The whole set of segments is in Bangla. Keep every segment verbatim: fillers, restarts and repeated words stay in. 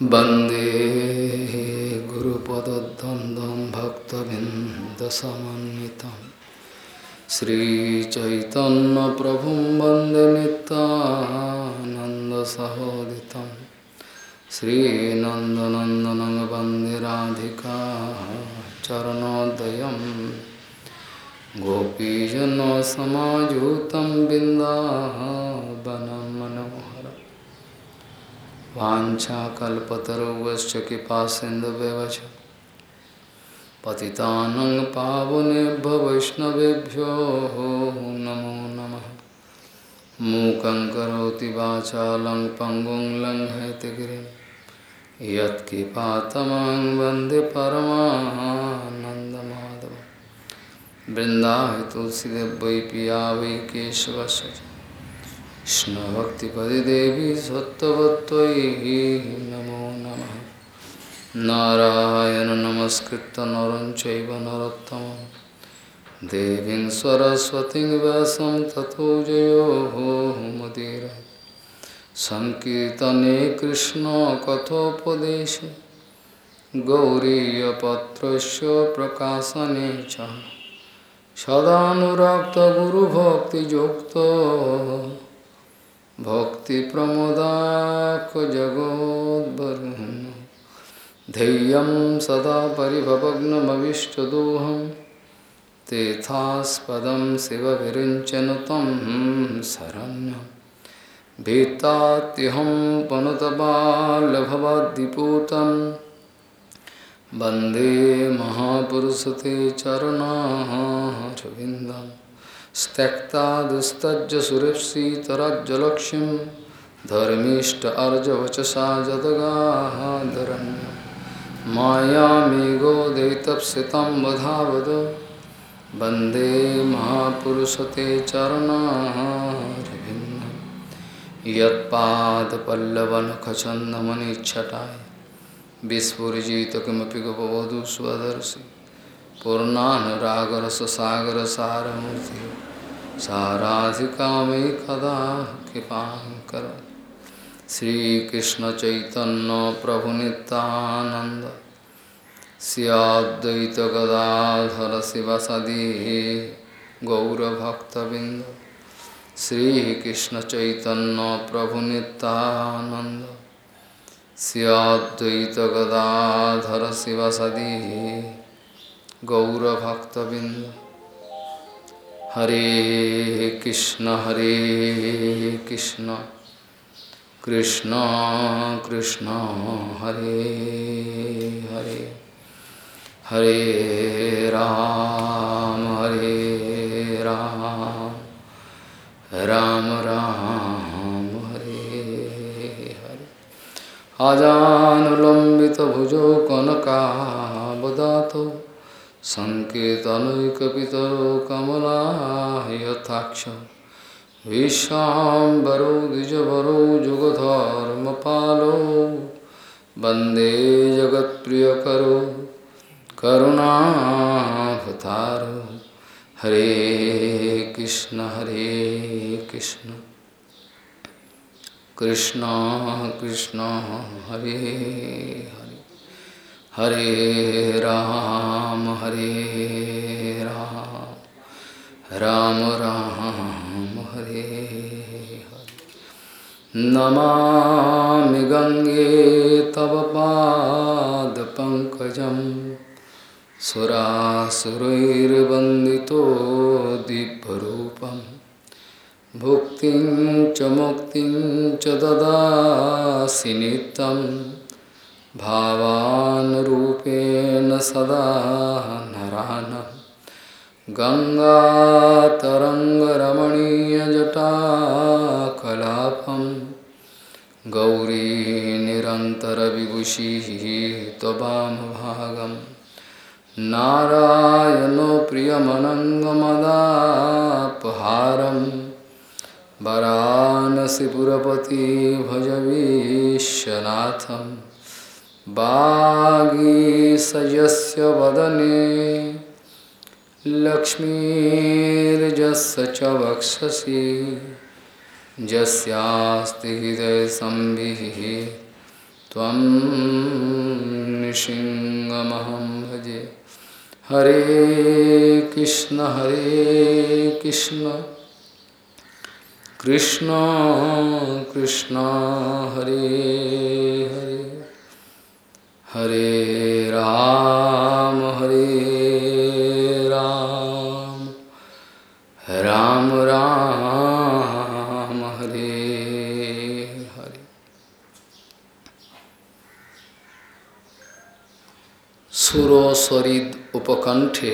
वंदे गुरुपद्वंद्वं भक्तबिंदसमन्वितं श्रीचैतन्यप्रभुं वन्दे नित्यानन्दसहोदितं श्रीनन्दनन्दनं वन्दे राधिका चरणोदयं गोपीजनसमायुतं बिन्दावनं मनोहरम् वाञ्छाकल्पतरुश्च कृपासिन्धुव्यवच पतितानं पावनेभ्यो वैष्णवेभ्यो नमो नमः। मूकं करोति वाचालं पङ्गुं लङ्घयतिगिरिं यत्कृपातमं वन्दे परमानन्दमाधवं। वृन्दावै तुलसीदेव वै पिया वै केशवस्य कृष्णभक्तिपदे देवी सत्त्ववत्त्वयि नमो नमः। नारायण नमस्कृत्य नरं चैव नरोत्तमं देवीं सरस्वतीं व्यासं ततो जयो मुदीरये। संकीर्तने कृष्ण कथोपदेशे गौरीयपत्रस्य प्रकाशने च सदानुरक्त गुरुभक्तियुक्तो भक्तिप्रमोदाख जगोद्वरुन् धैर्यं सदा परिभवग्नमविष्टदोहं तेथास्पदं शिवविरिञ्चन तं शरण्यं भीतात्यहं पनुतबालभवाद्दिपूतं वन्दे महापुरुषते चरणारविन्दं त्यक्ता दुस्तज्ज सुरेप्सितराज्यलक्ष्मीं धर्मीष्ट अर्जवचसा जदगाधरण्यं मायामेघो दैतप्सितं वधावद वन्दे महापुरुषते चरणारविन्दं यत्पादपल्लवनखचन्दमनिच्छटाय विस्फुरिजित किमपि गपवधू स्वदर्शि पूर्णानुरागरससागरसारमूर्ति साराधिकामयि कदा कृपां करोतु। श्रीकृष्ण चैतन्य प्रभु नित्यानंद श्री अद्वैत गदाधर शिवासादि गौरभक्तबिंद। श्रीकृष्ण चैतन्य प्रभु नित्यानंद श्री अद्वैत गदाधर शिवासादि गौरभक्तबिंद। हरे कृष्ण हरे कृष्ण कृष्ण कृष्ण हरे हरे हरे राम हरे राम राम राम हरे हरे। आजानुलंबित भुजो कनकावदातो संकेतनैकपितरो कमलायताक्ष विश्वाम्बरो द्विजवरो जुगधर्मपालो वन्दे जगत्प्रियकरो करुणावतारो। हरे कृष्ण हरे कृष्ण कृष्ण कृष्ण हरे हरे हरे राम हरे राम राम राम हरे हरे। नमामि गंगे तव पाद पंकजं सुरासुरैर्वन्दितो दिव्यरूपं भुक्तिं च मुक्तिं च ददासि नित्यं भावानुरूपेण सदा नरानं। गंगातरङ्गरमणीयजटाकलापं गौरी निरन्तरविभूषिः त्ववामभागं नारायणो प्रियमनङ्गमदापहारं वाराणसीपुरपति भज विश्वनाथं। वागीसजस्य वदने लक्ष्मीर्यस्य च वक्षसि यस्यास्ति हृदय संविहिः त्वं नृसिंहमहं भजे। हरे कृष्ण हरे कृष्ण कृष्ण कृष्ण हरे हरे, हरे राम हरे राम, राम राम हरे हरे। सुरो स्वरिद उपकंठे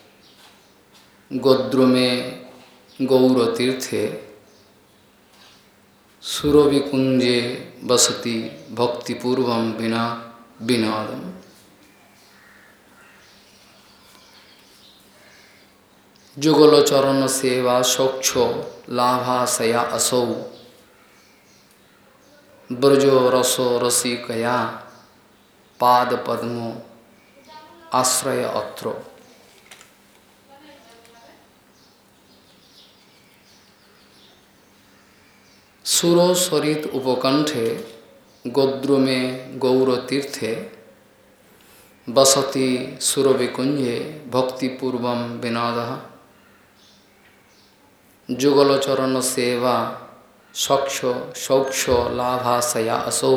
गोद्रुमे गौरतीर्थे, सुरविकुंजे बसति भक्तिपूर्वं बिना विनोदम। जुगल चरण सेवा सौक्ष्य लाभाशया असौ, ब्रजो रसो रसिकया पाद पद्मो आश्रय अत्र। सुरो स्वरित उपकंठे गोद्रुमे गौरतीर्थे, बसति सुरविकुंजे भक्तिपूर्वं विनोदः। जुगल चरण सेवा सौक्ष सौक्ष लाभाशया असौ,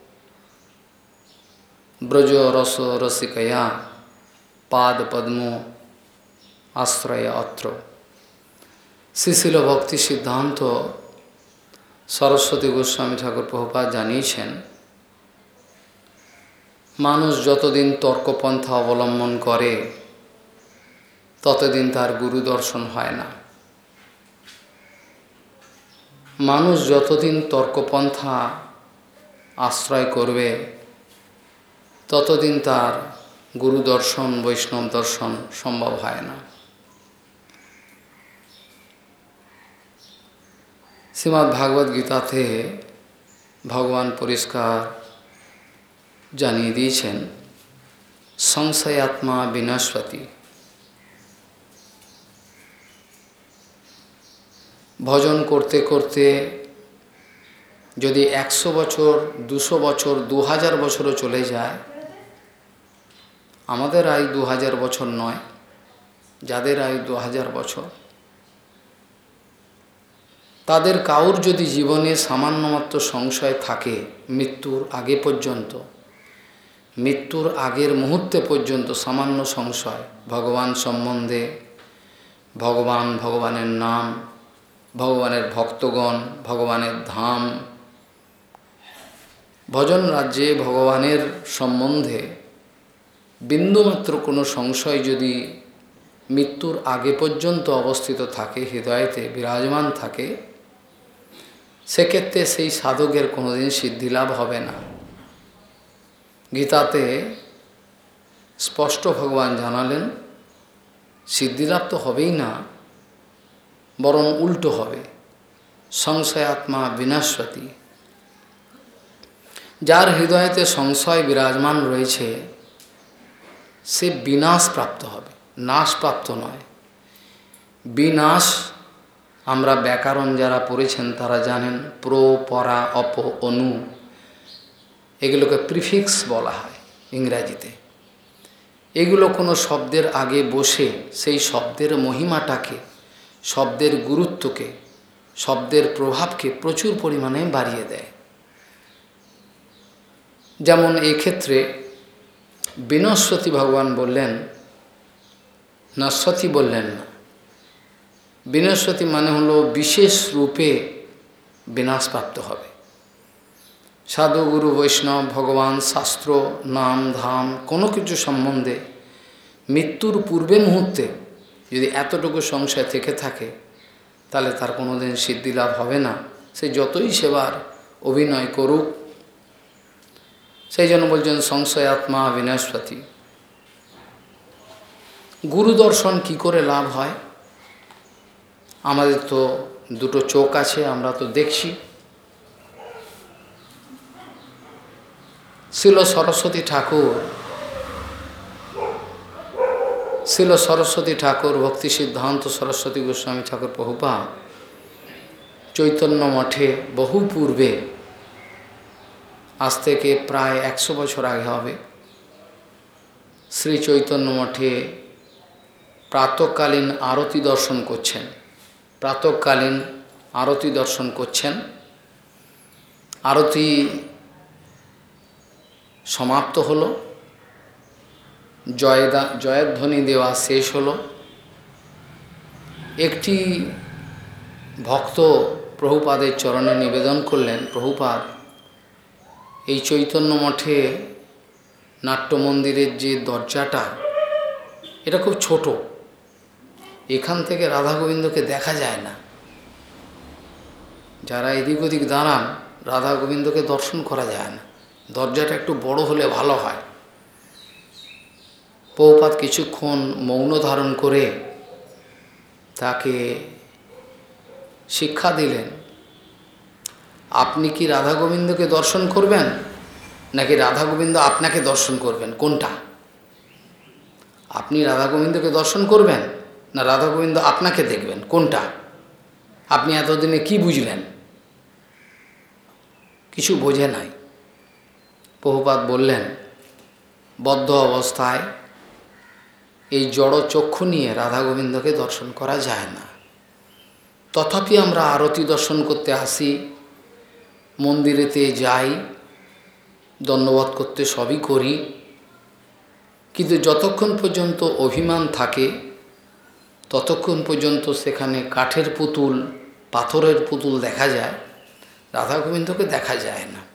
ब्रज रस रसिकया पाद पद्मो आश्रय अत्र। श्रीशिल भक्ति सिद्धांत सरस्वती गोस्वामी ठाकुर प्रभुपाद জানিয়েছেন, মানুষ যতদিন তর্কপন্থা অবলম্বন করে ততদিন তার গুরু দর্শন হয় না। মানুষ যতদিন তর্কপন্থা আশ্রয় করবে ততদিন তার গুরু দর্শন বৈষ্ণব দর্শন সম্ভব হয় না। শ্রীমদ্ ভাগবত গীতাতে ভগবান পরিষ্কার জানিয়ে দিয়েছেন, সংশয়াত্মা বিনশ্বতি। ভজন করতে করতে যদি একশো বছর দুশো বছর দু হাজার বছরও চলে যায়, আমাদের আয়ু দু হাজার বছর নয়, যাদের আয়ু দু হাজার বছর, তাদের কাউর যদি জীবনে সামান্যমাত্র সংশয় থাকে মৃত্যুর আগে পর্যন্ত, মৃত্যুর আগের মুহূর্তে পর্যন্ত সামান্য সংশয় ভগবান সম্বন্ধে, ভগবান, ভগবানের নাম, ভগবানের ভক্তগণ, ভগবানের ধাম, ভজন রাজ্যে ভগবানের সম্বন্ধে বিন্দুমাত্র কোনো সংশয় যদি মৃত্যুর আগে পর্যন্ত অবস্থিত থাকে, হৃদয়েতে বিরাজমান থাকে, সেক্ষেত্রে সেই সাধকের কোনোদিন সিদ্ধিলাভ হবে না। গীতাতে স্পষ্ট ভগবান জানালেন, সিদ্ধিলাভ তো হবেই না, বরং উল্টো হবে। সংশয়াত্মা বিনশ্বতি। যার হৃদয়েতে সংশয় বিরাজমান রয়েছে সে বিনাশ প্রাপ্ত হবে, নাশ প্রাপ্ত নয়। বিনাশ আমরা ব্যাকরণ যারা পড়েছেন তারা জানেন, প্র, পরা, অপ, অনু, এগুলোকে প্রিফিক্স বলা হয় ইংরাজিতে। এগুলো কোনো শব্দের আগে বসে সেই শব্দের মহিমাটাকে, শব্দের গুরুত্বকে, শব্দের প্রভাবকে প্রচুর পরিমাণে বাড়িয়ে দেয়। যেমন এক্ষেত্রে বিনশ্বতী ভগবান বললেন, নশ্বতী বললেন না। বিনশ্বতী মানে হলো বিশেষ রূপে বিনাশপ্রাপ্ত হবে। সাধু গুরু বৈষ্ণব ভগবান শাস্ত্র নাম ধাম কোনো কিছু সম্বন্ধে মৃত্যুর পূর্বে মুহূর্তে যদি এতটুকু সংশয় থেকে থাকে তাহলে তার কোনোদিন সিদ্ধিলাভ হবে না, সে যতই সেবার অভিনয় করুক। সেই জন্য বলছেন সংশয়াত্মা বিনশ্বতী। গুরু দর্শন কী করে লাভ হয়? আমাদের তো দুটো চোখ আছে, আমরা তো দেখছি। শিল সরস্বতী ঠাকুর শিল সরস্বতী ঠাকুর ভক্তি সিদ্ধান্ত সরস্বতী গোস্বামী ঠাকুর প্রভুপাদ চৈতন্য মঠে বহু পূর্বে আজ থেকে প্রায় একশো বছর আগে হবে, শ্রী চৈতন্য মঠে প্রাতঃকালীন আরতি দর্শন করছেন। প্রাতঃকালীন আরতি দর্শন করছেন। আরতি সমাপ্ত হলো, জয়দা জয়ধ্বনি দেওয়া শেষ হলো। একটি ভক্ত প্রভুপাদের চরণে নিবেদন করলেন, প্রভুপাদ, এই চৈতন্য মঠে নাট্য মন্দিরের যে দরজাটা, এটা খুব ছোট, এখান থেকে রাধা গোবিন্দকে দেখা যায় না। যারা এদিক ওদিক দাঁড়ান, রাধা গোবিন্দকে দর্শন করা যায় না, দরজাটা একটু বড় হলে ভালো হয়। প্রভুপাদ কিছুক্ষণ মৌন ধারণ করে তাকে শিক্ষা দিলেন, আপনি কি রাধা গোবিন্দকে দর্শন করবেন নাকি রাধা গোবিন্দ আপনাকে দর্শন করবেন, কোনটা? আপনি রাধা গোবিন্দকে দর্শন করবেন না রাধা গোবিন্দ আপনাকে দেখবেন, কোনটা? আপনি এতদিনে কি বুঝলেন? কিছু বোঝে নাই। প্রভুপাদ বললেন, বদ্ধ অবস্থায় এই জড় চক্ষু নিয়ে রাধা গোবিন্দকে দর্শন করা যায় না। তথাপি আমরা আরতি দর্শন করতে আসি, মন্দিরেতে যাই, দণ্ডবোধ করতে সবই করি, কিন্তু যতক্ষণ পর্যন্ত অভিমান থাকে ততক্ষণ পর্যন্ত সেখানে কাঠের পুতুল, পাথরের পুতুল দেখা যায়, রাধা গোবিন্দকে দেখা যায় না।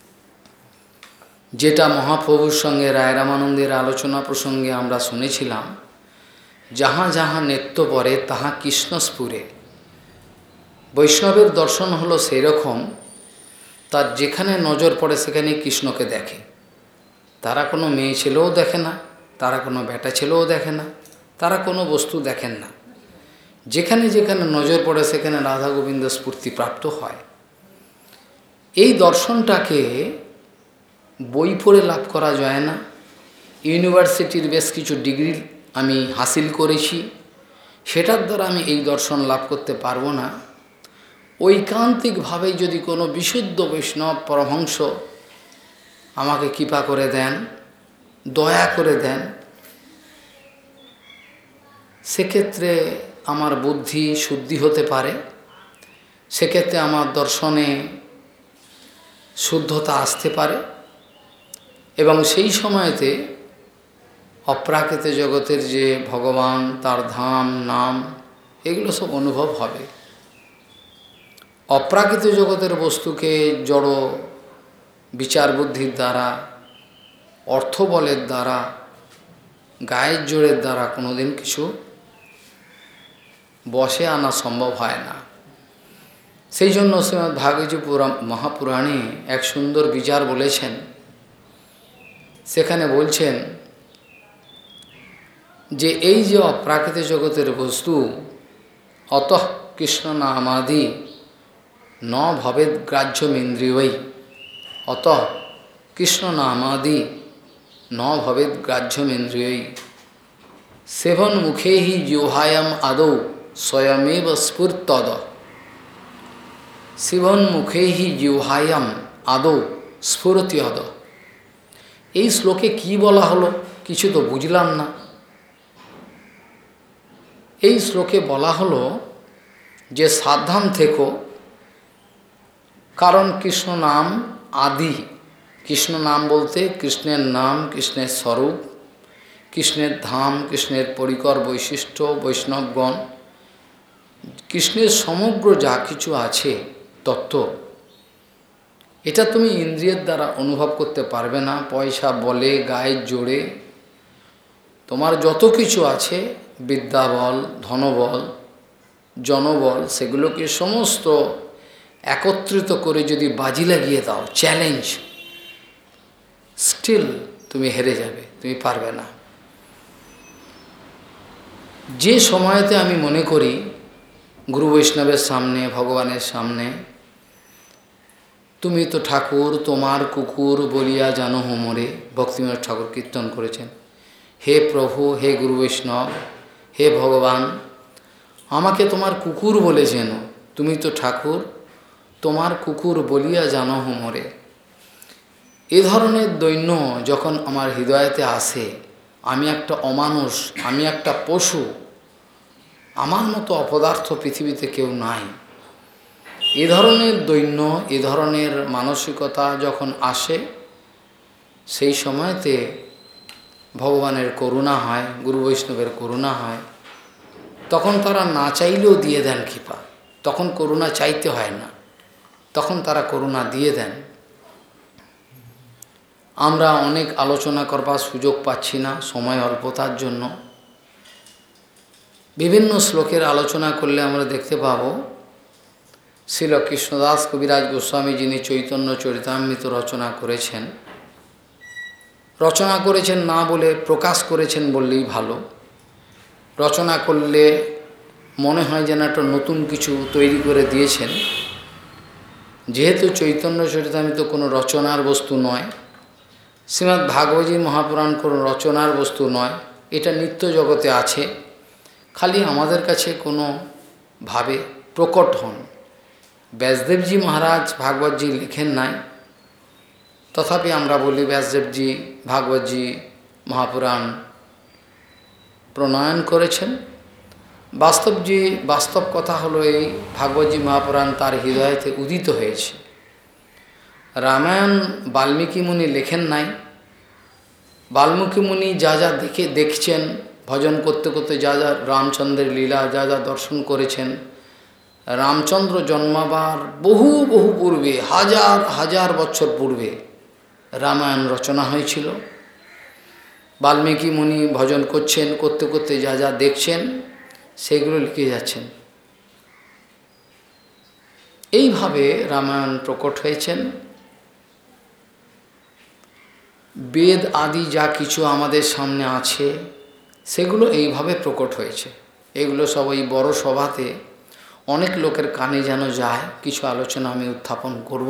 যেটা মহাপ্রভুর সঙ্গে রায় রামানন্দের আলোচনা প্রসঙ্গে আমরা শুনেছিলাম, যাহা যাহা নেত্য পরে তাহা কৃষ্ণ স্ফুরে। বৈষ্ণবের দর্শন হলো সেই রকম, তার যেখানে নজর পড়ে সেখানে কৃষ্ণকে দেখে। তারা কোনো মেয়ে ছেলেও দেখে না, তারা কোনো বেটা ছেলেও দেখে না, তারা কোনো বস্তু দেখেন না। যেখানে যেখানে নজর পড়ে সেখানে রাধা গোবিন্দ স্ফূর্তি প্রাপ্ত হয়। এই দর্শনটাকে বই পড়ে লাভ করা যায় না। ইউনিভার্সিটির বেশ কিছু ডিগ্রি আমি হাসিল করেছি, সেটার দ্বারা আমি এই দর্শন লাভ করতে পারবো না। ঐকান্তিকভাবে যদি কোনো বিশুদ্ধ বৈষ্ণব পরমহংস আমাকে কৃপা করে দেন, দয়া করে দেন, সেক্ষেত্রে আমার বুদ্ধি শুদ্ধি হতে পারে, সেক্ষেত্রে আমার দর্শনে শুদ্ধতা আসতে পারে, এবং সেই সময়তে অপ্রাকৃত জগতের যে ভগবান, তার ধাম, নাম, এগুলো সব অনুভব হবে। অপ্রাকৃত জগতের বস্তুকে জড় বিচার বুদ্ধির দ্বারা, অর্থবলের দ্বারা, গায়ের জোরের দ্বারা কোনোদিন কিছু বশে আনা সম্ভব হয় না। সেই জন্য শ্রীমদ্ ভাগবত মহাপুরাণে এক সুন্দর বিচার বলেছেন। সেখানে বলছেন যে এই যে অপ্রাকৃত জগতের বস্তু, অতঃ কৃষ্ণ নামাদি ন ভবেদ গ্রাহ্যমিন্দ্রিয়ৈ, অতঃ কৃষ্ণ নামাদি ন ভবেদ গ্রাহ্যমিন্দ্রিয়ৈ, সেবন মুখে হি জিহ্বায়াম আদৌ স্বয়মেব স্ফুর্তদ, সেবন মুখে হি জিহ্বায়াম আদৌ স্ফুরত্যদ। এই শ্লোকে কি বলা হলো কিছু তো বুঝলাম না। এই শ্লোকে বলা হলো যে সাবধান থেকো, কারণ কৃষ্ণ নাম আদি। কৃষ্ণ নাম বলতে কৃষ্ণের নাম, কৃষ্ণের স্বরূপ, কৃষ্ণের ধাম, কৃষ্ণের পরিকর বৈশিষ্ট্য, বৈষ্ণবগণ, কৃষ্ণের সমগ্র যা কিছু আছে তত্ত্ব, এটা তুমি ইন্দ্রিয়ের দ্বারা অনুভব করতে পারবে না। পয়সা বলে, গায়ের জোরে, তোমার যত কিছু আছে, বিদ্যাবল, ধনবল, জনবল, সেগুলোকে সমস্ত একত্রিত করে যদি বাজি লাগিয়ে দাও, চ্যালেঞ্জ, স্টিল তুমি হেরে যাবে, তুমি পারবে না। যে সময়তে আমি মনে করি গুরু বৈষ্ণবের সামনে, ভগবানের সামনে, তুমি তো ঠাকুর, তোমার কুকুর বলিয়া জানো হোমরে, ভক্তিবিনোদ ঠাকুর কীর্তন করেছেন। হে প্রভু, হে গুরু বৈষ্ণব, হে ভগবান, আমাকে তোমার কুকুর বলে যেন, তুমি তো ঠাকুর, তোমার কুকুর বলিয়া জানো হোমরে। এ ধরনের দৈন্য যখন আমার হৃদয়েতে আসে, আমি একটা অমানুষ, আমি একটা পশু, আমার মতো অপদার্থ পৃথিবীতে কেউ নাই, এ ধরনের দৈন্য, এ ধরনের মানসিকতা যখন আসে, সেই সময়তে ভগবানের করুণা হয়, গুরু বৈষ্ণবের করুণা হয়। তখন তারা না চাইলেও দিয়ে দেন কৃপা, তখন করুণা চাইতে হয় না, তখন তারা করুণা দিয়ে দেন। আমরা অনেক আলোচনা করবার সুযোগ পাচ্ছি না, সময় অল্পতার জন্য। বিভিন্ন শ্লোকের আলোচনা করলে আমরা দেখতে পাব, শ্রীল কৃষ্ণদাস কবিরাজ গোস্বামী যিনি চৈতন্য চরিতামৃত রচনা করেছেন, রচনা করেছেন না বলে প্রকাশ করেছেন বললেই ভালো। রচনা করলে মনে হয় যেন একটা নতুন কিছু তৈরি করে দিয়েছেন। যেহেতু চৈতন্য চরিতামৃত কোনো রচনার বস্তু নয়, শ্রীমদ্ ভাগবতী মহাপুরাণ কোনো রচনার বস্তু নয়, এটা নিত্য জগতে আছে, খালি আমাদের কাছে কোনো ভাবে প্রকট হন। ব্যাসদেবজি মহারাজ ভাগবতজি লেখেন নাই, তথাপি আমরা বলি ব্যাসদেবজি ভাগবতজি মহাপুরাণ প্রণয়ন করেছেন। বাস্তবজি বাস্তব কথা হলো এই, ভাগবতজি মহাপুরাণ তার হৃদয়তে উদিত হয়েছে। রামায়ণ বাল্মীকি মুনি লেখেন নাই। বাল্মীকি মুনি যা যা দেখে দেখছেন, ভজন করতে করতে যা যা রামচন্দ্রের লীলা যা যা দর্শন করেছেন, রামচন্দ্র জন্মাবার বহু বহু পূর্বে, হাজার হাজার বছর পূর্বে রামায়ণ রচনা হয়েছিল। বাল্মীকি মুনি ভজন করছেন, করতে করতে যা যা দেখছেন সেগুলো লিখে যাচ্ছেন। এইভাবে রামায়ণ প্রকট হয়েছেন। বেদ আদি যা কিছু আমাদের সামনে আছে সেগুলো এইভাবে প্রকট হয়েছে। এগুলো সব ওই বড় সভাতে অনেক লোকের কানে যেন যায়, কিছু আলোচনা আমি উত্থাপন করব।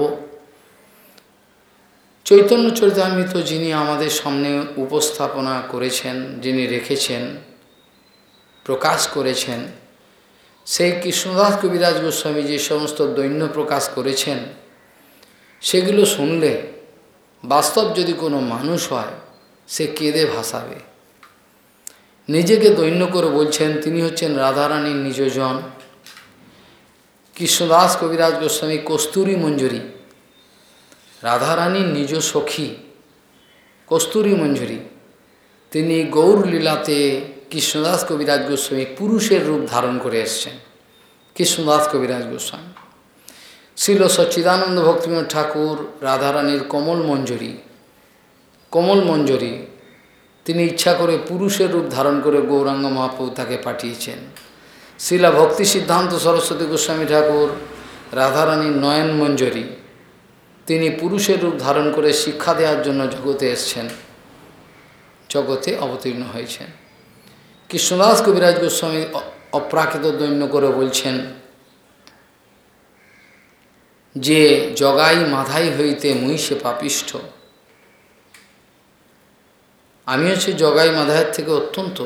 চৈতন্য চরিতামৃত যিনি আমাদের সামনে উপস্থাপনা করেছেন, যিনি রেখেছেন, প্রকাশ করেছেন, সেই কৃষ্ণদাস কবিরাজ গোস্বামী যে সমস্ত দৈন্য প্রকাশ করেছেন, সেগুলো শুনলে বাস্তব যদি কোনো মানুষ হয়, সে কেঁদে ভাসাবে। নিজেকে দৈন্য করে বলছেন তিনি হচ্ছেন রাধারানীর নিজজন। কৃষ্ণদাস কবিরাজ গোস্বামী কস্তুরী মঞ্জুরি, রাধারানীর নিজ সখী কস্তুরী মঞ্জুরি, তিনি গৌর লীলাতে কৃষ্ণদাস কবিরাজ গোস্বামী পুরুষের রূপ ধারণ করে এসছেন। কৃষ্ণদাস কবিরাজ গোস্বামী শ্রীল সচ্চিদানন্দ ভক্তিবিনোদ ঠাকুর রাধারানীর কমল মঞ্জুরি, কোমল মঞ্জুরি, তিনি ইচ্ছা করে পুরুষের রূপ ধারণ করে গৌরাঙ্গ মহাপ্রভু তাকে পাঠিয়েছেন। শ্রীলা ভক্তি সিদ্ধান্ত সরস্বতী গোস্বামী ঠাকুর রাধারানীর নয়ন মঞ্জুরি, তিনি পুরুষের রূপ ধারণ করে শিক্ষা দেওয়ার জন্য জগতে এসছেন, জগতে অবতীর্ণ হয়েছেন। কৃষ্ণদাস কবিরাজ গোস্বামী অপ্রাকৃত দৈন্য করে বলছেন যে জগাই মাধাই হইতে মুই সে পাপিষ্ঠ। আমি হচ্ছে জগাই মাধাইয়ের থেকে অত্যন্ত,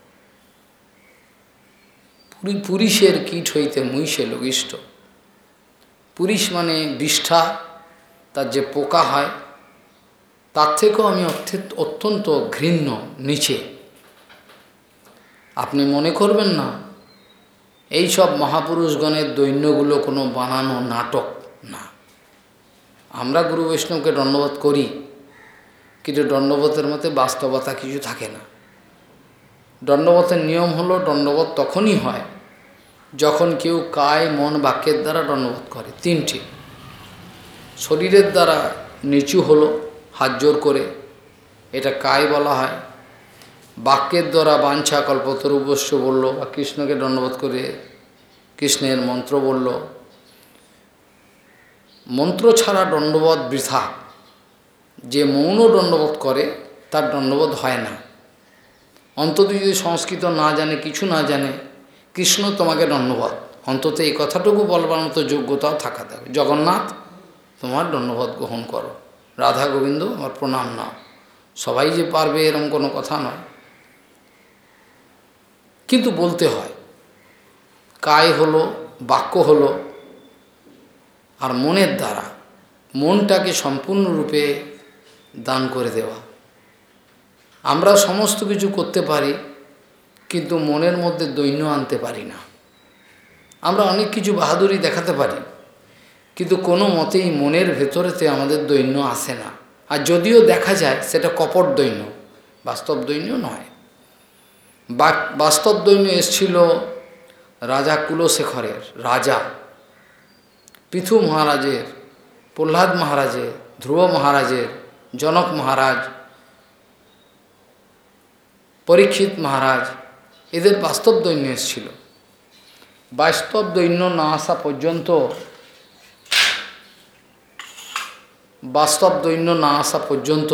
পুরুষের কীট হইতে মুই সে লঘিষ্ঠ। পুরুষ মানে বিষ্ঠা, তার যে পোকা হয়, তার থেকেও আমি অত্যন্ত ঘৃণ্য, নিচে। আপনি মনে করবেন না এই সব মহাপুরুষগণের দৈন্যগুলো কোনো বানানো নাটক না। আমরা গুরু বৈষ্ণবকে দণ্ডবোধ করি, কিন্তু দণ্ডবোধের মধ্যে বাস্তবতা কিছু থাকে না। দণ্ডবোধের নিয়ম হলো, দণ্ডবোধ তখনই হয় যখন কেউ কায় মন বাক্যের দ্বারা দণ্ডবোধ করে। তিনটি, শরীরের দ্বারা নিচু হলো হাত জোর করে, এটা কায় বলা হয়। বাক্যের দ্বারা বাঞ্ছা কল্পতরুবস্য বলল, বা কৃষ্ণকে দণ্ডবোধ করে কৃষ্ণের মন্ত্র বলল। মন্ত্র ছাড়া দণ্ডবোধ বৃথা। যে মৌন দণ্ডবোধ করে তার দণ্ডবোধ হয় না। অন্তত যদি সংস্কৃত না জানে, কিছু না জানে, কৃষ্ণ তোমাকে দণ্ডবোধ, অন্তত এই কথাটুকু বলবার মতো যোগ্যতাও থাকা দেবে। জগন্নাথ তোমার দণ্ডবোধ গ্রহণ করো, রাধা গোবিন্দ আমার প্রণাম নাও। সবাই যে পারবে এরকম কোনো কথা নয়, কিন্তু বলতে হয়। কায় হলো, বাক্য হলো, আর মনের দ্বারা মনটাকে সম্পূর্ণরূপে দান করে দেওয়া। আমরা সমস্ত কিছু করতে পারি, কিন্তু মনের মধ্যে দৈন্য আনতে পারি না। আমরা অনেক কিছু বাহাদুরি দেখাতে পারি, কিন্তু কোনো মতেই মনের ভেতরেতে আমাদের দৈন্য আসে না। আর যদিও দেখা যায় সেটা কপট দৈন্য, বাস্তব দৈন্য নয়। বাস্তব দৈন্য এসেছিল রাজা কুলশেখরের, রাজা পৃথু মহারাজের, প্রহ্লাদ মহারাজের, ধ্রুব মহারাজের, জনক মহারাজ, পরীক্ষিত মহারাজ, এদের বাস্তব দৈন্য এসেছিল। বাস্তব দৈন্য না আসা পর্যন্ত বাস্তব দৈন্য না আসা পর্যন্ত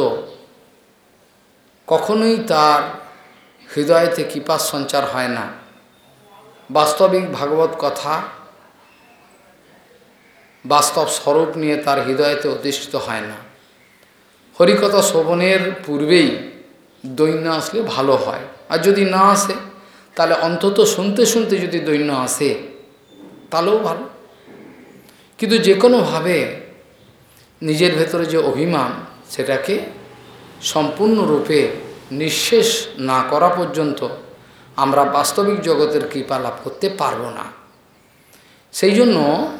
কখনোই তার হৃদয়তে কৃপার সঞ্চার হয় না। বাস্তবিক ভাগবত কথা, বাস্তব স্বরূপ নিয়ে তার হৃদয়তে অধিষ্ঠিত হয় না। হরিকথা শ্রবণের পূর্বেই দৈন্য আসলে ভালো হয়, আর যদি না আসে তাহলে অন্তত শুনতে শুনতে যদি দৈন্য আসে তাহলেও ভালো। কিন্তু যে কোনোভাবে নিজের ভেতরে যে অভিমান, সেটাকে সম্পূর্ণরূপে নিঃশেষ না করা পর্যন্ত আমরা বাস্তবিক জগতের কৃপা লাভ করতে পারবো না। সেই জন্য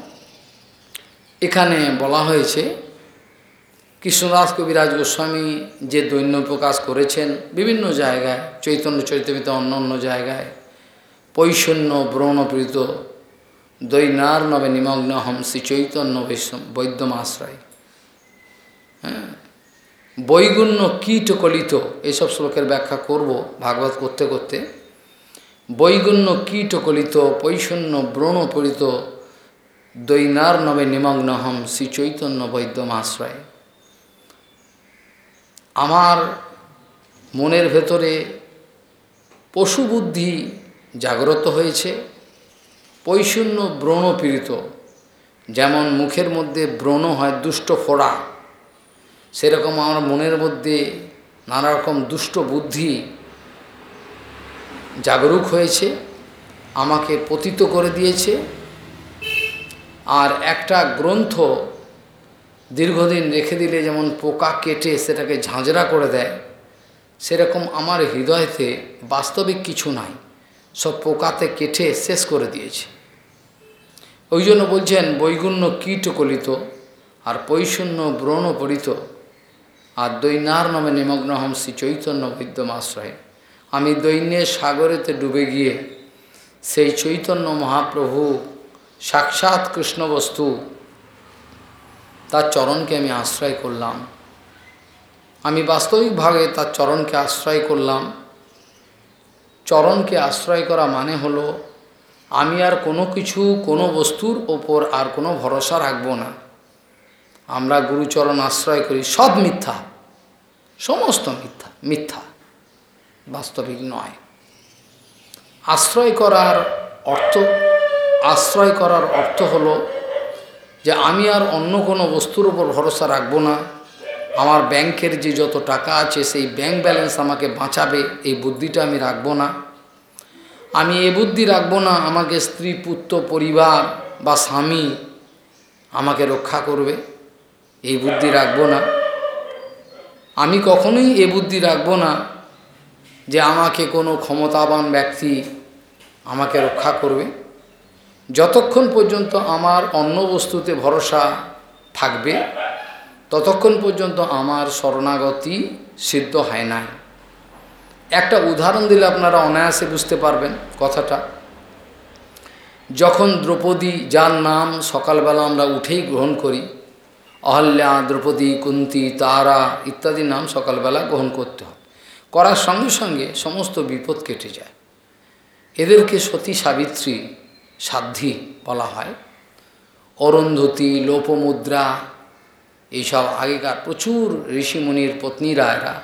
এখানে বলা হয়েছে কৃষ্ণদাস কবিরাজ গোস্বামী যে দৈন্য প্রকাশ করেছেন বিভিন্ন জায়গায়, চৈতন্য চরিতামৃতে অন্য অন্য জায়গায়, পৈশন্য ব্রণপ্রীত দৈনার নবে নিমগ্ন হম শ্রী চৈতন্য বৈদ্যমাশ্রয়, হ্যাঁ, বৈগুণ্য কীট কলিত, এইসব শ্লোকের ব্যাখ্যা করব ভাগবত করতে করতে। বৈগুণ্য কীট কলিত পৈশন্য ব্রণপরিত দৈনার নবে নিমগ্ন হম শ্রী চৈতন্য বৈদ্যমাশ্রয়। আমার মনের ভেতরে পশু বুদ্ধি জাগ্রত হয়েছে, পৈশূন্য ব্রণপীড়িত, যেমন মুখের মধ্যে ব্রণ হয় দুষ্ট ফোড়া, সেরকম আমার মনের মধ্যে নানা রকম দুষ্ট বুদ্ধি জাগরুক হয়েছে, আমাকে পতিত করে দিয়েছে। আর একটা গ্রন্থ দীর্ঘদিন রেখে দিলে যেমন পোকা কেটে সেটাকে ঝাঁঝরা করে দেয়, সেরকম আমার হৃদয়তে বাস্তবিক কিছু নাই, সব পোকাতে কেটে শেষ করে দিয়েছে। ওই জন্য বলছেন বৈগুণ্য কীটকলিত আর পৈশূন্য ব্রণপরিত আর দৈনার নামে নিমগ্ন হম শ্রী চৈতন্য বৈদ্যমাশ্রয়ে। আমি দৈন্যের সাগরেতে ডুবে গিয়ে সেই চৈতন্য মহাপ্রভু সাক্ষাৎ কৃষ্ণ বস্তু, তার চরণকে আমি আশ্রয় করলাম। আমি বাস্তবিকভাবে তার চরণকে আশ্রয় করলাম। চরণকে আশ্রয় করা মানে হলো আমি আর কোনো কিছু, কোনো বস্তুর ওপর আর কোনো ভরসা রাখব না। আমরা গুরুচরণ আশ্রয় করি, সব মিথ্যা, সমস্ত মিথ্যা, মিথ্যা, বাস্তবিক নয়। আশ্রয় করার অর্থ, আশ্রয় করার অর্থ হলো যে আমি আর অন্য কোনো বস্তুর উপর ভরসা রাখব না। আমার ব্যাংকের যে যত টাকা আছে সেই ব্যাংক ব্যালেন্স আমাকে বাঁচাবে, এই বুদ্ধিটা আমি রাখব না। আমি এ বুদ্ধি রাখব না আমাকে স্ত্রী পুত্র পরিবার বা স্বামী আমাকে রক্ষা করবে, এই বুদ্ধি রাখব না। আমি কখনোই এ বুদ্ধি রাখব না যে আমাকে কোনো ক্ষমতাবান ব্যক্তি আমাকে রক্ষা করবে। যতক্ষণ পর্যন্ত আমার অন্য বস্তুতে ভরসা থাকবে ততক্ষণ পর্যন্ত আমার শরণাগতি সিদ্ধ হয় না। একটা উদাহরণ দিলে আপনারা অনায়াসে বুঝতে পারবেন কথাটা। যখন দ্রৌপদী, যার নাম সকালবেলা আমরা উঠেই গ্রহণ করি, অহল্যা, দ্রৌপদী, কুন্তী, তারা ইত্যাদি নাম সকালবেলা গ্রহণ করতে হয়, করার সঙ্গে সঙ্গে সমস্ত বিপদ কেটে যায়। এদেরকে সতী সাবিত্রী, সাধ্বী বলা হয়। অরুন্ধতী, লোপমুদ্রা, এইসব আগেকার প্রচুর ঋষিমুনির পত্নীরা এরা,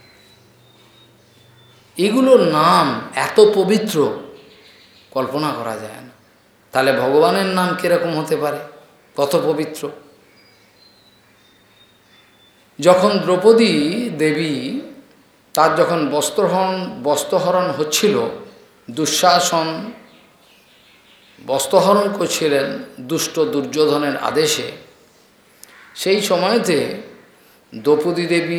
এগুলোর নাম এত পবিত্র কল্পনা করা যায় না। তাহলে ভগবানের নাম কীরকম হতে পারে, কত পবিত্র। যখন দ্রৌপদী দেবী তার যখন বস্ত্রহরণ বস্ত্রহরণ হচ্ছিল, দুঃশাসন বস্ত্রহরণ করছিলেন দুষ্ট দুর্যোধনের আদেশে, সেই সময়তে দ্রৌপদী দেবী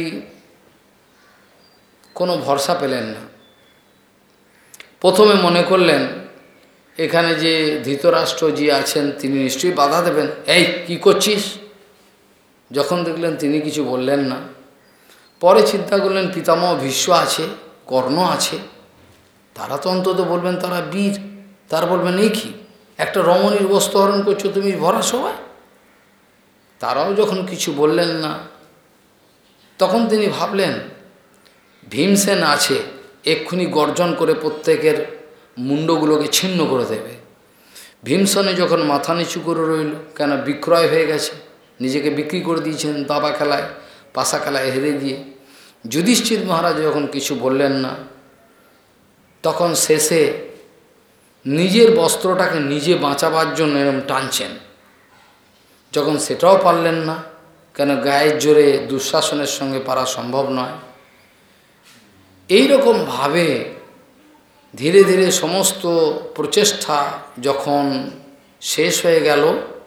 কোনো ভরসা পেলেন না। প্রথমে মনে করলেন এখানে যে ধৃতরাষ্ট্র জি আছেন তিনি নিশ্চয়ই বাধা দেবেন, এই কি করছিস। যখন দেখলেন তিনি কিছু বললেন না, পরে চিন্তা করলেন পিতামহ ভীষ্ম আছে, কর্ণ আছে, তারা তো অন্তত বলবেন তারা বীর, তারা বলবেন এই কি একটা রমণীর বস্ত্র হরণ করছো তুমি ভরা সবাই। তারাও যখন কিছু বললেন না, তখন তিনি ভাবলেন ভীমসেন আছে, এক্ষুনি গর্জন করে প্রত্যেকের মুন্ডগুলোকে ছিন্ন করে দেবে। ভীমসেনে যখন মাথা নিচু করে রইল, কেন বিক্রয় হয়ে গেছে, নিজেকে বিক্রি করে দিয়েছেন দাবা খেলায়, পাশা খেলায় হেরে গিয়ে। যুধিষ্ঠির মহারাজ যখন কিছু বললেন না, তখন শেষে নিজের বস্ত্রটাকে নিজে বাঁচাবার জন্য এরম টানছেন। যখন সেটাও পারলেন না, কেন গায়ের জোরে দুঃশাসনের সঙ্গে পারা সম্ভব নয়, এই রকম ভাবে ধীরে ধীরে সমস্ত প্রচেষ্টা যখন শেষ হয়ে গেল,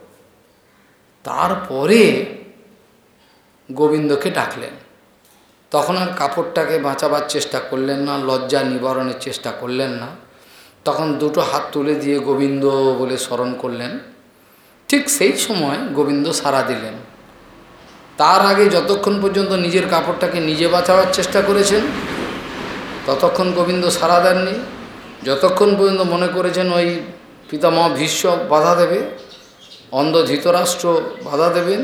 তারপরে গোবিন্দকে ডাকলেন। তখন আর কাপড়টাকে বাঁচাবার চেষ্টা করলেন না, লজ্জা নিবারণের চেষ্টা করলেন না, তখন দুটো হাত তুলে দিয়ে গোবিন্দ বলে স্মরণ করলেন। ঠিক সেই সময় গোবিন্দ সাড়া দিলেন। তার আগে যতক্ষণ পর্যন্ত নিজের কাপড়টাকে নিজে বাঁচাবার চেষ্টা করেছেন, ততক্ষণ গোবিন্দ সাড়া দেননি। যতক্ষণ পর্যন্ত মনে করেছেন ওই পিতামহ ভীষ্ম বাধা দেবে, অন্ধ ধৃতরাষ্ট্র বাধা দেবেন,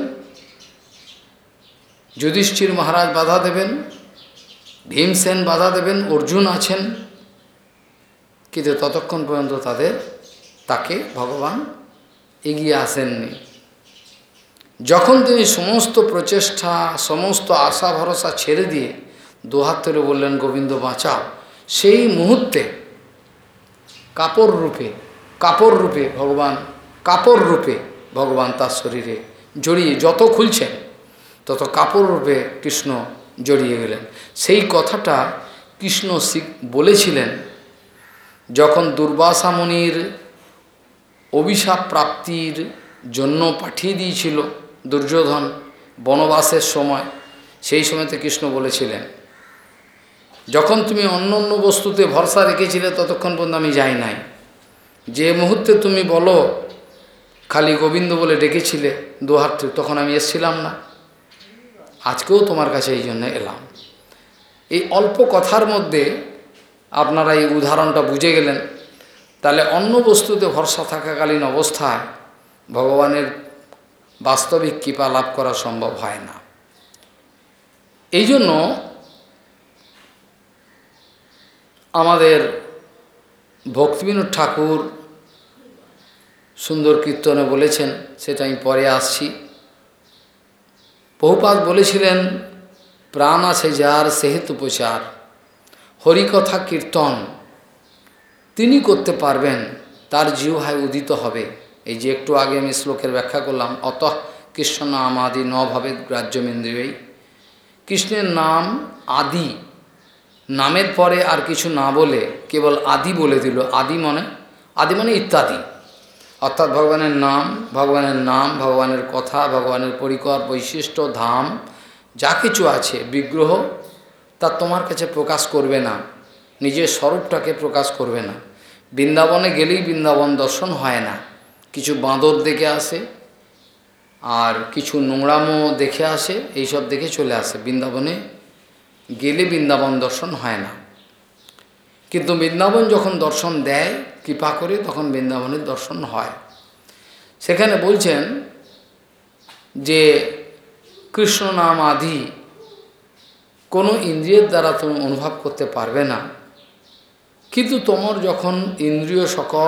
যুধিষ্ঠির মহারাজ বাধা দেবেন, ভীমসেন বাধা দেবেন, অর্জুন আছেন, কিন্তু ততক্ষণ পর্যন্ত তাদের তাকে ভগবান এগিয়ে আসেননি। যখন তিনি সমস্ত প্রচেষ্টা সমস্ত আশা ভরসা ছেড়ে দিয়ে দুহাত ধরে বললেন গোবিন্দ বাঁচাও, সেই মুহূর্তে কাপড় রূপে কাপড় রূপে ভগবান কাপড় রূপে ভগবান তার শরীরে জড়িয়ে, যত খুলছেন তত কাপড় রূপে কৃষ্ণ জড়িয়ে গেলেন। সেই কথাটা কৃষ্ণ বলেছিলেন যখন দুর্বাসা মুনির অভিশাপ প্রাপ্তির জন্য পাঠিয়ে দিয়েছিল দুর্যোধন বনবাসের সময়। সেই সময়তে কৃষ্ণ বলেছিলেন, যখন তুমি অন্য অন্য বস্তুতে ভরসা রেখেছিলে ততক্ষণ পর্যন্ত আমি যাই নাই, যে মুহূর্তে তুমি বলো খালি গোবিন্দ বলে ডেকেছিলে দুহাত, তখন আমি এসছিলাম না, আজকেও তোমার কাছে এই জন্য এলাম। এই অল্প কথার মধ্যে আপনারা এই উদাহরণটা বুঝে গেলেন। তাহলে অন্য বস্তুতে ভরসা থাকাকালীন অবস্থায় ভগবানের বাস্তবিক কৃপা লাভ করা সম্ভব হয় না। এই জন্য আমাদের ভক্তিবিনোদ ঠাকুর সুন্দর কীর্তনে বলেছেন, সেটা আমি পরে আসছি। বহুপাদ বলেছিলেন, প্রাণ আছে যার সেহেতু প্রচার, হরিকথা কীর্তন তিনি করতে পারবেন, তার জিহ্বায় উদিত হবে। এই যে একটু আগে আমি শ্লোকের ব্যাখ্যা করলাম, অতঃ কৃষ্ণ নাম আদি ন ভবেৎ গ্রাহ্যমিন্দ্রিয়ৈ। কৃষ্ণের নাম আদি, নামের পরে আর কিছু না বলে কেবল আদি বলে দিল। আদি মানে আদি মানে ইত্যাদি, অর্থাৎ ভগবানের নাম ভগবানের নাম ভগবানের কথা, ভগবানের পরিকর বৈশিষ্ট্য ধাম যা কিছু আছে বিগ্রহ, তা তোমার কাছে প্রকাশ করবে না, নিজের স্বরূপটাকে প্রকাশ করবে না। বৃন্দাবনে গেলেই বৃন্দাবন দর্শন হয় না, কিছু বাঁদর দেখে আসে আর কিছু নোংরামো দেখে আসে, এইসব দেখে চলে আসে। বৃন্দাবনে গেলে বৃন্দাবন দর্শন হয় না, কিন্তু বৃন্দাবন যখন দর্শন দেয় কৃপা করে, তখন বৃন্দাবনের দর্শন হয়। সেখানে বলছেন যে কৃষ্ণ নাম আদি কোনো ইন্দ্রিয়ের দ্বারা তুমি অনুভব করতে পারবে না, কিন্তু তোমার যখন ইন্দ্রিয় সকল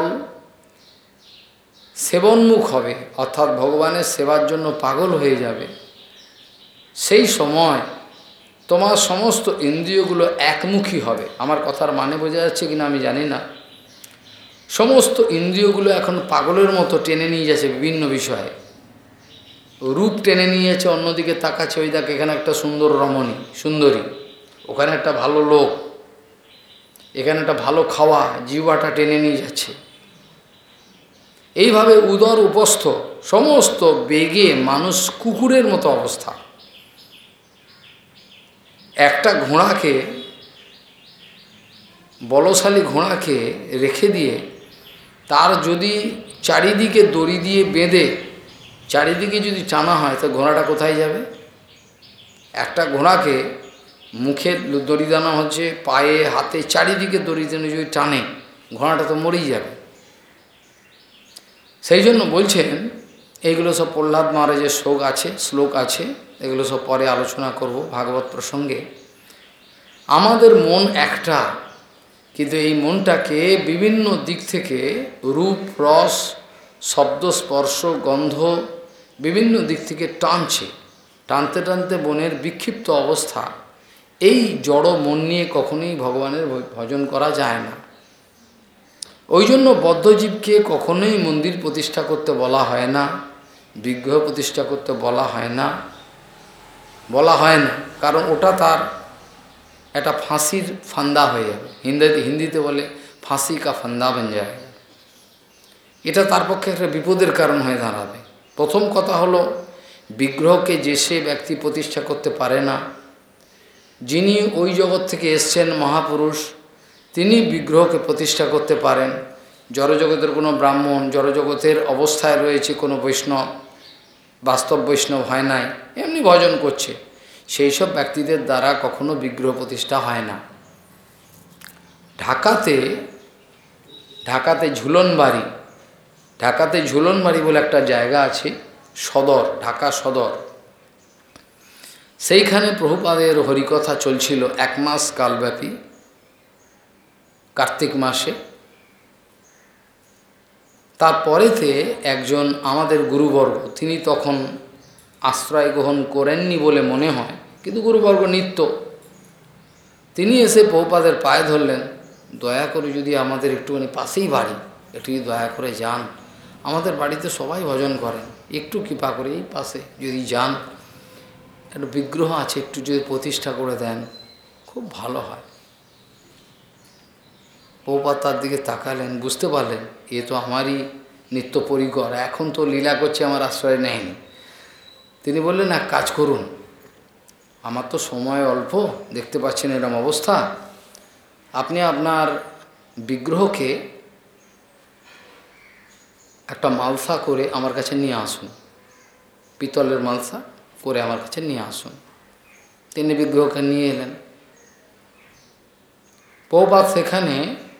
সেবন্মুখ হবে, অর্থাৎ ভগবানের সেবার জন্য পাগল হয়ে যাবে, সেই সময় তোমার সমস্ত ইন্দ্রিয়গুলো একমুখী হবে। আমার কথার মানে বোঝা যাচ্ছে কিনা আমি জানি না। সমস্ত ইন্দ্রিয়গুলো এখন পাগলের মতো টেনে নিয়ে যাচ্ছে বিভিন্ন বিষয়ে, রূপ টেনে নিয়ে যাচ্ছে, অন্যদিকে তাকাচ্ছে, ওই দেখ এখানে একটা সুন্দর রমণী সুন্দরী, ওখানে একটা ভালো লোক, এখানে একটা ভালো খাওয়া, জিহ্বাটা টেনে নিয়ে যাচ্ছে। এইভাবে উদর উপস্থ সমস্ত বেগে মানুষ কুকুরের মতো অবস্থা। একটা ঘোড়াকে, বলশালী ঘোড়াকে রেখে দিয়ে তার যদি চারিদিকে দড়ি দিয়ে বেঁধে চারিদিকে যদি টানা হয় তো ঘোড়াটা কোথায় যাবে? একটা ঘোড়াকে মুখে দড়ি টানা হচ্ছে, পায়ে হাতে চারিদিকে দড়ি টেনে যদি টানে ঘোড়াটা তো মরেই যাবে। সেই জন্য বলছেন, এইগুলো সব প্রহ্লাদ মহারাজের শ্লোক আছে শ্লোক আছে এগুলো সব পরে আলোচনা করব ভাগবত প্রসঙ্গে। আমাদের মন একটা, কিন্তু এই মনটাকে বিভিন্ন দিক থেকে রূপ, রস, শব্দ, স্পর্শ, গন্ধ বিভিন্ন দিক থেকে টানছে। টানতে টানতে মনের বিক্ষিপ্ত অবস্থা, এই জড় মন নিয়ে কখনোই ভগবানের ভজন করা যায় না। ওই জন্য বদ্ধজীবকে কখনোই মন্দির প্রতিষ্ঠা করতে বলা হয় না, বিগ্রহ প্রতিষ্ঠা করতে বলা হয় না, বলা হয় না কারণ ওটা তার একটা ফাঁসির ফান্দা হয়ে যাবে। হিন্দিতে হিন্দিতে বলে ফাঁসি কা ফান্দা বন যায়, এটা তার পক্ষে একটা বিপদের কারণ হয়ে দাঁড়াবে। প্রথম কথা হলো, বিগ্রহকে যে সে ব্যক্তি প্রতিষ্ঠা করতে পারে না, যিনি ওই জগৎ থেকে এসছেন মহাপুরুষ, তিনি বিগ্রহকে প্রতিষ্ঠা করতে পারেন। জড়জগতের কোনো ব্রাহ্মণ, জড়জগতের অবস্থায় রয়েছে কোনো বৈষ্ণব, বাস্তব বৈষ্ণব হয় নাই, এমনি ভজন করছে, সেই সব ব্যক্তিদের দ্বারা কখনো বিগ্রহ প্রতিষ্ঠা হয় না। ঢাকাতে ঢাকাতে ঝুলনবাড়ি ঢাকাতে ঝুলনবাড়ি বলে একটা জায়গা আছে, সদর, ঢাকা সদর। সেইখানে প্রভুপাদের হরিকথা চলছিল এক মাস কালব্যাপী, কার্তিক মাসে। তারপরেতে একজন আমাদের গুরুবর্গ, তিনি তখন আশ্রয় গ্রহণ করেননি বলে মনে হয়, কিন্তু গুরুবর্গ নিত্য, তিনি এসে প্রভুপাদের পায়ে ধরলেন, দয়া করে যদি আমাদের একটুখানি পাশেই বাড়ি, একটু যদি দয়া করে যান, আমাদের বাড়িতে সবাই ভজন করেন, একটু কৃপা করে এই পাশে যদি যান, একটা বিগ্রহ আছে, একটু যদি প্রতিষ্ঠা করে দেন খুব ভালো হয়। প্রভুপাদ তার দিকে তাকালেন, বুঝতে পারলেন এ তো আমারই নিত্য পরিকর, এখন তো লীলা করছে, আমার আশ্রয় নেয়নি। তিনি বললেন, এক কাজ করুন, আমার তো সময় অল্প, দেখতে পাচ্ছেন এরকম অবস্থা, আপনি আপনার বিগ্রহকে একটা মালসা করে আমার কাছে নিয়ে আসুন, পিতলের মালসা করে আমার কাছে নিয়ে আসুন। তিনি বিগ্রহকে নিয়ে এলেন। প্রভুপাদ সেখানে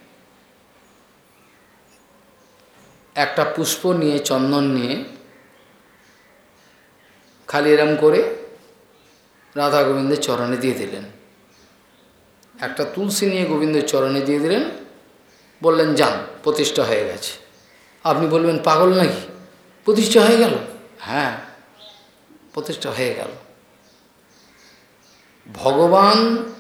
একটা পুষ্প নিয়ে, চন্দন নিয়ে, খালি এরম করে রাধা গোবিন্দের চরণে দিয়ে দিলেন। একটা তুলসী নিয়ে গোবিন্দের চরণে দিয়ে দিলেন, বললেন যান, প্রতিষ্ঠা হয়ে গেছে। আপনি বলবেন পাগল নাকি, প্রতিষ্ঠা হয়ে গেল? হ্যাঁ, প্রতিষ্ঠা হয়ে গেল। ভগবান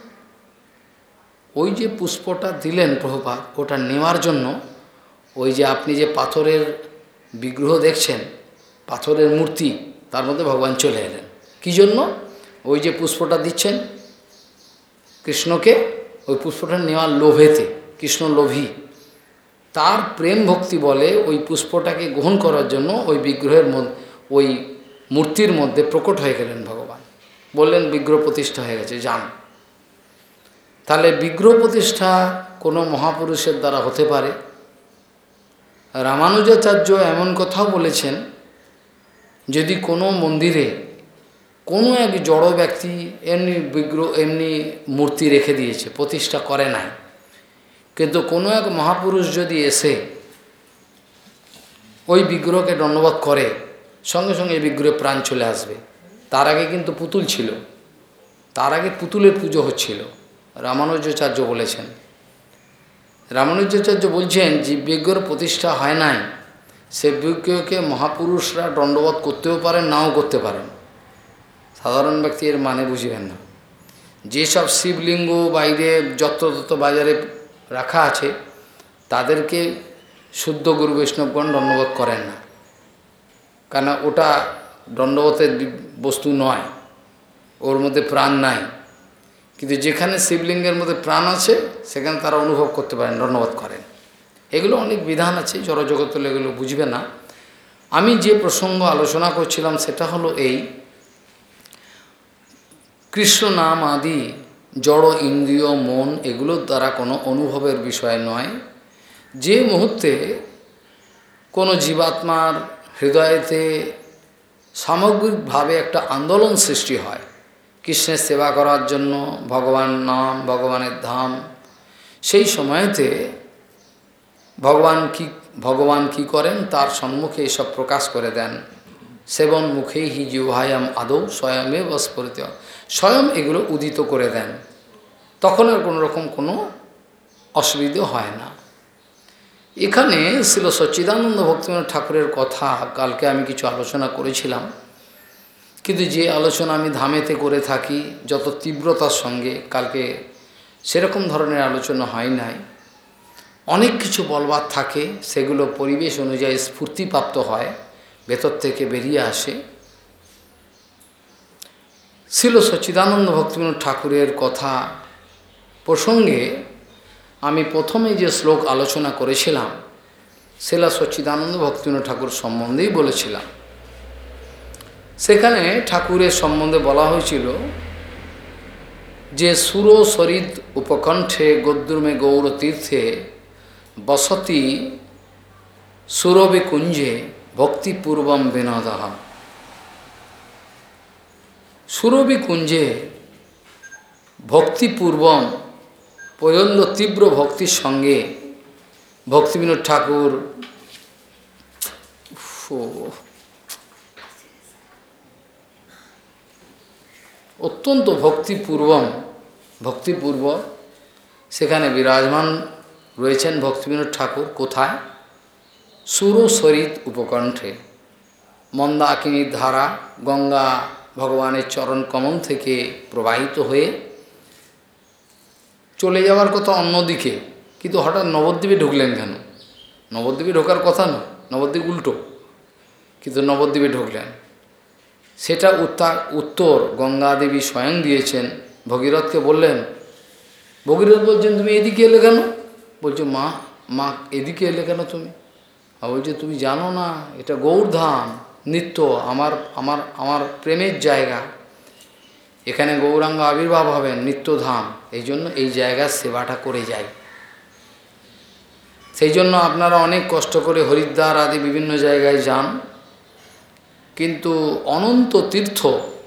ওই যে পুষ্পটা দিলেন প্রভুপাদ, ওটা নেওয়ার জন্য ওই যে আপনি যে পাথরের বিগ্রহ দেখছেন, পাথরের মূর্তি, তার মধ্যে ভগবান চলে এলেন। কী জন্য? ওই যে পুষ্পটা দিচ্ছেন কৃষ্ণকে, ওই পুষ্পটা নেওয়ার লোভেতে, কৃষ্ণ লোভী, তার প্রেম ভক্তি বলে ওই পুষ্পটাকে গ্রহণ করার জন্য ওই বিগ্রহের মধ্যে, ওই মূর্তির মধ্যে প্রকট হয়ে গেলেন ভগবান। বললেন বিগ্রহ প্রতিষ্ঠা হয়ে গেছে, যান। তাহলে বিগ্রহ প্রতিষ্ঠা কোনো মহাপুরুষের দ্বারা হতে পারে। রামানুজাচার্য এমন কথাও বলেছেন, যদি কোনো মন্দিরে কোনো এক জড় ব্যক্তি এমনি বিগ্রহ, এমনি মূর্তি রেখে দিয়েছে, প্রতিষ্ঠা করে নাই, কিন্তু কোনো এক মহাপুরুষ যদি এসে ওই বিগ্রহকে দণ্ডবোধ করে, সঙ্গে সঙ্গে এই বিগ্রহে প্রাণ চলে আসবে। তার আগে কিন্তু পুতুল ছিল, তার আগে পুতুলের পুজো হচ্ছিল, রামানুজাচার্য বলেছেন। রামানুজাচার্য বলছেন যে বিগ্রহ প্রতিষ্ঠা হয় নাই, সে বিগ্রহকে মহাপুরুষরা দণ্ডবোধ করতেও পারেন, নাও করতে পারেন, সাধারণ ব্যক্তি এর মানে বুঝবেন না। যেসব শিবলিঙ্গ বাইরে যত তত বাজারে রাখা আছে, তাদেরকে শুদ্ধ গুরু বৈষ্ণবগণ দণ্ডবোধ করেন না, কেন ওটা দণ্ডবোধের বস্তু নয়, ওর মধ্যে প্রাণ নাই। কিন্তু যেখানে শিবলিঙ্গের মধ্যে প্রাণ আছে সেখানে তারা অনুভব করতে পারেন, দণ্ডবোধ করেন। এগুলো অনেক বিধান আছে, জড়জগৎ এগুলো বুঝবে না। আমি যে প্রসঙ্গ আলোচনা করছিলাম সেটা হলো এই, কৃষ্ণ নাম আদি জড় ইন্দ্রিয় মন এগুলোর দ্বারা কোনো অনুভবের বিষয় নয়। যে মুহূর্তে কোনো জীবাত্মার হৃদয়েতে সামগ্রিকভাবে একটা আন্দোলন সৃষ্টি হয় কৃষ্ণের সেবা করার জন্য, ভগবান নাম, ভগবানের ধাম, সেই সময়তে ভগবান কি ভগবান কি করেন, তার সম্মুখে এসব প্রকাশ করে দেন। সেবন মুখে হি জিহ্বায়াম আদৌ স্বয়মে বস্ফুরিত, স্বয়ং এগুলো উদিত করে দেন। তখন আর কোনো রকম কোনো অসুবিধে হয় না। এখানে ছিল সচ্চিদানন্দ ভক্তিবিনোদ ঠাকুরের কথা কালকে আমি কিছু আলোচনা করেছিলাম, কিন্তু যে আলোচনা আমি ধামেতে করে থাকি যত তীব্রতার সঙ্গে, কালকে সেরকম ধরনের আলোচনা হয় নাই। অনেক কিছু বলবার থাকে, সেগুলো পরিবেশ অনুযায়ী স্ফূর্তিপ্রাপ্ত হয়, ভেতর থেকে বেরিয়ে আসে। ছিল সচ্চিদানন্দ ভক্তিবিনোদ ঠাকুরের কথা প্রসঙ্গে আমি প্রথমে যে শ্লোক আলোচনা করেছিলাম সেটা সচ্চিদানন্দ ভক্তিবিনোদ ঠাকুর সম্বন্ধেই বলেছিলাম। সেখানে ঠাকুরের সম্বন্ধে বলা হয়েছিল যে সুর সরিদ উপকণ্ঠে গদ্রুমে গৌর তীর্থে বসতি সুরবে কুঞ্জে ভক্তিপূর্বম বিনোদঃ। সুরবি কুঞ্জে ভক্তিপূর্বম প্রচণ্ড তীব্র ভক্তির সঙ্গে ভক্তিবিনোদ ঠাকুর অত্যন্ত ভক্তিপূর্বম ভক্তিপূর্ব সেখানে বিরাজমান রয়েছেন ভক্তিবিনোদ ঠাকুর। কোথায়? সুর সরিত উপকণ্ঠে, মন্দাকিনীর ধারা গঙ্গা ভগবানের চরণ কমল থেকে প্রবাহিত হয়ে চলে যাওয়ার কথা অন্যদিকে, কিন্তু হঠাৎ নবদ্বীপে ঢুকলেন কেন? নবদ্বীপে ঢোকার কথা না, নবদ্বীপ উল্টো, কিন্তু নবদ্বীপে ঢুকলেন। সেটা উত্তর উত্তর গঙ্গাদেবী স্বয়ং দিয়েছেন। ভগীরথকে বললেন, ভগীরথ বলছেন তুমি এদিকে এলে কেন? বলছো মা মা এদিকে এলে কেন তুমি? আর বলছে তুমি জানো না এটা গৌরধাম, নিত্য আমার আমার আমার প্রেমের জায়গা, এখানে গৌরাঙ্গ আবির্ভাব হবেন, নিত্যধাম, এই জন্য এই জায়গার সেবাটা করে যাই। সেই জন্য আপনারা অনেক কষ্ট করে হরিদ্বার আদি বিভিন্ন জায়গায় যান, কিন্তু অনন্ত তীর্থ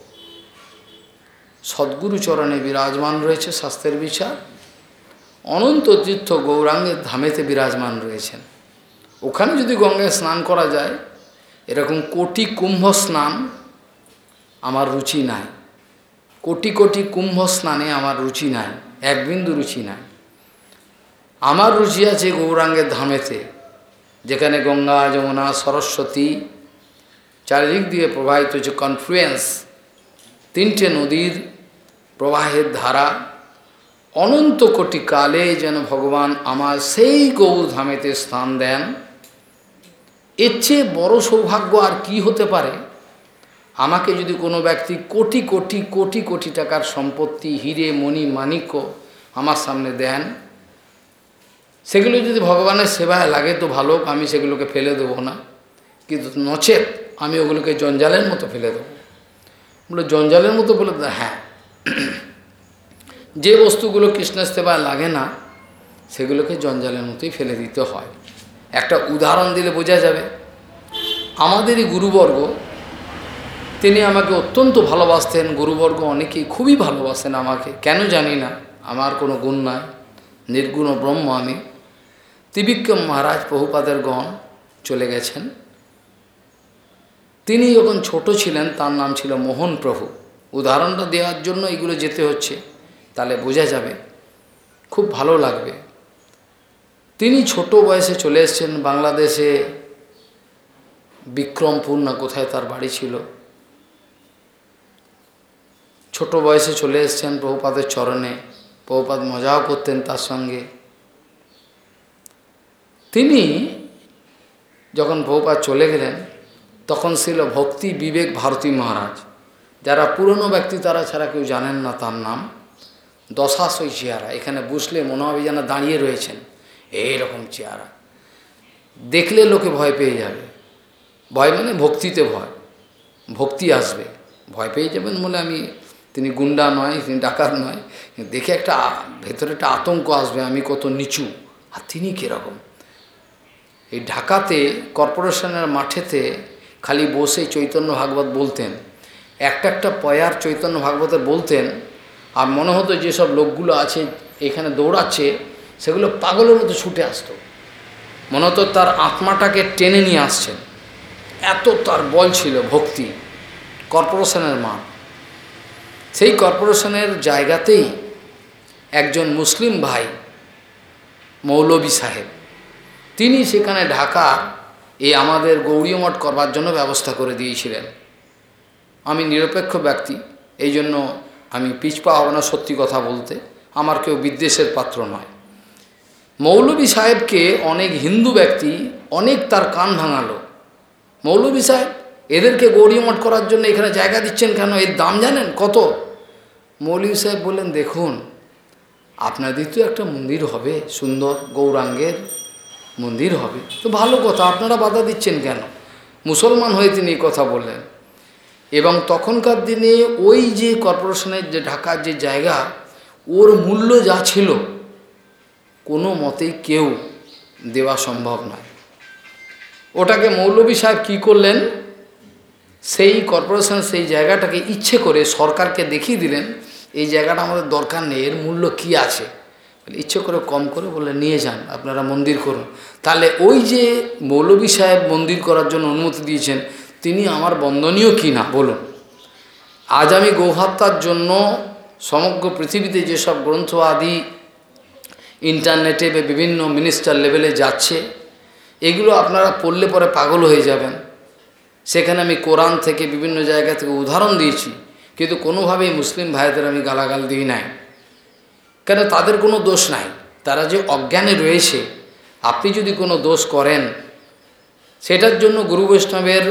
সদ্গুরু চরণে বিরাজমান রয়েছে। শাস্ত্রের বিচার অনন্ত তীর্থ গৌরাঙ্গের ধামেতে বিরাজমান রয়েছেন। ওখানে যদি গঙ্গায় স্নান করা যায়, এরকম কোটি কুম্ভ স্নান আমার রুচি নাই। কোটি কোটি কুম্ভ স্নানে আমার রুচি নাই, এক বিন্দু রুচি নাই। আমার রুচি আছে গৌরাঙ্গের ধামেতে, যেখানে গঙ্গা যমুনা সরস্বতী চারিদিক দিয়ে প্রবাহিত হচ্ছে কনফ্লুয়েন্স, তিনটে নদীর প্রবাহের ধারা। অনন্ত কোটি কালে যেন ভগবান আমার সেই গৌর ধামেতে স্থান দেন, এর চেয়ে বড় সৌভাগ্য আর কি হতে পারে? আমাকে যদি কোনো ব্যক্তি কোটি কোটি কোটি কোটি টাকার সম্পত্তি, হিরে মণি মাণিক্য আমার সামনে দেন, সেগুলো যদি ভগবানের সেবায় লাগে তো ভালো, আমি সেগুলোকে ফেলে দেবো না, কিন্তু নচেত আমি ওগুলোকে জঞ্জালের মতো ফেলে দেবো। বলে জঞ্জালের মতো বলে, হ্যাঁ, যে বস্তুগুলো কৃষ্ণের সেবায় লাগে না সেগুলোকে জঞ্জালের মতোই ফেলে দিতে হয়। একটা উদাহরণ দিলে বোঝা যাবে। আমাদেরই গুরুবর্গ, তিনি আমাকে অত্যন্ত ভালোবাসতেন। গুরুবর্গ অনেকেই খুবই ভালোবাসেন আমাকে, কেন জানি না, আমার কোনো গুণ নাই, নির্গুণ ব্রহ্ম আমি। ত্রিবিক্রম মহারাজ প্রভুপাদের গণ চলে গেছেন। তিনি যখন ছোট ছিলেন তার নাম ছিল মোহন প্রভু। উদাহরণটা দেওয়ার জন্য এগুলো যেতে হচ্ছে, তাহলে বোঝা যাবে, খুব ভালো লাগবে। তিনি ছোট বয়সে চলে এসেছেন বাংলাদেশে, বিক্রমপুর না কোথায় তার বাড়ি ছিল। ছোট বয়সে চলে এসেছেন প্রভুপাদের চরণে, প্রভুপাদ মজাও করতেন তার সঙ্গে। তিনি যখন প্রভুপাদ চলে গেলেন তখন ছিল ভক্তি বিবেক ভারতী মহারাজ। যারা পুরনো ব্যক্তি তারা ছাড়া কেউ জানেন না তার নাম। দশাশই চেহারা, এখানে বসলে মনে হবে যেন দাঁড়িয়ে রয়েছেন, এইরকম চেহারা। দেখলে লোকে ভয় পেয়ে যাবে। ভয় মানে ভক্তিতে ভয়, ভক্তি আসবে, ভয় পেয়ে যাবেন বলে আমি তিনি গুন্ডা নয়, তিনি ডাকাত নয়, দেখে একটা ভেতরে একটা আতঙ্ক আসবে আমি কত নিচু, আর তিনি কীরকম। এই ঢাকাতে কর্পোরেশনের মাঠেতে খালি বসে চৈতন্য ভাগবত বলতেন, একটা একটা পয়ার চৈতন্য ভাগবতের বলতেন, আর মনে হতো যেসব লোকগুলো আছে এখানে দৌড়াচ্ছে সেগুলো পাগলের মতো ছুটে আসতো, মনে হতো তার আত্মাটাকে টেনে নিয়ে আসছেন, এত তার বল ছিল ভক্তি। কর্পোরেশনের মাঠ, সেই কর্পোরেশনের জায়গাতেই একজন মুসলিম ভাই মৌলভী সাহেব, তিনি সেখানে ঢাকা এই আমাদের গৌড়ীয় মঠ করবার জন্য ব্যবস্থা করে দিয়েছিলেন। আমি নিরপেক্ষ ব্যক্তি, এই জন্য আমি পিছপা হব না সত্যি কথা বলতে, আমার কেউ বিদ্বেষের পাত্র নয়। মৌলভী সাহেবকে অনেক হিন্দু ব্যক্তি অনেক তার কান ভাঙালো, মৌলভী সাহেব এদেরকে গৌড়ীয় মঠ করার জন্য এখানে জায়গা দিচ্ছেন কেন, এর দাম জানেন কত? মৌলভী সাহেব বললেন, দেখুন আপনাদের তো একটা মন্দির হবে, সুন্দর গৌরাঙ্গের মন্দির হবে, তো ভালো কথা, আপনারা বাধা দিচ্ছেন কেন? মুসলমান হয়ে তিনি এই কথা বললেন। এবং তখনকার দিনে ওই যে কর্পোরেশনের যে ঢাকার যে জায়গা, ওর মূল্য যা ছিল কোনো মতেই কেউ দেওয়া সম্ভব নয়। ওটাকে মৌলভী সাহেব কী করলেন, সেই কর্পোরেশন সেই জায়গাটাকে ইচ্ছে করে সরকারকে দেখিয়ে দিলেন, এই জায়গাটা আমাদের দরকার নেই, এর মূল্য কি আছে, ইচ্ছে করে কম করে বলে নিয়ে যান, আপনারা মন্দির করুন। তাহলে ওই যে মৌলভী সাহেব মন্দির করার জন্য অনুমতি দিয়েছেন, তিনি আমার বন্দনীয় কি না বলুন। আজ আমি গৌহত্যার জন্য সমগ্র পৃথিবীতে যেসব গ্রন্থ আদি ইন্টারনেটে বা বিভিন্ন মিনিস্টার লেভেলে যাচ্ছে, এগুলো আপনারা পড়লে পরে পাগল হয়ে যাবেন। সেখানে আমি কোরআন থেকে বিভিন্ন জায়গা থেকে উদাহরণ দিয়েছি, কিন্তু কোনোভাবেই মুসলিম ভাইদের আমি গালাগাল দিই নাই, কেন তাদের কোনো দোষ নাই, তারা যে অজ্ঞানে রয়েছে। আপনি যদি কোনো দোষ করেন, সেটার জন্য গুরু বৈষ্ণবের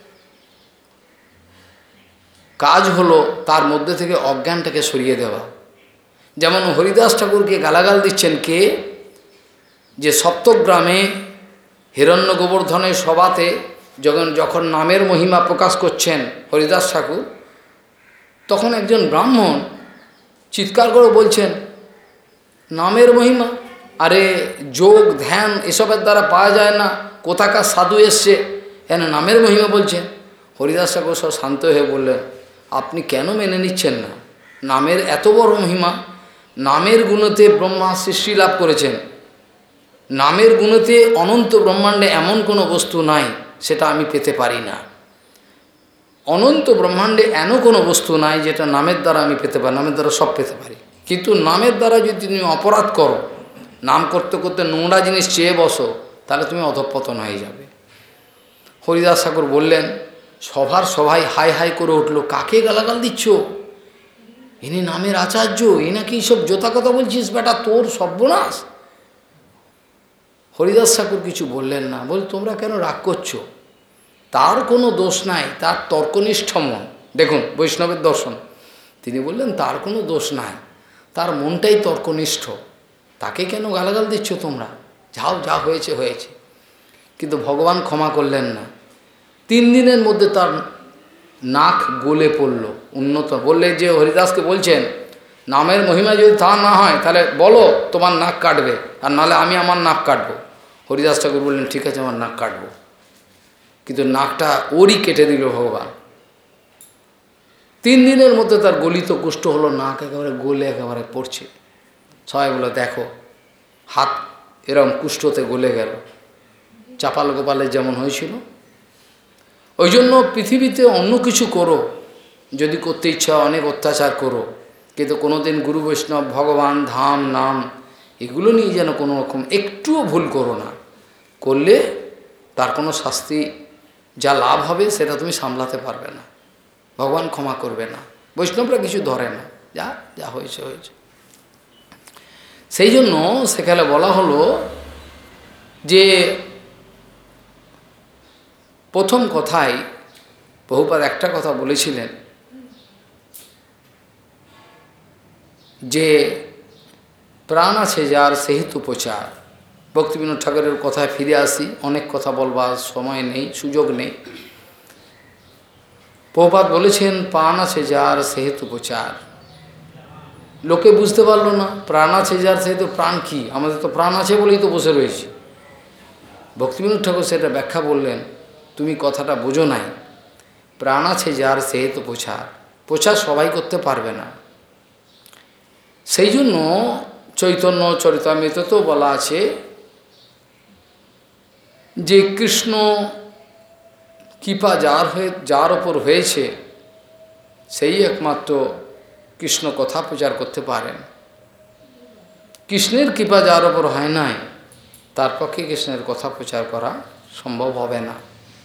কাজ হলো তার মধ্যে থেকে অজ্ঞানটাকে সরিয়ে দেওয়া। যেমন হরিদাস ঠাকুরকে গালাগাল দিচ্ছেন কে, যে সপ্তগ্রামে হিরণ্য গোবর্ধনের সভাতে যখন যখন নামের মহিমা প্রকাশ করছেন হরিদাস ঠাকুর, তখন একজন ব্রাহ্মণ চিৎকার করে বলছেন, নামের মহিমা, আরে যোগ ধ্যান এসবের দ্বারা পাওয়া যায় না, কোথাকার সাধু এসছে কেন নামের মহিমা বলছেন। হরিদাস ঠাকুর সব শান্ত হয়ে বললেন, আপনি কেন মেনে নিচ্ছেন না, নামের এত বড় মহিমা, নামের গুণতে ব্রহ্মা সৃষ্টি লাভ করেছেন, নামের গুণতে অনন্ত ব্রহ্মাণ্ডে এমন কোনো বস্তু নাই সেটা আমি পেতে পারি না, অনন্ত ব্রহ্মাণ্ডে এমন কোনো বস্তু নাই যেটা নামের দ্বারা আমি পেতে পারি, নামের দ্বারা সব পেতে পারি, কিন্তু নামের দ্বারা যদি তুমি অপরাধ করো, নাম করতে করতে নোংরা জিনিস চেয়ে বসো, তাহলে তুমি অধঃপতন হয়ে যাবে। হরিদাস ঠাকুর বললেন, সভার সবাই হাই হাই করে উঠলো, কাকে গালাগাল দিচ্ছ, ইনি নামের আচার্য, এ নাকি সব জোতা কথা বলছিস, বেটা তোর সর্বনাশ। হরিদাস ঠাকুর কিছু বললেন না, বল তোমরা কেন রাগ করছো, তার কোনো দোষ নাই, তার তর্কনিষ্ঠ মন। দেখুন বৈষ্ণবের দর্শন, তিনি বললেন তার কোনো দোষ নাই, তার মনটাই তর্কনিষ্ঠ, তাকে কেন গালাগাল দিচ্ছ তোমরা, যাও যা হয়েছে হয়েছে। কিন্তু ভগবান ক্ষমা করলেন না, তিন দিনের মধ্যে তার নাক গলে পড়ল। উন্নত বললে যে হরিদাসকে বলছেন, নামের মহিমা যদি তা না হয় তাহলে বলো তোমার নাক কাটবে, আর নাহলে আমি আমার নাক কাটবো। হরিদাস ঠাকুর বললেন, ঠিক আছে আমার নাক কাটবো, কিন্তু নাকটা ওরই কেটে দিল ভগবান। তিন দিনের মধ্যে তার গলিত কুষ্ঠ হলো, নাক একেবারে গলে একেবারে পড়ছে। সবাই বলে দেখো, হাত এরম কুষ্ঠতে গলে গেল, চাপাল গোপালের যেমন হয়েছিল। ওই জন্য পৃথিবীতে অন্য কিছু করো, যদি করতে ইচ্ছা অনেক অত্যাচার করো, কিন্তু কোনো দিন গুরু বৈষ্ণব ভগবান ধাম নাম এগুলো নিয়ে যেন কোনো রকম একটুও ভুল করো না, করলে তার কোনো শাস্তি যা লাভ হবে সেটা তুমি সামলাতে পারবে না, ভগবান ক্ষমা করবে না, বৈষ্ণবরা কিছু ধরে না, যা যা হয়েছে হয়েছে। সেই জন্য সেখানে বলা হলো যে প্রথম কথায় বহুপাদ একটা কথা বলেছিলেন যে প্রাণ আছে যার সেহেতু প্রচার। ভক্তিবিনোদ ঠাকুরের কথায় ফিরে আসি, অনেক কথা বলবার সময় নেই, সুযোগ নেই। প্রভুপাদ বলেছেন প্রাণ আছে যার সেহেতু প্রচার। লোকে বুঝতে পারলো না প্রাণ আছে যার সেহেতু প্রাণ কি, আমাদের তো প্রাণ আছে বলেই তো বসে রয়েছি। ভক্তিবিনোদ ঠাকুর সেটা ব্যাখ্যা বললেন, তুমি কথাটা বোঝো নাই। প্রাণ আছে যার সেহেতু প্রচার, প্রচার সবাই করতে পারবে না। সেই জন্য চৈতন্য চরিতামৃতেও বলা আছে যে কৃষ্ণ কৃপা যার হয়ে যার ওপর হয়েছে সেই একমাত্র কৃষ্ণ কথা প্রচার করতে পারেন। কৃষ্ণের কৃপা যার ওপর হয় নাই তার পক্ষে কৃষ্ণের কথা প্রচার করা সম্ভব হবে না।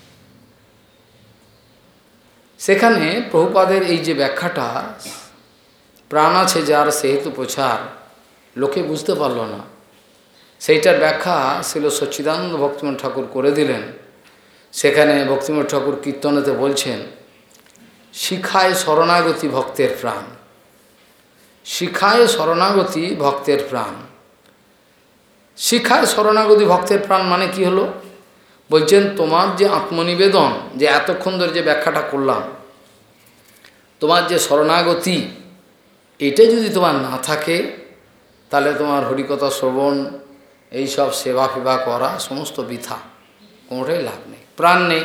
সেখানে প্রভুপাদের এই যে ব্যাখ্যাটা, প্রাণ আছে যার সেহেতু প্রচার, লোকে বুঝতে পারল না, সেইটার ব্যাখ্যা ছিল সচ্চিদানন্দ ভক্তিবিনোদ ঠাকুর করে দিলেন। সেখানে ভক্তিবিনোদ ঠাকুর কীর্তনেতে বলছেন, শিখায় শরণাগতি ভক্তের প্রাণ, শিখায় শরণাগতি ভক্তের প্রাণ। শিখায় শরণাগতি ভক্তের প্রাণ মানে কি হলো? বলছেন তোমার যে আত্মনিবেদন, যে এতক্ষণ ধরে যে ব্যাখ্যাটা করলাম, তোমার যে শরণাগতি, এটা যদি তোমার না থাকে তাহলে তোমার হরিকথা শ্রবণ, এইসব সেবা ফেবা করা সমস্ত বৃথা, কোনোটাই লাভ নেই, প্রাণ নেই।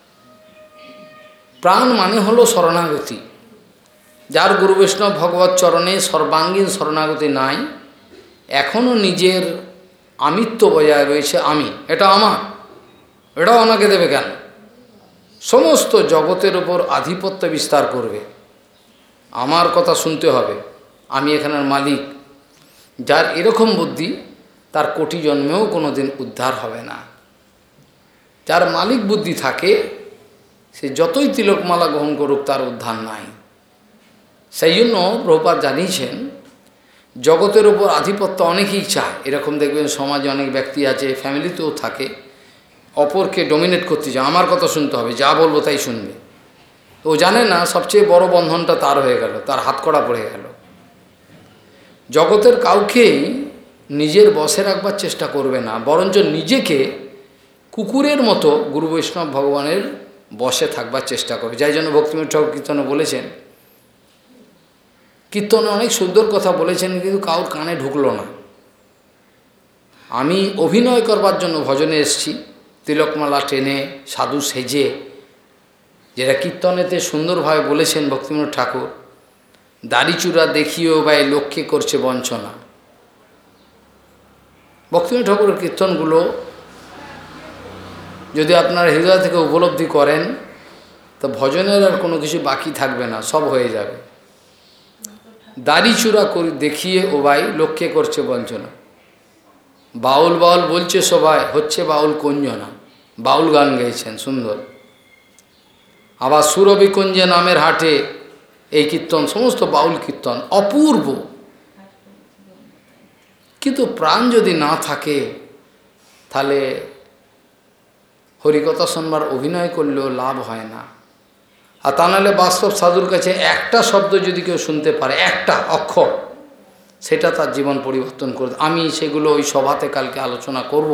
প্রাণ মানে হলো শরণাগতি। যার গুরু বৈষ্ণব ভগবত চরণে সর্বাঙ্গীন শরণাগতি নাই, এখনও নিজের আমিত্ব বজায় রয়েছে, আমি, এটা আমার, এটাও আমাকে দেবে কেন, সমস্ত জগতের উপর আধিপত্য বিস্তার করবে, আমার কথা শুনতে হবে, আমি এখানের মালিক। যার এরকম বুদ্ধি তার কোটি জন্মেও কোনো দিন উদ্ধার হবে না। যার মালিক বুদ্ধি থাকে সে যতই তিলকমালা গ্রহণ করুক তার উদ্ধার নাই। সেই জন্য প্রভুপাদ জানিয়েছেন জগতের ওপর আধিপত্য অনেকেই চায়। এরকম দেখবেন সমাজে অনেক ব্যক্তি আছে, ফ্যামিলিতেও থাকে, অপরকে ডমিনেট করতে চায়, আমার কথা শুনতে হবে, যা বলবো তাই শুনবে। ও জানে না সবচেয়ে বড় বন্ধনটা তার হয়ে গেল, তার হাতকড়া পড়ে গেল। জগতের কাউকেই নিজের বশে রাখবার চেষ্টা করবে না, বরঞ্চ নিজেকে কুকুরের মতো গুরু বৈষ্ণব ভগবানের বশে থাকবার চেষ্টা করবে। যাই জন্য ভক্তিবিনোদ ঠাকুর কীর্তনে বলেছেন, কীর্তনে অনেক সুন্দর কথা বলেছেন, কিন্তু কাউর কানে ঢুকলো না। আমি অভিনয় করবার জন্য ভজনে এসেছি, তিলকমালা টেনে সাধু সেজে, যেটা কীর্তনেতে সুন্দরভাবে বলেছেন ভক্তিবিনোদ ঠাকুর, দাড়িচূড়া দেখিয়েও বা এই লক্ষ্যে করছে বঞ্চনা। ভক্তিবিনোদ ঠাকুরের কীর্তনগুলো যদি আপনারা হৃদয় থেকে উপলব্ধি করেন তো ভজনের আর কোনো কিছু বাকি থাকবে না, সব হয়ে যাবে। দাড়িচূড়া করে দেখিয়ে ও ভাই লক্ষ্যে করছে বঞ্চনা। বাউল বাউল বলছে সবাই, হচ্ছে বাউল কুঞ্জনা, বাউল গান গেয়েছেন সুন্দর। আবার সুরবিকুঞ্জে নামের হাটে এই কীর্তন, সমস্ত বাউল কীর্তন অপূর্ব। কিন্তু প্রাণ যদি না থাকে তাহলে হরিকথা শুনবার অভিনয় করলেও লাভ হয় না। আর তা নাহলে বাস্তব সাধুর কাছে একটা শব্দ যদি কেউ শুনতে পারে, একটা অক্ষর, সেটা তার জীবন পরিবর্তন করে। আমি সেগুলো ওই সভাতে কালকে আলোচনা করব,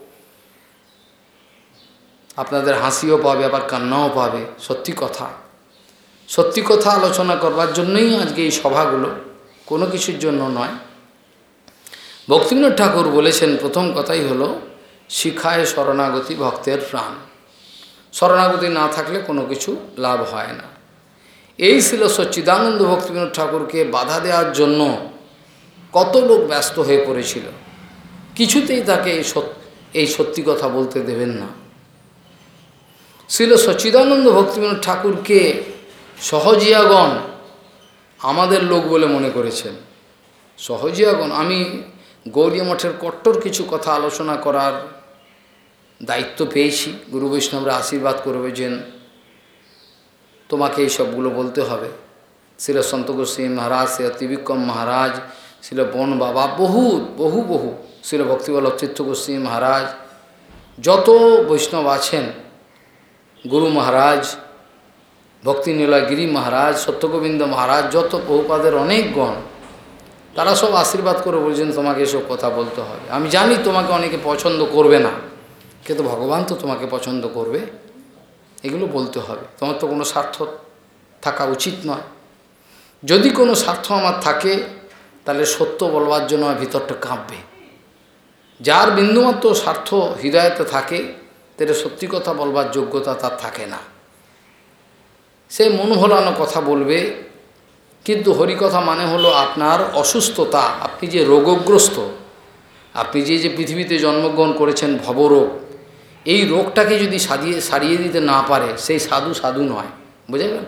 আপনাদের হাসিও পাবে আবার কান্নাও পাবে। সত্যি কথা, সত্যি কথা আলোচনা করবার জন্যই আজকে এই সভাগুলো, কোনো কিছুর জন্য নয়। ভক্তিবিনোদ ঠাকুর বলেছেন প্রথম কথাই হলো শিখায় শরণাগতি ভক্তের প্রাণ। শরণাগতি না থাকলে কোনো কিছু লাভ হয় না। এই ছিল সচ্চিদানন্দ ভক্তিবিনোদ ঠাকুরকে বাধা দেওয়ার জন্য কত লোক ব্যস্ত হয়ে পড়েছিল, কিছুতেই তাকে এই সত্যি কথা বলতে দেবেন না। ছিল সচ্চিদানন্দ ভক্তিবিনোদ ঠাকুরকে সহজিয়াগণ আমাদের লোক বলে মনে করেছেন। সহজিয়াগণ, আমি গৌড়ীয় মঠের কট্টর কিছু কথা আলোচনা করার দায়িত্ব পেয়েছি। গুরু বৈষ্ণবরা আশীর্বাদ করবে যে তোমাকে এই সবগুলো বলতে হবে। শিল সন্ত গোস্বামী মহারাজ, শিল ত্রিবিক্রম মহারাজ, শিল বন বাবা, বহু বহু বহু শিল ভক্তিবল্লভ তীর্থ গোস্বামী মহারাজ, যত বৈষ্ণব আছেন, গুরু মহারাজ, ভক্তিনিলয় গিরি মহারাজ, সত্যগোবিন্দ মহারাজ, যত প্রভুপাদের অনেক গণ, তারা সব আশীর্বাদ করে বলছেন তোমাকে এসব কথা বলতে হবে। আমি জানি তোমাকে অনেকে পছন্দ করবে না, কিন্তু ভগবান তো তোমাকে পছন্দ করবে, এগুলো বলতে হবে। তোমার তো কোনো স্বার্থ থাকা উচিত নয়। যদি কোনো স্বার্থ আমার থাকে তাহলে সত্য বলবার জন্য আমার ভিতরটা কাঁপবে। যার বিন্দুমাত্র স্বার্থ হৃদয়তে থাকে তাহলে সত্যি কথা বলবার যোগ্যতা তার থাকে না। সে মন ভোলানো কথা বলবে, কিন্তু হরিকথা মানে হলো আপনার অসুস্থতা, আপনি যে রোগগ্রস্ত, আপনি যে যে পৃথিবীতে জন্মগ্রহণ করেছেন ভবরোগ, এই রোগটাকে যদি সারিয়ে সারিয়ে দিতে না পারে সেই সাধু সাধু নয়। বোঝা গেল?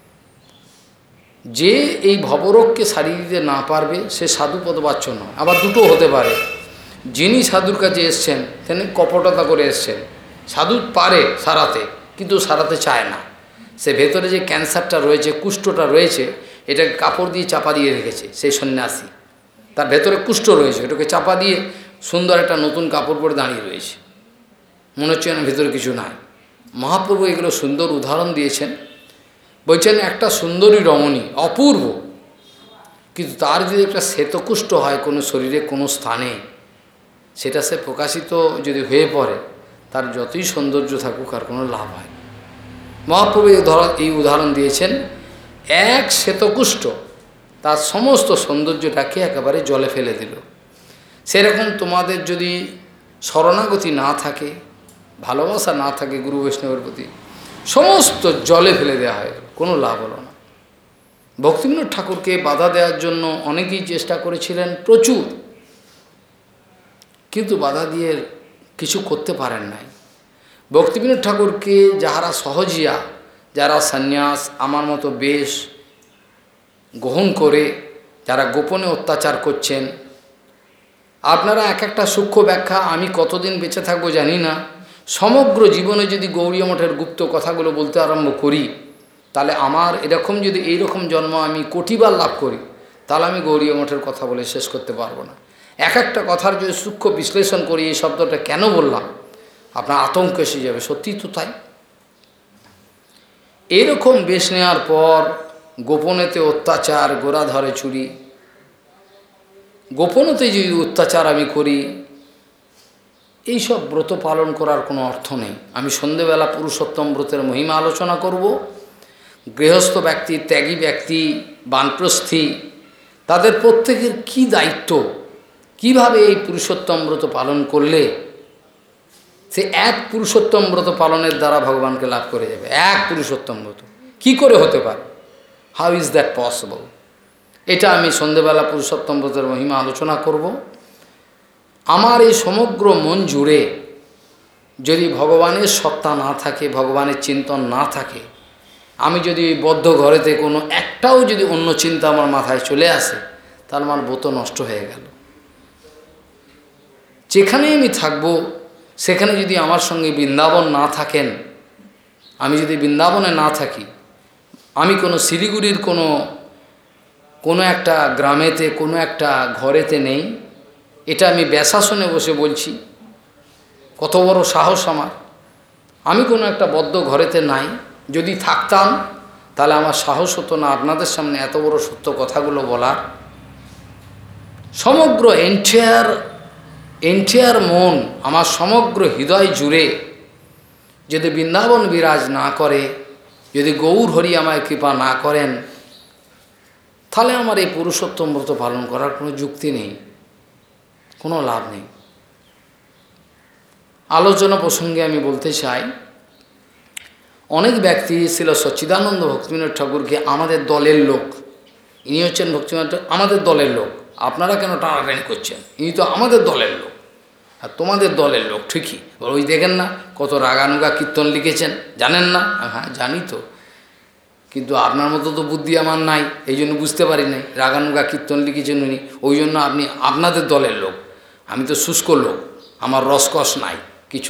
যে এই ভবরোগকে সারিয়ে দিতে না পারবে সে সাধু পদবাচ্য নয়। আবার দুটো হতে পারে, যিনি সাধুর কাছে এসছেন তিনি কপটতা করে এসছেন, সাধু পারে সারাতে কিন্তু সারাতে চায় না। সে ভেতরে যে ক্যান্সারটা রয়েছে, কুষ্ঠটা রয়েছে, এটাকে কাপড় দিয়ে চাপা দিয়ে রেখেছে। সেই সন্ন্যাসী তার ভেতরে কুষ্ঠ রয়েছে, এটাকে চাপা দিয়ে সুন্দর একটা নতুন কাপড় পরে দাঁড়িয়ে রয়েছে, মনে হচ্ছে না ভেতরে কিছু নাই। মহাপ্রভু এগুলো সুন্দর উদাহরণ দিয়েছেন। বলছেন একটা সুন্দরী রমণী অপূর্ব, কিন্তু তার যদি একটা শ্বেতকুষ্ঠ হয় কোনো শরীরে কোনো স্থানে, সেটা সে প্রকাশিত যদি হয়ে পড়ে, তার যতই সৌন্দর্য থাকুক আর কোনো লাভ হয়। মহাপ্রভু এই ধর এই উদাহরণ দিয়েছেন, এক শ্বেতকুষ্ঠ তার সমস্ত সৌন্দর্যটাকে একেবারে জলে ফেলে দিল। সেরকম তোমাদের যদি শরণাগতি না থাকে, ভালোবাসা না থাকে গুরু বৈষ্ণবের প্রতি, সমস্ত জলে ফেলে দেওয়া হয়, কোনো লাভ হলো না। ভক্তিবিনোদ ঠাকুরকে বাধা দেওয়ার জন্য অনেকেই চেষ্টা করেছিলেন প্রচুর, কিন্তু বাধা দিয়ে কিছু করতে পারেন নাই। ভক্তিবিনোদ ঠাকুরকে যাহারা সহজিয়া, যারা সন্ন্যাস আমার মতো বেশ গ্রহণ করে যারা গোপনে অত্যাচার করছেন, আপনারা এক একটা সূক্ষ্ম ব্যাখ্যা, আমি কতদিন বেঁচে থাকবো জানি না, সমগ্র জীবনে যদি গৌড়ীয় মঠের গুপ্ত কথাগুলো বলতে আরম্ভ করি, তাহলে আমার এরকম যদি এইরকম জন্ম আমি কোটিবার লাভ করি, তাহলে আমি গৌড়ীয় মঠের কথা বলে শেষ করতে পারবো না। এক একটা কথার যদি সূক্ষ্ম বিশ্লেষণ করি, এই শব্দটা কেন বললাম, আপনার আতঙ্ক এসে যাবে। সত্যি তো তাই। এরকম বেশ নেওয়ার পর গোপনেতে অত্যাচার, গোড়া ধরে চুরি, গোপনতে যদি অত্যাচার আমি করি, এইসব ব্রত পালন করার কোনো অর্থ নেই। আমি সন্ধেবেলা পুরুষোত্তম ব্রতের মহিমা আলোচনা করব। গৃহস্থ ব্যক্তি, ত্যাগী ব্যক্তি, বানপ্রস্থী, তাদের প্রত্যেকের কি দায়িত্ব, কিভাবে এই পুরুষোত্তম ব্রত পালন করলে সে এক পুরুষোত্তম ব্রত পালনের দ্বারা ভগবানকে লাভ করে যাবে। এক পুরুষোত্তম ব্রত কি করে হতে পারে? How is that possible? এটা আমি সন্ধেবেলা পুরুষোত্তম ব্রতের মহিমা আলোচনা করব। আমার এই সমগ্র মন জুড়ে যদি ভগবানের সত্তা না থাকে, ভগবানের চিন্তন না থাকে, আমি যদি ওই বদ্ধ ঘরেতে কোনো একটাও যদি অন্য চিন্তা আমার মাথায় চলে আসে, তাহলে আমার ব্রত নষ্ট হয়ে গেল। যেখানেই আমি থাকবো সেখানে যদি আমার সঙ্গে বৃন্দাবন না থাকেন, আমি যদি বৃন্দাবনে না থাকি, আমি কোনো শিলিগুড়ির কোনো কোনো একটা গ্রামেতে কোনো একটা ঘরেতে নেই, এটা আমি ব্যাসাসনে বসে বলছি, কত বড় সাহস আমার। আমি কোনো একটা বদ্ধ ঘরেতে নাই, যদি থাকতাম তাহলে আমার সাহস হতো না আপনাদের সামনে এত বড় সত্য কথাগুলো বলার। সমগ্র এন্টায়ার এন্টায়ার মন, আমার সমগ্র হৃদয় জুড়ে যদি বৃন্দাবন বিরাজ না করে, যদি গৌর হরি আমায় কৃপা না করেন, তাহলে আমার এই পুরুষোত্তম ব্রত পালন করার কোনো যুক্তি নেই, কোনো লাভ নেই। আলোচনা প্রসঙ্গে আমি বলতে চাই, অনেক ব্যক্তি ছিল সচ্চিদানন্দ ভক্তিবিনোদ ঠাকুরকে আমাদের দলের লোক, ইনি হচ্ছেন ভক্তিবিনোদ আমাদের দলের লোক, আপনারা কেন টানাটানি করছেন, ইনি তো আমাদের দলের লোক আর তোমাদের দলের লোক। ঠিকই, ওই দেখেন না কত রাগানুগা কীর্তন লিখেছেন, জানেন না? হ্যাঁ জানি তো, কিন্তু আপনার মতো তো বুদ্ধি আমার নাই, এই জন্য বুঝতে পারি নাই। রাগানুগা কীর্তন লিখেছেন উনি, ওই জন্য আপনি আপনাদের দলের লোক। আমি তো শুষ্ক লোক, আমার রসকস নাই কিছু।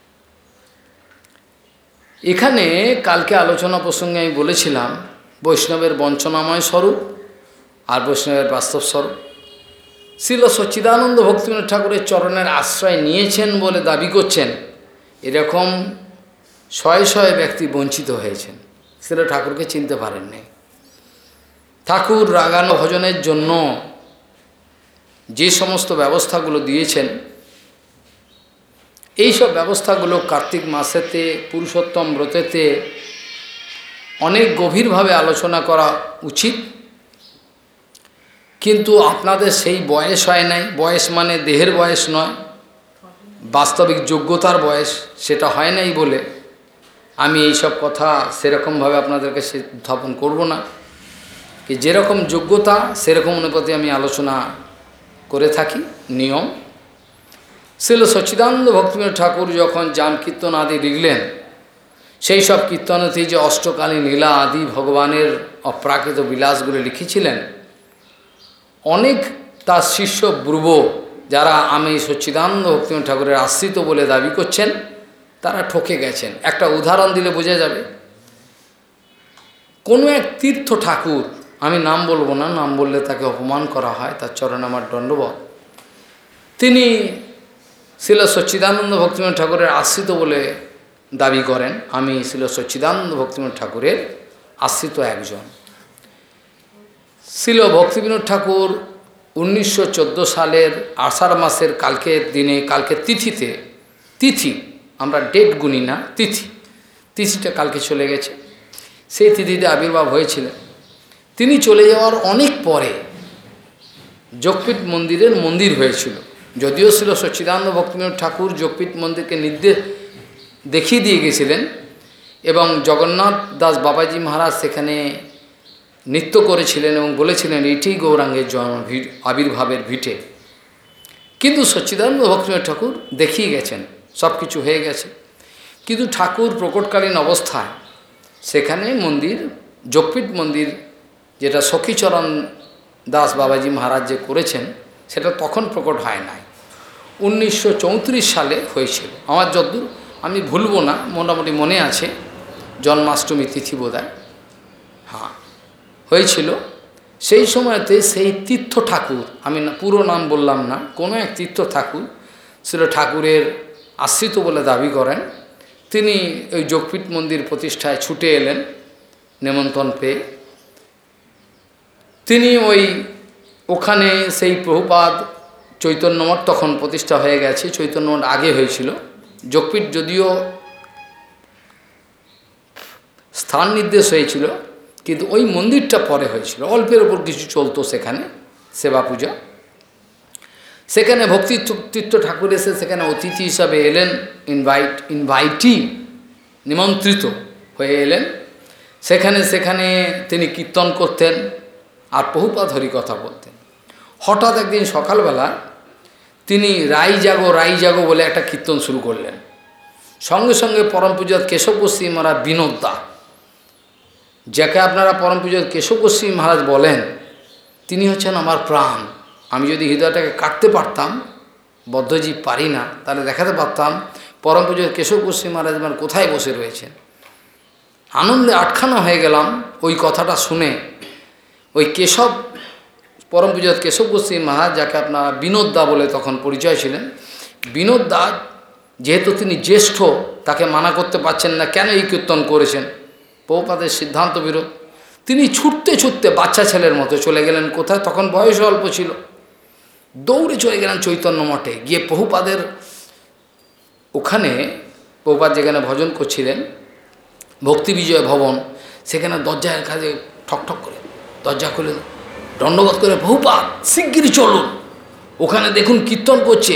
এখানে কালকে আলোচনা প্রসঙ্গে আমি বলেছিলাম বৈষ্ণবের বঞ্চনাময় স্বরূপ আর বৈষ্ণবের বাস্তব স্বরূপ। শ্রীল সচ্চিদানন্দ ভক্তিবিনোদ ঠাকুরের চরণের আশ্রয় নিয়েছেন বলে দাবি করছেন, এরকম শয়ে শয়ে ব্যক্তি বঞ্চিত হয়েছেন, শ্রীল ঠাকুরকে চিনতে পারেননি। ঠাকুর রাগানো ভজনের জন্য যে সমস্ত ব্যবস্থাগুলো দিয়েছেন, এই সব ব্যবস্থাগুলো কার্তিক মাসেতে পুরুষোত্তম ব্রতেতে অনেক গভীরভাবে আলোচনা করা উচিত, কিন্তু আপনাদের সেই বয়স হয় নাই। বয়স মানে দেহের বয়স নয়, বাস্তবিক যোগ্যতার বয়স, সেটা হয় নাই বলে আমি এই সব কথা সেরকমভাবে আপনাদেরকে উত্থাপন করব না। কি যেরকম যোগ্যতা সেরকম অনুপাতে আমি আলোচনা করে থাকি, নিয়ম। শ্রীল সচ্চিদানন্দ ভক্তিবিনোদ ঠাকুর যখন জাম কীর্তন আদি লিখলেন, সেই সব কীর্তনতে যে অষ্টকালীন লীলা আদি ভগবানের অপ্রাকৃত বিলাসগুলো লিখেছিলেন, অনেক তার শিষ্য ব্রুব যারা আমি সচ্চিদানন্দ ভক্তিবিনোদ ঠাকুরের আশ্রিত বলে দাবি করছেন, তারা ঠকে গেছেন। একটা উদাহরণ দিলে বোঝা যাবে। কোনো এক তীর্থ ঠাকুর, আমি নাম বলবো না, নাম বললে তাকে অপমান করা হয়, তার চরণে আমার দণ্ডবত। তিনি শ্রীল সচ্চিদানন্দ ভক্তিবিনোদ ঠাকুরের আশ্রিত বলে দাবি করেন। আমি শ্রীল সচ্চিদানন্দ ভক্তিবিনোদ ঠাকুরের আশ্রিত একজন। শ্রীল ভক্তিবিনোদ ঠাকুর উনিশশো চোদ্দো সালের আষাঢ় মাসের কালকের দিনে, কালকের তিথিতে, তিথি আমরা ডেট গুনি না, তিথি, তিথিটা কালকে চলে গেছে, সেই তিথিতে আবির্ভাব হয়েছিলেন। তিনি চলে যাওয়ার অনেক পরে যোগপীঠ মন্দিরের মন্দির হয়েছিল। যদিও ছিল সচ্চিদানন্দ ভক্তিবিনোদ ঠাকুর যোগপীঠ মন্দিরকে নির্দেশ দেখিয়ে দিয়ে গেছিলেন, এবং জগন্নাথ দাস বাবাজি মহারাজ সেখানে নৃত্য করেছিলেন এবং বলেছিলেন এটি গৌরাঙ্গের জন্ম আবির্ভাবের ভিটে। কিন্তু সচ্চিদানন্দ ভক্তিবিনোদ ঠাকুর দেখিয়ে গেছেন, সব কিছু হয়ে গেছে। কিন্তু ঠাকুর প্রকটকালীন অবস্থায় সেখানে মন্দির, যোগপীঠ মন্দির যেটা সখীচরণ দাস বাবাজি মহারাজ যে করেছেন, সেটা তখন প্রকট হয় নাই, উনিশশো চৌত্রিশ সালে হয়েছিল। আমার যদ্দূর আমি ভুলবো না, মোটামুটি মনে আছে, জন্মাষ্টমী তিথি বোধহয়, হ্যাঁ হয়েছিল। সেই সময়তে সেই তীর্থ ঠাকুর, আমি না পুরো নাম বললাম না, কোনো এক তীর্থ ঠাকুর ছিল ঠাকুরের আশ্রিত বলে দাবি করেন। তিনি ওই যোগপীঠ মন্দির প্রতিষ্ঠায় ছুটে এলেন নেমন্ত্রণ পেয়ে। তিনি ওই ওখানে সেই প্রভুপাদ চৈতন্যমঠ তখন প্রতিষ্ঠা হয়ে গেছে, চৈতন্যমঠ আগে হয়েছিল। যোগপীঠ যদিও স্থান নির্দেশ হয়েছিল, কিন্তু ওই মন্দিরটা পরে হয়েছিল, অল্পের ওপর কিছু চলতো সেখানে সেবা পূজা। সেখানে ভক্তি তীর্থ ঠাকুর এসে সেখানে অতিথি হিসাবে এলেন, ইনভাইট ইনভাইটি নিমন্ত্রিত হয়ে এলেন। সেখানে সেখানে তিনি কীর্তন করতেন আর প্রভুপাদ হরি কথা বলতেন। হঠাৎ একদিন সকালবেলা তিনি রাই জাগো রাই জাগো বলে একটা কীর্তন শুরু করলেন। সঙ্গে সঙ্গে পরম পূজ্য কেশব গোস্বামী মহারাজ বিনোদ দা, যাকে আপনারা পরম পূজ্য কেশব গোস্বামী মহারাজ বলেন, তিনি হচ্ছেন আমার প্রাণ। আমি যদি হৃদয়টাকে কাটতে পারতাম, বদ্ধজীব পারি না, তাহলে দেখাতে পারতাম পরম পূজ্য কেশব গোস্বামী মহারাজ আমার কোথায় বসে রয়েছেন। আনন্দে আটখানা হয়ে গেলাম ওই কথাটা শুনে। ওই কেশব, পরম পূজ্য কেশব গোস্বামী মহারাজ, যাকে আপনারা বিনোদ দা বলে তখন পরিচয় ছিলেন, বিনোদ দা যেহেতু তিনি জ্যেষ্ঠ, তাকে মানা করতে পারছেন না, কেন এই কীর্তন করেছেন, প্রভুপাদের সিদ্ধান্ত বিরোধ। তিনি ছুটতে ছুটতে বাচ্চা ছেলের মতো চলে গেলেন কোথায়, তখন বয়স অল্প ছিল, দৌড়ে চলে গেলেন চৈতন্য মঠে। গিয়ে প্রভুপাদের ওখানে, প্রভুপাদ যেখানে ভজন করছিলেন, ভক্তি বিজয় ভবন, সেখানে দরজার কাছে ঠক ঠক করে দরজা খুলে দণ্ডবোধ করে, প্রভুপাদ শিগগিরই চলুন, ওখানে দেখুন কীর্তন করছে,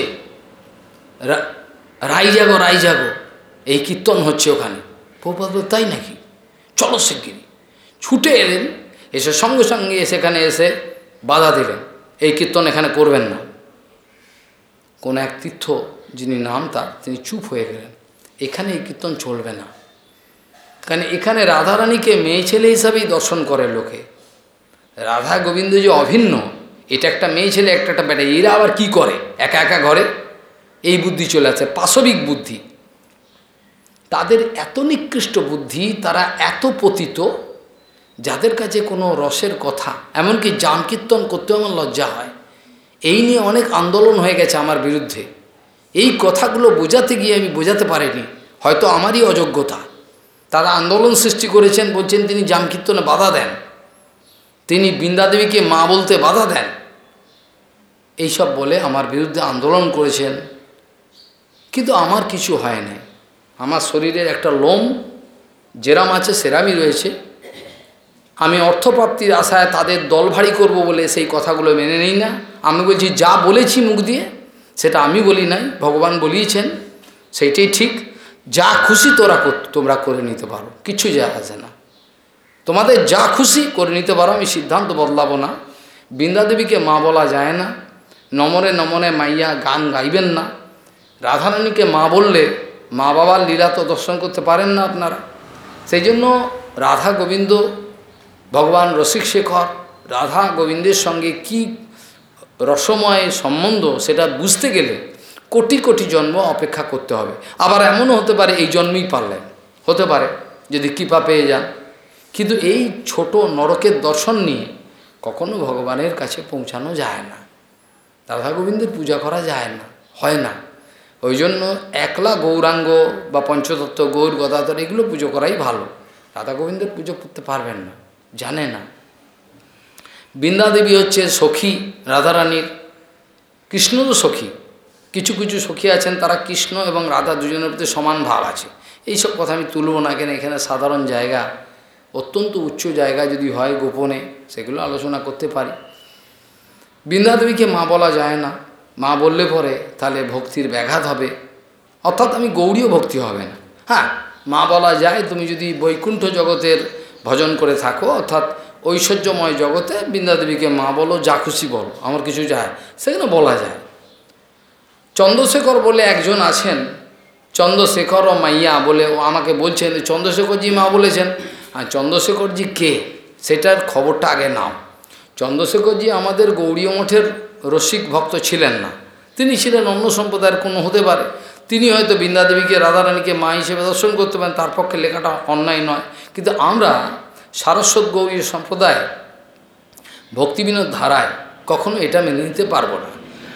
রাই জাগো রাই জাগো এই কীর্তন হচ্ছে ওখানে। প্রভুপাদ বলে, তাই নাকি, চলো শিগগিরই। ছুটে এলেন, এসে সঙ্গে সঙ্গে সেখানে এসে বাধা দিলেন, এই কীর্তন এখানে করবেন না। কোন এক তীর্থ যিনি নাম তার, তিনি চুপ হয়ে গেলেন, এখানে এই কীর্তন চলবে না, কারণ এখানে রাধারানীকে মেয়ে ছেলে হিসাবেই দর্শন করে লোকে। রাধা গোবিন্দ যে অভিন্ন, এটা একটা মেয়ে ছেলে, একটা একটা বেটা, এরা আবার কি করে একা একা ঘরে, এই বুদ্ধি চলে আসে, পাশবিক বুদ্ধি। তাদের এত নিকৃষ্ট বুদ্ধি, তারা এত পতিত, যাদের কাছে কোনো রসের কথা, এমনকি জাম কীর্তন করতেও আমার লজ্জা হয়। এই নিয়ে অনেক আন্দোলন হয়ে গেছে আমার বিরুদ্ধে। এই কথাগুলো বোঝাতে গিয়ে আমি বোঝাতে পারিনি, হয়তো আমারই অযোগ্যতা। তারা আন্দোলন সৃষ্টি করেছেন, বলছেন তিনি জাম কীর্তনে বাধা দেন, তিনি বৃন্দাদেবীকে মা বলতে বাধা দেন, এইসব বলে আমার বিরুদ্ধে আন্দোলন করেছেন। কিন্তু আমার কিছু হয় না, আমার শরীরের একটা লোম যেরাম আছে সেরামই রয়েছে, আমি অর্থপ্রাপ্তির আশায় তাদের দল ভারী করবো বলে সেই কথাগুলো মেনে নিই না। আমি বলছি যা বলেছি মুখ দিয়ে সেটা আমি বলি নাই, ভগবান বলিয়েছেন, সেইটাই ঠিক। যা খুশি তোরা তোমরা করে নিতে পারো, কিছু যায় আসে না, তোমাদের যা খুশি করে নিতে পারো, আমি সিদ্ধান্ত বদলাবো না। বৃন্দাদেবীকে মা বলা যায় না, নমরে নমনে মাইয়া গান গাইবেন না। রাধারানীকে মা বললে মা বাবার লীলা তো দর্শন করতে পারেন না আপনারা। সেই জন্য রাধা গোবিন্দ ভগবান রসিক শেখর, রাধা গোবিন্দের সঙ্গে কি রসময় সম্বন্ধ সেটা বুঝতে গেলে কোটি কোটি জন্ম অপেক্ষা করতে হবে। আবার এমনও হতে পারে এই জন্মেই পারলেন, হতে পারে যদি কৃপা পেয়ে যান। কিন্তু এই ছোট নরকের দর্শন নিয়ে কখনো ভগবানের কাছে পৌঁছানো যায় না, রাধা গোবিন্দের পূজা করা যায় না, হয় না। ওই জন্য একলা গৌরাঙ্গ বা পঞ্চতত্ত্ব গৌর গদাধর এগুলো পুজো করাই ভালো, রাধা গোবিন্দের পুজো করতে পারবেন না, জানে না। বৃন্দাদেবী হচ্ছে সখী রাধারানীর, কৃষ্ণরও সখী। কিছু কিছু সখী আছেন তারা কৃষ্ণ এবং রাধা দুজনের প্রতি সমান ভাব আছে। এইসব কথা আমি তুলব না, কেন এখানে সাধারণ জায়গা, অত্যন্ত উচ্চ জায়গা যদি হয় গোপনে সেগুলো আলোচনা করতে পারি। বৃন্দাদেবীকে মা বলা যায় না, মা বললে পরে তাহলে ভক্তির ব্যাঘাত হবে, অর্থাৎ আমি গৌড়ীয় ভক্তি হবে না। হ্যাঁ, মা বলা যায় তুমি যদি বৈকুণ্ঠ জগতের ভজন করে থাকো, অর্থাৎ ঐশ্বর্যময় জগতে বৃন্দাদেবীকে মা বলো, যা খুশি বলো, আমার কিছু যায়, সেখানে বলা যায়। চন্দ্রশেখর বলে একজন আছেন, চন্দ্রশেখর ও মাইয়া বলে ও আমাকে বলছেন চন্দ্রশেখরজি মা বলেছেন। আর চন্দ্রশেখরজি কে সেটার খবরটা আগে নাও। চন্দ্রশেখরজি আমাদের গৌড়ীয় মঠের রসিক ভক্ত ছিলেন না, তিনি ছিলেন অন্য সম্প্রদায়ের কোনো হতে পারে। তিনি হয়তো বৃন্দাদেবীকে রাধারানীকে মা হিসেবে দর্শন করতে পারেন, তার পক্ষে লেখাটা অন্যায় নয়। কিন্তু আমরা সারস্বত গৌড়ীয় সম্প্রদায় ভক্তিবিনোদ ধারায় কখনো এটা মেনে নিতে পারবো না,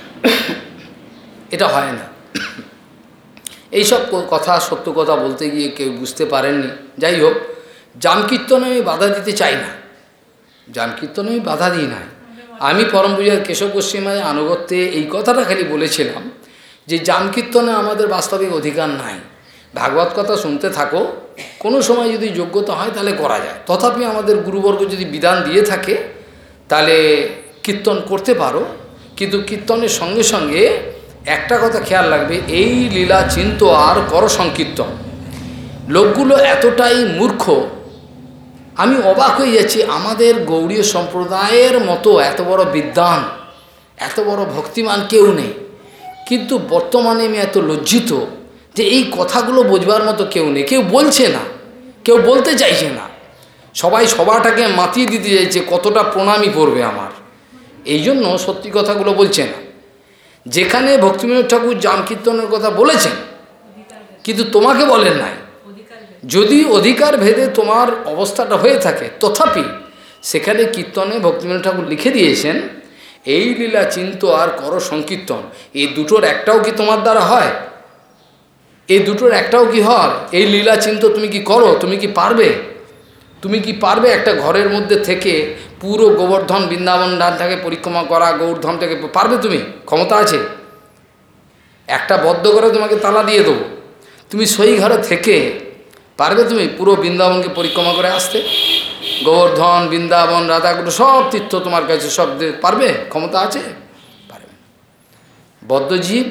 এটা হয় না। এইসব কথা সত্য কথা বলতে গিয়ে কেউ বুঝতে পারেননি। যাই হোক, জামকীর্তনে আমি বাধা দিতে চাই না, জামকীর্তনে আমি বাধা দিই নাই। আমি পরম পূজার কেশব গোস্বামীর আনুগত্যে এই কথাটা খালি বলেছিলাম যে জামকীর্তনে আমাদের বাস্তবিক অধিকার নাই। ভাগবত কথা শুনতে থাকো, কোনো সময় যদি যোগ্যতা হয় তাহলে করা যায়। তথাপি আমাদের গুরুবর্গ যদি বিধান দিয়ে থাকে তাহলে কীর্তন করতে পারো, কিন্তু কীর্তনের সঙ্গে সঙ্গে একটা কথা খেয়াল রাখবে, এই লীলা চিন্ত আর কর সংকীর্তন। লোকগুলো এতটাই মূর্খ, আমি অবাক হয়ে যাচ্ছি, আমাদের গৌড়ীয় সম্প্রদায়ের মতো এত বড় বিদ্বান, এত বড় ভক্তিমান কেউ নেই। কিন্তু বর্তমানে আমি এত লজ্জিত যে এই কথাগুলো বোঝবার মতো কেউ নেই, কেউ বলছে না, কেউ বলতে চাইছে না। সবাই সবাটাকে মাতিয়ে দিতে চাইছে, কতটা প্রণামী পড়বে আমার, এই জন্য সত্যি কথাগুলো বলছে না। যেখানে ভক্তিবিনোদ ঠাকুর জামকীর্তনের কথা বলেছেন কিন্তু তোমাকে বলেন নাই, যদি অধিকার ভেদে তোমার অবস্থাটা হয়ে থাকে, তথাপি সেখানে কীর্তনে ভক্তিবিনোদ ঠাকুর লিখে দিয়েছেন এই লীলা চিন্ত আর কর সংকীর্তন। এই দুটোর একটাও কি তোমার দ্বারা হয়? এই দুটোর একটাও কি হয়? এই লীলা চিন্ত তুমি কি করো? তুমি কি পারবে? তুমি কি পারবে একটা ঘরের মধ্যে থেকে পুরো গোবর্ধন বৃন্দাবন ধামটাকে পরিক্রমা করা, গৌরধামটাকে পারবে? তুমি ক্ষমতা আছে? একটা বদ্ধ করে তোমাকে তালা দিয়ে দেবো, তুমি সেই ঘরে থেকে পারবে তুমি পুরো বৃন্দাবনকে পরিক্রমা করে আসতে? গোবর্ধন, বৃন্দাবন, রাধাকুণ্ড সব তীর্থ তোমার কাছে, সব পারবে? ক্ষমতা আছে? পারবে। বদ্ধজীব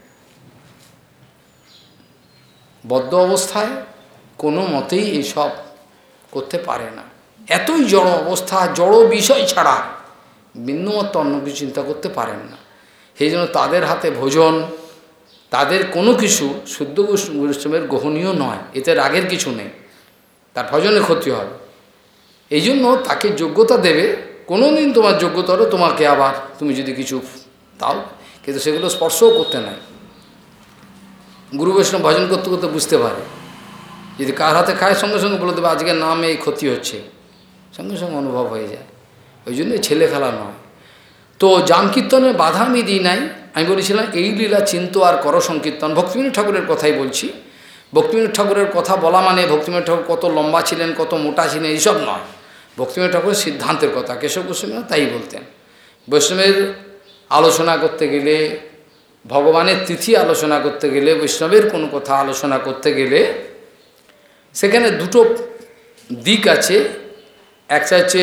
বদ্ধ অবস্থায় কোনো মতেই এইসব করতে পারে না। এতই জড় অবস্থা, জড় বিষয় ছাড়া বিন্দুমাত্র অন্য কিছু চিন্তা করতে পারেন না। সেই জন্য তাদের হাতে ভোজন, তাদের কোনো কিছু শুদ্ধ বৈষ্ণবের গ্রহণীয় নয়, এতে রাগের কিছু নেই, তার ভজনে ক্ষতি হবে। এই জন্য তাকে যোগ্যতা দেবে, কোনো দিন তোমার যোগ্যতা হলো তোমাকে আবার তুমি যদি কিছু দাও, কিন্তু সেগুলো স্পর্শও করতে নাই। গুরু বৈষ্ণব ভজন করতে করতে বুঝতে পারে, যদি কার হাতে খায় সঙ্গে সঙ্গে বলে দেবে আজকের নামে এই ক্ষতি হচ্ছে, সঙ্গে সঙ্গে অনুভব হয়ে যায়। ওই জন্য ছেলে খেলা নয়। তো জামকীর্তনের বাধা আমি দিই নাই। আমি বলেছিলাম এই লীলা চিন্ত আর কর সংকীর্তন, ভক্তিবিনোদ ঠাকুরের কথাই বলছি। ভক্তিবিনোদ ঠাকুরের কথা বলা মানে ভক্তিবিনোদ ঠাকুর কত লম্বা ছিলেন, কত মোটা ছিলেন, এইসব নয়। ভক্তিবিনোদ ঠাকুরের সিদ্ধান্তের কথা, কেশব গোস্বামী তাই বলতেন। বৈষ্ণবের আলোচনা করতে গেলে, ভগবানের তিথি আলোচনা করতে গেলে, বৈষ্ণবের কোনো কথা আলোচনা করতে গেলে সেখানে দুটো দিক আছে। একটা হচ্ছে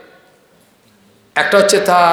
একটা হচ্ছে তার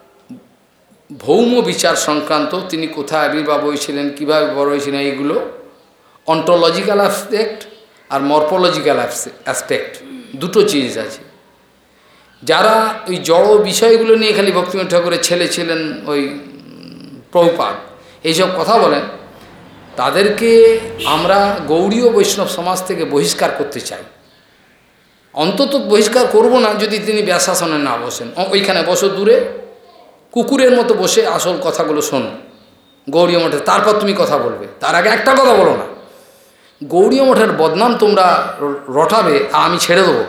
ভৌম বিচার সংক্রান্ত, তিনি কোথায় আবির্ভাব হয়েছিলেন, কীভাবে বড় হয়েছিলেন, এইগুলো অন্টোলজিক্যাল অ্যাসপেক্ট আর মরফোলজিক্যাল অ্যাসপেক্ট, দুটো জিনিস আছে। যারা ওই জড় বিষয়গুলো নিয়ে খালি ভক্তিবিনোদ ঠাকুরের ছেলে ছিলেন ওই প্রভুপাদ, এইসব কথা বলেন, তাদেরকে আমরা গৌড়ীয় বৈষ্ণব সমাজ থেকে বহিষ্কার করতে চাই। অন্তত বহিষ্কার করব না যদি তিনি ব্যাসাসনে না বসেন, ওইখানে বসো দূরে, কুকুরের মতো বসে আসল কথাগুলো শোনো গৌড়ীয় মঠে, তারপর তুমি কথা বলবে, তার আগে একটা কথা বলো না। গৌড়ীয় মঠের বদনাম তোমরা রটাবে আর আমি ছেড়ে দেবো।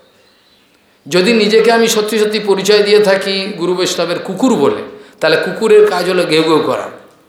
যদি নিজেকে আমি সত্যি সত্যি পরিচয় দিয়ে থাকি গুরু বৈষ্ণবের কুকুর বলে, তাহলে কুকুরের কাজ হলো ঘেউ ঘেউ করা,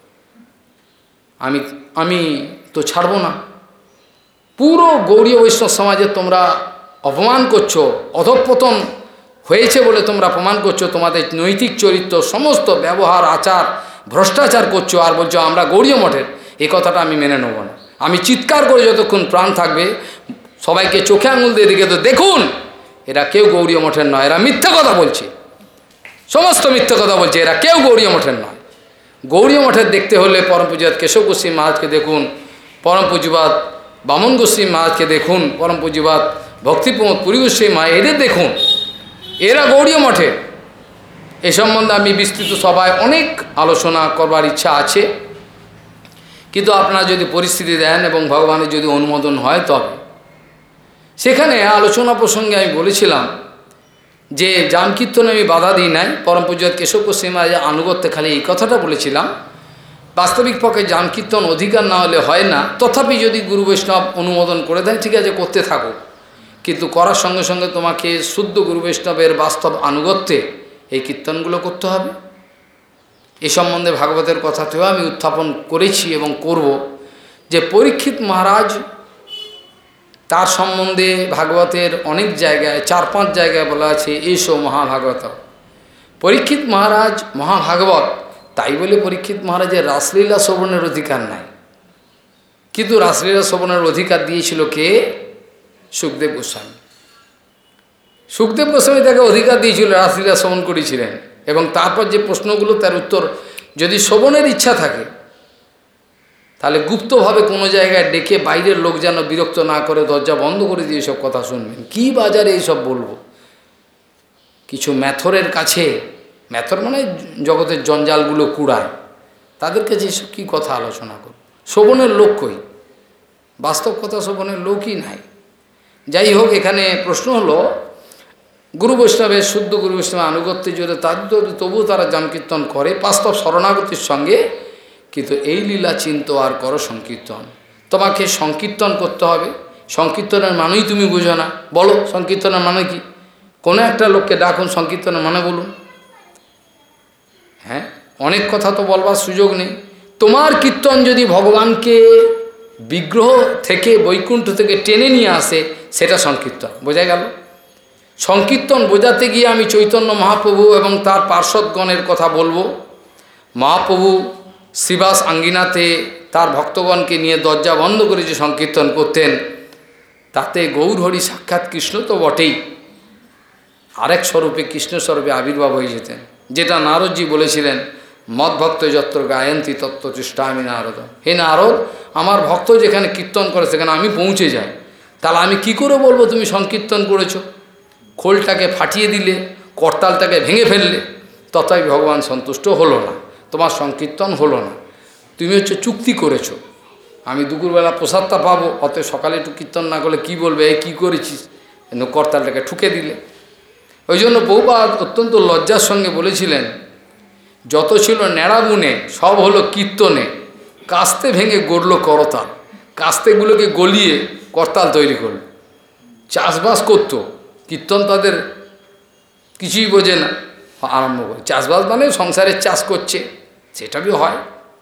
আমি আমি তো ছাড়বো না। পুরো গৌড়ীয় বৈষ্ণব সমাজে তোমরা অপমান করছো, অধঃপতন হয়েছে বলে তোমরা প্রমাণ করছো, তোমাদের নৈতিক চরিত্র সমস্ত ব্যবহার আচার ভ্রষ্টাচার করছো, আর বলছো আমরা গৌড়ীয় মঠের, এই কথাটা আমি মেনে নেব না। আমি চিৎকার করে যতক্ষণ প্রাণ থাকবে সবাইকে চোখে আঙুল দিয়ে দিকে, তো দেখুন এরা কেউ গৌড়ীয় মঠের নয়, এরা মিথ্যা কথা বলছে, সমস্ত মিথ্যা কথা বলছে, এরা কেউ গৌড়ীয় মঠের নয়। গৌড়ীয় মঠের দেখতে হলে পরম পূজ্যপাদ কেশব গোস্বামী মহারাজকে দেখুন, পরম পূজ্যপাদ বামন গোস্বামী মহারাজকে দেখুন, পরম পূজ্যপাদ ভক্তিপ্রমোদ পুরী গোস্বামী মা, এদের দেখুন, এরা গৌড়ীয় মঠে। এ সম্বন্ধে আমি বিস্তৃত সভায় অনেক আলোচনা করবার ইচ্ছা আছে, কিন্তু আপনারা যদি পরিস্থিতি দেন এবং ভগবানের যদি অনুমোদন হয় তবে। সেখানে আলোচনা প্রসঙ্গে আমি বলেছিলাম যে জামকীর্তনে আমি বাধা দিই নাই, পরম পূজ্যপাদ কেশব গোস্বামী মহারাজের আনুগত্যে খালি এই কথাটা বলেছিলাম। বাস্তবিক পক্ষে জামকীর্তন অধিকার না হলে হয় না, তথাপি যদি গুরু বৈষ্ণব অনুমোদন করে দেন ঠিক আছে করতে থাকো, কিন্তু করার সঙ্গে সঙ্গে তোমাকে শুদ্ধ গুরু বৈষ্ণবের বাস্তব আনুগত্যে এই কীর্তনগুলো করতে হবে। এ সম্বন্ধে ভাগবতের কথাতেও আমি উত্থাপন করেছি এবং করব, যে পরীক্ষিত মহারাজ, তার সম্বন্ধে ভাগবতের অনেক জায়গায় চার পাঁচ জায়গায় বলা আছে এসো মহাভাগবত। পরীক্ষিত মহারাজ মহাভাগবত, তাই বলে পরীক্ষিত মহারাজের রাসলীলা শ্রবণের অধিকার নাই, কিন্তু রাসলীলা শ্রবণের অধিকার দিয়েছিল কে? সুখদেব গোস্বামী। সুখদেব গোস্বামী তাকে অধিকার দিয়েছিল, রাসলীলা শ্রবণ করেছিলেন, এবং তারপর যে প্রশ্নগুলো তার উত্তর, যদি শ্রবণের ইচ্ছা থাকে তাহলে গুপ্তভাবে কোনো জায়গায় ডেকে বাইরের লোক যেন বিরক্ত না করে দরজা বন্ধ করে দিয়ে এসব কথা শুনবেন। কি বাজারে এইসব বলবো? কিছু ম্যাথরের কাছে, ম্যাথর মানে জগতের জঞ্জালগুলো কুড়ায়, তাদের কাছে এসব কী কথা আলোচনা করব? শ্রবণের লোক কই? বাস্তব কথা শ্রবণের লোকই নাই। যাই হোক, এখানে প্রশ্ন হলো গুরু বৈষ্ণবের শুদ্ধ গুরু বৈষ্ণবের আনুগত্যে জোরে তাদের তবুও তারা জামকীর্তন করে বাস্তব শরণাগতির সঙ্গে, কিন্তু এই লীলা চিন্ত আর করো সংকীর্তন। তোমাকে সংকীর্তন করতে হবে, সংকীর্তনের মানেই তুমি বুঝো না, বলো সংকীর্তনের মানে কি? কোনো একটা লোককে ডাকুন, সংকীর্তনের মানে বলুন। হ্যাঁ, অনেক কথা তো বলবার সুযোগ নেই। তোমার কীর্তন যদি ভগবানকে বিগ্রহ থেকে বৈকুণ্ঠ থেকে টেনে নিয়ে আসে, সেটা সংকীর্তন। বোঝা গেল? সংকীর্তন বোঝাতে গিয়ে আমি চৈতন্য মহাপ্রভু এবং তার পার্শ্বদগণের কথা বলবো। মহাপ্রভু শ্রীবাস আঙ্গিনাতে তার ভক্তগণকে নিয়ে দরজা বন্ধ করে যে সংকীর্তন করতেন, তাতে গৌরহরি সাক্ষাৎ কৃষ্ণ তো বটেই, আরেক স্বরূপে কৃষ্ণ স্বরূপে আবির্ভাব হয়ে যেতেন, যেটা নারদজি বলেছিলেন, মদ্ভক্ত যত্র গায়ন্তী তত্ত্ব চেষ্টামি নারদ। হে নারদ, আমার ভক্ত যেখানে কীর্তন করে সেখানে আমি পৌঁছে যাই, তাহলে আমি কি করে বলবো তুমি সংকীর্তন করেছো? খোলটাকে ফাটিয়ে দিলে, করতালটাকে ভেঙে ফেললে, তথাপি ভগবান সন্তুষ্ট হলো না, তোমার সংকীর্তন হলো না, তুমি হচ্ছে চুক্তি করেছো, আমি দুপুরবেলা প্রসাদটা পাবো, অত সকালে একটু কীর্তন না করলে কী বলবে, এই কী করেছিস, করতালটাকে ঠুকে দিলে। ওই জন্য বহুপাদ অত্যন্ত লজ্জার সঙ্গে বলেছিলেন, যত ছিল ন্যাড়া বুনে সব হলো কীর্তনে, কাস্তে ভেঙে গড়ল করতাল, কাস্তেগুলোকে গলিয়ে করতাল তৈরি করল। চাষবাস করতো, কীর্তন তাদের কিছুই বোঝে না, আরম্ভ করে চাষবাস মানে সংসারের চাষ করছে, সেটাও হয়।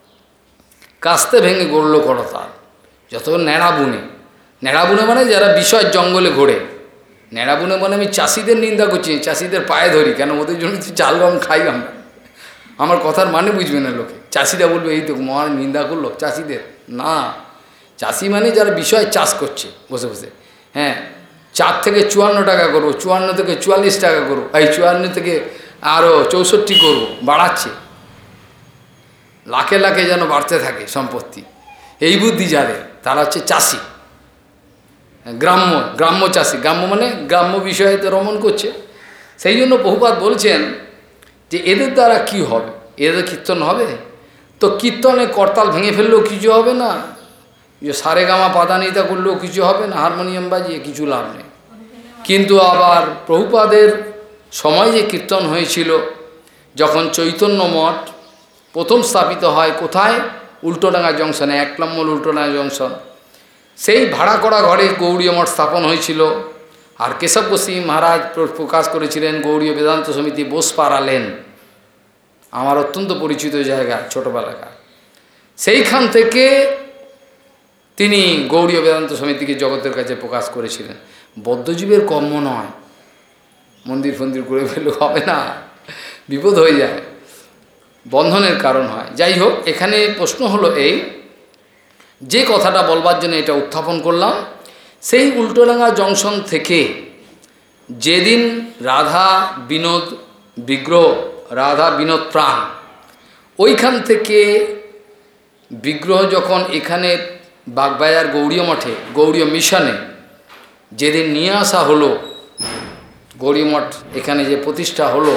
কাস্তে ভেঙে গড়ল করতাল, যত ন্যাড়া বুনে, ন্যাড়া বুনে মানে যারা বিষয় জঙ্গলে ঘোরে, ন্যাড়া বুনে মানে আমি চাষিদের নিন্দা করছি, চাষিদের পায়ে ধরি, কেন ওদের জন্য চাল গম খাই আমরা, আমার কথার মানে বুঝবে না লোকে। চাষিরা বলবে এই তো মহান নিন্দা করলো চাষিদের, না, চাষি মানে যারা বিষয় চাষ করছে বসে বসে। হ্যাঁ, চার থেকে চুয়ান্ন টাকা করবো, চুয়ান্ন থেকে চুয়াল্লিশ টাকা করবো, এই চুয়ান্ন থেকে আরও চৌষট্টি করবো, বাড়াচ্ছে। লাখে লাখে যেন বাড়তে থাকে সম্পত্তি। এই বুদ্ধি যাদের, তারা হচ্ছে চাষি, গ্রাম্য গ্রাম্য চাষি। গ্রাম্য মানে গ্রাম্য বিষয়ে তো রমণ করছে। সেই জন্য বহুপাত বলছেন যে এদের দ্বারা কি হবে, এদের কীর্তন হবে? তো কীর্তনে করতাল ভেঙে ফেললেও কিছু হবে না, যে সারে গামা পাদানিতা করলেও কিছু হবে না, হারমোনিয়াম বাজিয়ে কিছু লাভ নেই। কিন্তু আবার প্রভুপাদের সময় যে কীর্তন হয়েছিল, যখন চৈতন্য মঠ প্রথম স্থাপিত হয়, কোথায়? উল্টোডাঙ্গা জংশনে, এক নম্বর উল্টোডাঙ্গা জংশন। সেই ভাড়া করা ঘরে গৌড়ীয় মঠ স্থাপন হয়েছিল। আর কেশব গোস্বামী মহারাজ প্রকাশ করেছিলেন গৌড়ীয় বেদান্ত সমিতি বোসপাড়া লেন, আমার অত্যন্ত পরিচিত জায়গা ছোটোবেলাকার। সেইখান থেকে তিনি গৌড়ীয় বেদান্ত সমিতিকে জগতের কাছে প্রকাশ করেছিলেন। বদ্ধজীবের কর্ম নয়, মন্দির ফন্দির করে ফেলে হবে না, বিপদ হয়ে যায়, বন্ধনের কারণ হয়। যাই হোক, এখানে প্রশ্ন হলো এই, যে কথাটা বলবার জন্য এটা উত্থাপন করলাম, সেই উল্টোডাঙ্গা জংশন থেকে যেদিন রাধা বিনোদ বিগ্রহ, রাধা বিনোদ প্রাণ, ওইখান থেকে বিগ্রহ যখন এখানে বাগবাজার গৌড়ীয় মঠে, গৌড়ীয় মিশনে যেদিন নিয়ে আসা হলো, গৌড়ীয় মঠ এখানে যে প্রতিষ্ঠা হলো,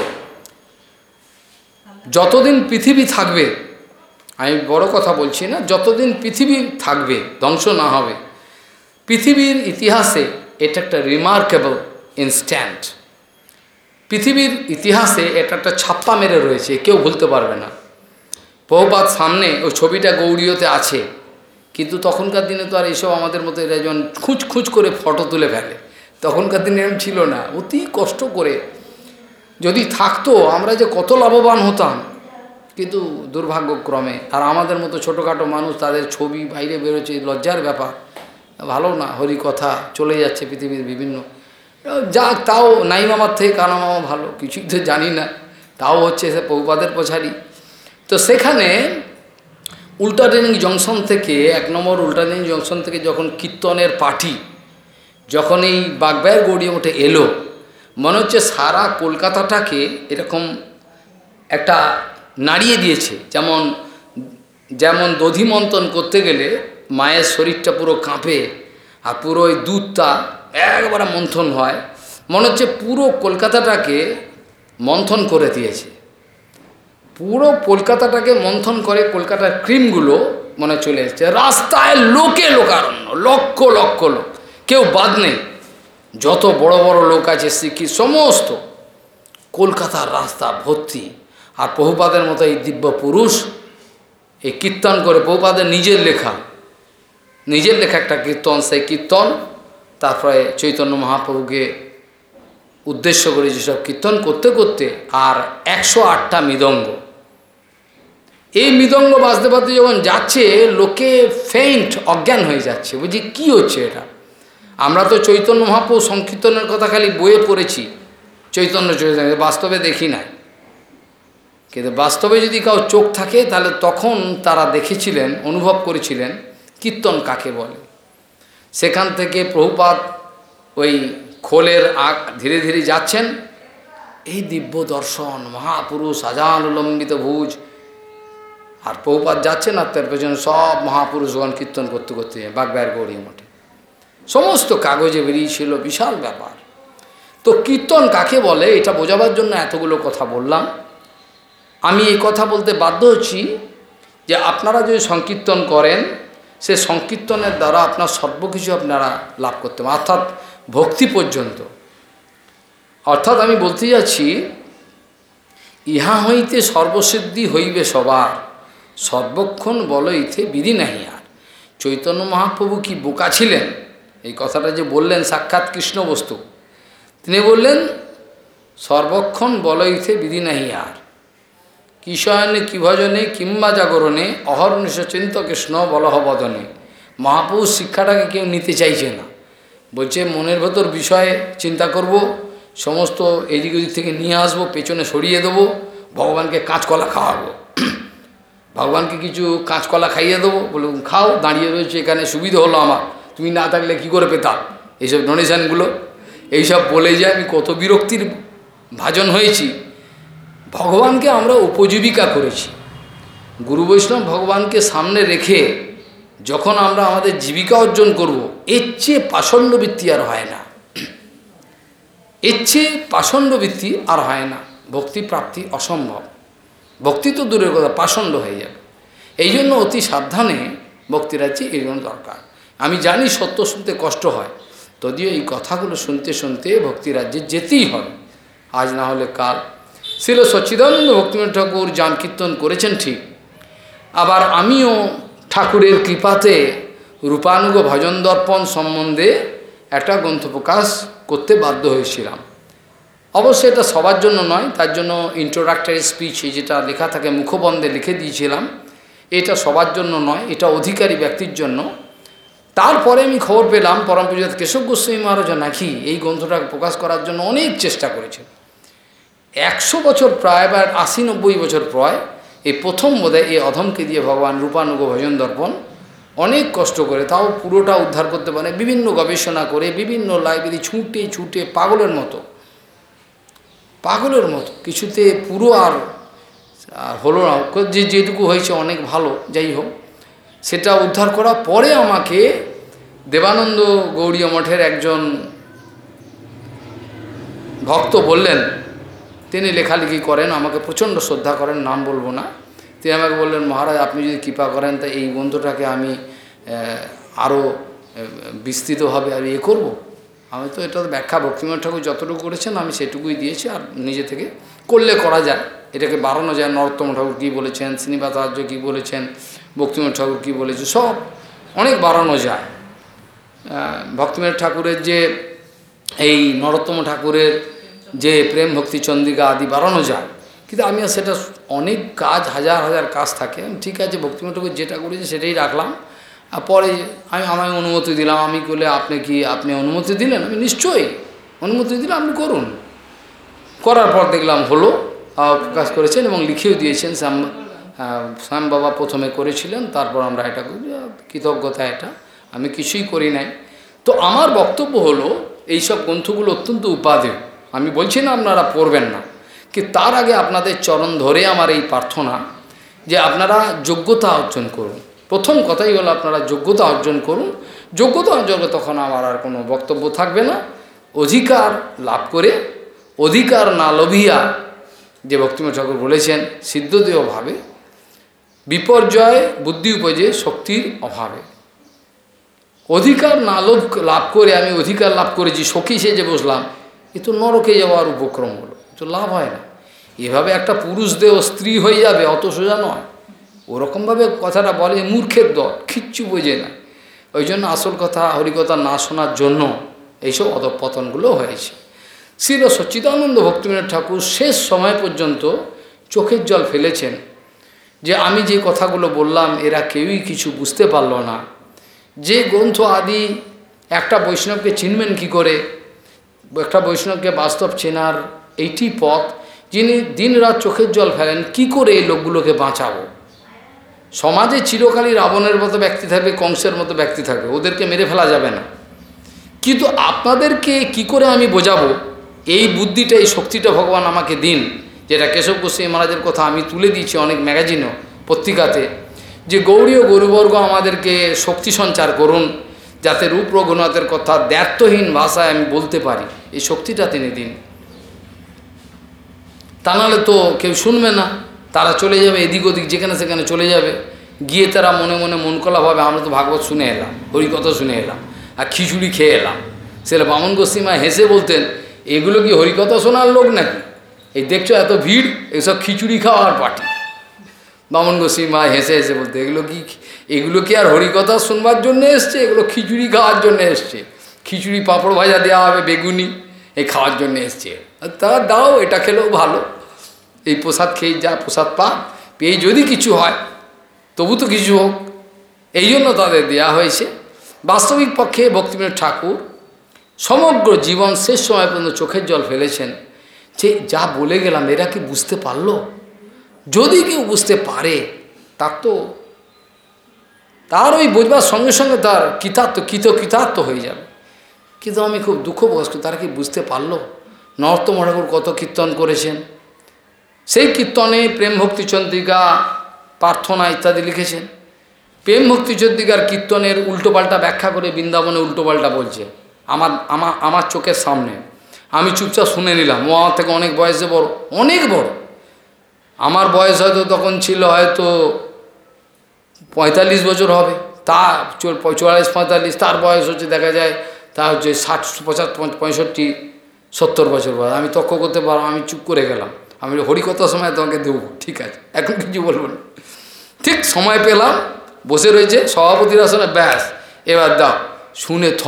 যতদিন পৃথিবী থাকবে, আমি বড় কথা বলছি না, যতদিন পৃথিবী থাকবে, ধ্বংস না হবে, পৃথিবীর ইতিহাসে এটা একটা রিমার্কেবল ইনস্ট্যান্ট। পৃথিবীর ইতিহাসে এটা একটা ছাপ্পা মেরে রয়েছে, কেউ ভুলতে পারবে না। প্রভুপাদ সামনে ওই ছবিটা গৌড়ীয়তে আছে, কিন্তু তখনকার দিনে তো আর এইসব আমাদের মতো এরা যেমন খুঁজ খুঁজ করে ফটো তুলে ফেলে, তখনকার দিনে এরকম ছিল না। অতি কষ্ট করে যদি থাকতো, আমরা যে কত লাভবান হতাম, কিন্তু দুর্ভাগ্যক্রমে। আর আমাদের মতো ছোটোখাটো মানুষ, তাদের ছবি বাইরে বেরোচ্ছে, লজ্জার ব্যাপার, ভালো না। হরি কথা চলে যাচ্ছে পৃথিবীর বিভিন্ন, যাক তাও নাই মামার থেকে কানা মামা ভালো, কিছুই তো জানি না, তাও হচ্ছে সে প্রভুপাদের পছাড়ি। তো সেখানে উল্টাডাঙ্গা জংশন থেকে, এক নম্বর উল্টাডাঙ্গা জংশন থেকে যখন কীর্তনের পার্টি যখন এই বাগবাজার গৌড়ীয় মঠে এলো, মনে হচ্ছে সারা কলকাতাটাকে এরকম একটা নাড়িয়ে দিয়েছে। যেমন যেমন দধি মন্থন করতে গেলে মায়ের শরীরটা পুরো কাঁপে, আর পুরো ওই দুধটা একবারে মন্থন হয়, মনে হচ্ছে পুরো কলকাতাটাকে মন্থন করে দিয়েছে। পুরো কলকাতাটাকে মন্থন করে কলকাতার ক্রিমগুলো মনে চলে এসছে। রাস্তায় লোকে লোকারণ্য, লক্ষ লক্ষ লোক, কেউ বাদ নেই, যত বড় বড় লোক আছে শিক্ষিত সমস্ত, কলকাতার রাস্তা ভর্তি। আর প্রভুপাদের মতো এই দিব্য পুরুষ এই কীর্তন করে, প্রভুপাদের নিজের লেখা, নিজের লেখা একটা কীর্তন, সেই কীর্তন তারপরে চৈতন্য মহাপ্রভুকে উদ্দেশ্য করে যেসব কীর্তন করতে করতে, আর একশো আটটা মৃদঙ্গ, এই মৃদঙ্গ বাজতে বাজতে যখন যাচ্ছে, লোকে ফেইন্ট, অজ্ঞান হয়ে যাচ্ছে। বুঝি কী হচ্ছে এটা? আমরা তো চৈতন্য মহাপ্রভু সংকীর্তনের কথা খালি বইয়ে পড়েছি, চৈতন্য চৈতন্য বাস্তবে দেখি নাই। কিন্তু বাস্তবে যদি কাউ চোখ থাকে, তাহলে তখন তারা দেখেছিলেন, অনুভব করেছিলেন কীর্তন কাকে বলে। সেখান থেকে প্রভুপাদ ওই খোলের আগ ধীরে ধীরে যাচ্ছেন, এই দিব্য দর্শন, মহাপুরুষ, আজান উলম্বিত ভুজ, আর প্রভুপাদ যাচ্ছেন, আর তার পেছনে সব মহাপুরুষগণ কীর্তন করতে করতে বাগবাজার গৌড়ীয় মঠে সমস্ত কাগজে বেরিয়েছিল, বিশাল ব্যাপার। তো কীর্তন কাকে বলে এটা বোঝাবার জন্য এতগুলো কথা বললাম। আমি এই কথা বলতে বাধ্য হচ্ছি যে আপনারা যদি সংকীর্তন করেন, সে সংকীর্তনের দ্বারা আপনার সর্বকিছু আপনারা লাভ করতে পারেন, অর্থাৎ ভক্তি পর্যন্ত। অর্থাৎ আমি বলতে যাচ্ছি, ইহা হইতে সর্বসিদ্ধি হইবে সবার, সর্বক্ষণ বল ইথে বিধি নাহি আর। চৈতন্য মহাপ্রভু কি বোকা ছিলেন? এই কথাটা যে বললেন সাক্ষাৎ কৃষ্ণ বস্তু, তিনি বললেন সর্বক্ষণ বল ইথে বিধি নাহি আর, কিশয়নে কি ভজনে কিংবা জাগরণে অহর্নিশ চিন্ত কৃষ্ণ বলহ বদনে। মহাপুরুষ শিক্ষাটাকে কেউ নিতে চাইছে না, বলছে মনের ভেতর বিষয়ে চিন্তা করব, সমস্ত এদিক ওদিক থেকে নিয়ে আসবো, পেছনে সরিয়ে দেবো, ভগবানকে কাঁচকলা খাওয়াবো, ভগবানকে কিছু কাঁচকলা খাইয়ে দেবো, বলুন খাও, দাঁড়িয়ে রয়েছে এখানে, সুবিধা হলো আমার, তুমি না থাকলে কি করে পেতাম, এইসব ডোনেশানগুলো এইসব বলে যে আমি কত বিরক্তির ভাজন হয়েছি। ভগবানকে আমরা উপজীবিকা করেছি, গুরু বৈষ্ণব ভগবানকে সামনে রেখে যখন আমরা আমাদের জীবিকা অর্জন করব, এর চেয়ে পাষণ্ডবৃত্তি আর হয় না, এর চেয়ে পাষণ্ডবৃত্তি আর হয় না। ভক্তি প্রাপ্তি অসম্ভব, ভক্তি তো দূরের কথা, পাষণ্ড হয়ে যাবে। এই জন্য অতি সাবধানে ভক্তিরাজ্যে এই জন্য দরকার। আমি জানি সত্য শুনতে কষ্ট হয়, যদিও এই কথাগুলো শুনতে শুনতে ভক্তিরাজ্যে যেতেই হবে, আজ না হলে কাল। শ্রীল সচ্চিদানন্দ ভক্তিবিনোদ ঠাকুর জাম কীর্তন করেছেন ঠিক, আবার আমিও ঠাকুরের কৃপাতে রূপানুগ ভজন দর্পণ সম্বন্ধে একটা গ্রন্থ প্রকাশ করতে বাধ্য হয়েছিলাম। অবশ্যই এটা সবার জন্য নয়, তার জন্য ইন্ট্রোডাক্টরি স্পিচ যেটা লেখা থাকে মুখবন্ধে লিখে দিয়েছিলাম, এটা সবার জন্য নয়, এটা অধিকারী ব্যক্তির জন্য। তারপরে আমি খবর পেলাম পরম পূজ্য কেশব গোস্বামী মহারাজ নাকি এই গ্রন্থটা প্রকাশ করার জন্য অনেক চেষ্টা করেছেন। একশো বছর প্রায় বা আশি নব্বই বছর প্রায় এই প্রথম বোধহয় এই অধমকে দিয়ে ভগবান রূপানুগ ভজন দর্পণ অনেক কষ্ট করে তাও পুরোটা উদ্ধার করতে পারে, বিভিন্ন গবেষণা করে বিভিন্ন লাইব্রেরি ছুটে ছুটে পাগলের মতো পাগলের মতো কিছুতে পুরো আর হলো না, যে যেটুকু হয়েছে অনেক ভালো, যাই হোক সেটা উদ্ধার করার পরে আমাকে দেবানন্দ গৌড়ীয় মঠের একজন ভক্ত বললেন, তিনি লেখালেখি করেন, আমাকে প্রচণ্ড শ্রদ্ধা করেন, নাম বলবো না। তিনি আমাকে বললেন, মহারাজ আপনি যদি কৃপা করেন তা এই গ্রন্থটাকে আমি আরও বিস্তৃতভাবে আমি এ করবো। আমি তো এটা ব্যাখ্যা ভক্তিবিনোদ ঠাকুর যতটুকু করেছেন আমি সেটুকুই দিয়েছি, আর নিজে থেকে করলে করা যায়, এটাকে বাড়ানো যায়। নরোত্তম ঠাকুর কী বলেছেন, শ্রীনিবাস আচার্য কী বলেছেন, ভক্তিবিনোদ ঠাকুর কী বলেছে, সব অনেক বাড়ানো যায়। ভক্তিবিনোদ ঠাকুরের যে এই নরোত্তম ঠাকুরের যে প্রেম ভক্তি চন্দ্রিকা আদি বাড়ানো যায়, কিন্তু আমি সেটা অনেক কাজ, হাজার হাজার কাজ থাকে। ঠিক আছে, ভক্তিবিনোদ ঠাকুর যেটা করেছে সেটাই রাখলাম। আর পরে আমি আমায় অনুমতি দিলাম, আমি করলে আপনি কি আপনি অনুমতি দিলেন? আমি নিশ্চয়ই অনুমতি দিলাম, আপনি করুন। করার পর দেখলাম হলো, প্রকাশ করেছেন এবং লিখেও দিয়েছেন। শ্যাম শ্যাম বাবা প্রথমে করেছিলেন, তারপর আমরা এটা করি, কৃতজ্ঞতা এটা, আমি কিছুই করি নাই। তো আমার বক্তব্য হলো এইসব গ্রন্থগুলো অত্যন্ত উপাদেয়, আমি বলছি না আপনারা পড়বেন না, কি তার আগে আপনাদের চরণ ধরে আমার এই প্রার্থনা যে আপনারা যোগ্যতা অর্জন করুন। প্রথম কথাই হলো আপনারা যোগ্যতা অর্জন করুন। যোগ্যতা অর্জন করে তখন আমার আর কোনো বক্তব্য থাকবে না। অধিকার লাভ করে, অধিকার না লোভিয়া, যে ভক্তিবিনোদ ঠাকুর বলেছেন, সিদ্ধদেহভাবে বিপর্যয় বুদ্ধি উপজে শক্তির অভাবে। অধিকার না লোভ লাভ করে আমি অধিকার লাভ করেছি, সখী সেজে বসলাম, এ তো নরকে যাওয়ার উপক্রম হলো, তো লাভ হয় না। এভাবে একটা পুরুষ দেহ স্ত্রী হয়ে যাবে, অত সোজা নয়। ওরকমভাবে কথাটা বলে মূর্খের দল, কিচ্ছু বোঝে না। ওই জন্য আসল কথা হরিকথা না শোনার জন্য এইসব অধঃপতনগুলো হয়েছে। শ্রী সচ্চিদানন্দ ভক্তিবিনোদ ঠাকুর শেষ সময় পর্যন্ত চোখের জল ফেলেছেন যে আমি যে কথাগুলো বললাম এরা কেউই কিছু বুঝতে পারল না। যে গ্রন্থ আদি একটা বৈষ্ণবকে চিনবেন কি করে, একটা বৈষ্ণবকে বাস্তব চেনার এইটি পথ, যিনি দিন রাত চোখের জল ফেলেন কি করে এই লোকগুলোকে বাঁচাবো। সমাজে চিরকালই রাবণের মতো ব্যক্তি থাকবে, কংসের মতো ব্যক্তি থাকবে, ওদেরকে মেরে ফেলা যাবে না, কিন্তু আপনাদেরকে কি করে আমি বোঝাবো, এই বুদ্ধিটা এই শক্তিটা ভগবান আমাকে দিন। যেটা কেশব গোস্বামী মহারাজের কথা আমি তুলে দিয়েছি অনেক ম্যাগাজিনও পত্রিকাতে, যে গৌড়ীয় গুরুবর্গ আমাদেরকে শক্তি সঞ্চার করুন, যাতে রূপ রঘুনাথের কথা দ্ব্যর্থহীন ভাষায় আমি বলতে পারি, এই শক্তিটা তিনি দিন। তা নাহলে তো কেউ শুনবে না, তারা চলে যাবে এদিক ওদিক, যেখানে সেখানে চলে যাবে, গিয়ে তারা মনে মনে মন কলা ভাবে আমরা তো ভাগবত শুনে এলাম, হরিকথা শুনে এলাম, আর খিচুড়ি খেয়ে এলাম। সেটা বামন গোস্বামী হেসে বলতেন, এগুলো কি হরিকথা শোনার লোক নাকি? এই দেখছো এত ভিড়, এইসব খিচুড়ি খাওয়ার পার্টি। বামন গোস্বামী হেসে হেসে বলতে, এগুলো কি এগুলো কি আর হরিকথা শুনবার জন্য এসছে? এগুলো খিচুড়ি খাওয়ার জন্য এসছে, খিচুড়ি পাঁপড় ভাজা দেওয়া হবে, বেগুনি, এই খাওয়ার জন্য এসছে। তা দাও, এটা খেলেও ভালো, এই প্রসাদ খেয়ে যা প্রসাদ পা পেয়ে যদি কিছু হয় তবু তো কিছু হোক, এই জন্য তাদের দেওয়া হয়েছে। বাস্তবিক পক্ষে ভক্তিবিনোদ ঠাকুর সমগ্র জীবন শেষ সময় পর্যন্ত চোখের জল ফেলেছেন যে যা বলে গেলাম এরা কি বুঝতে পারলো? যদি কেউ বুঝতে পারে তার তো তার ওই বুঝবার সঙ্গে সঙ্গে তার কৃতার্থ কৃত কৃতার্থ হয়ে যাবে। কিন্তু আমি খুব দুঃখ প্রকাশ করি, তারা কি বুঝতে পারলো নরোত্তম ঠাকুর কত কীর্তন করেছেন? সেই কীর্তনে প্রেম ভক্তি চন্দ্রিকা, প্রার্থনা ইত্যাদি লিখেছেন। প্রেম ভক্তি চন্দ্রিকার কীর্তনের উল্টোপাল্টা ব্যাখ্যা করে বৃন্দাবনে উল্টোপাল্টা বলছে আমার আমার আমার চোখের সামনে। আমি চুপচাপ শুনে নিলাম। ও আমার থেকে অনেক বয়সে বড়, অনেক বড়। আমার বয়স হয়তো তখন ছিল হয়তো পঁয়তাল্লিশ বছর হবে, তা চুয়াল্লিশ পঁয়তাল্লিশ, তার বয়স হচ্ছে দেখা যায় তা হচ্ছে ষাট পঁচাত্তর পঁয়ষট্টি সত্তর বছর বয়স। আমি তর্ক করতে পারবো, আমি চুপ করে গেলাম। আমি হরিকথার সময় তোমাকে দেবো, ঠিক আছে, এখন কিছু বলবো না। ঠিক সময় পেলাম, বসে রয়েছে সভাপতির আসনে, ব্যাস এবার দাও শুনে থ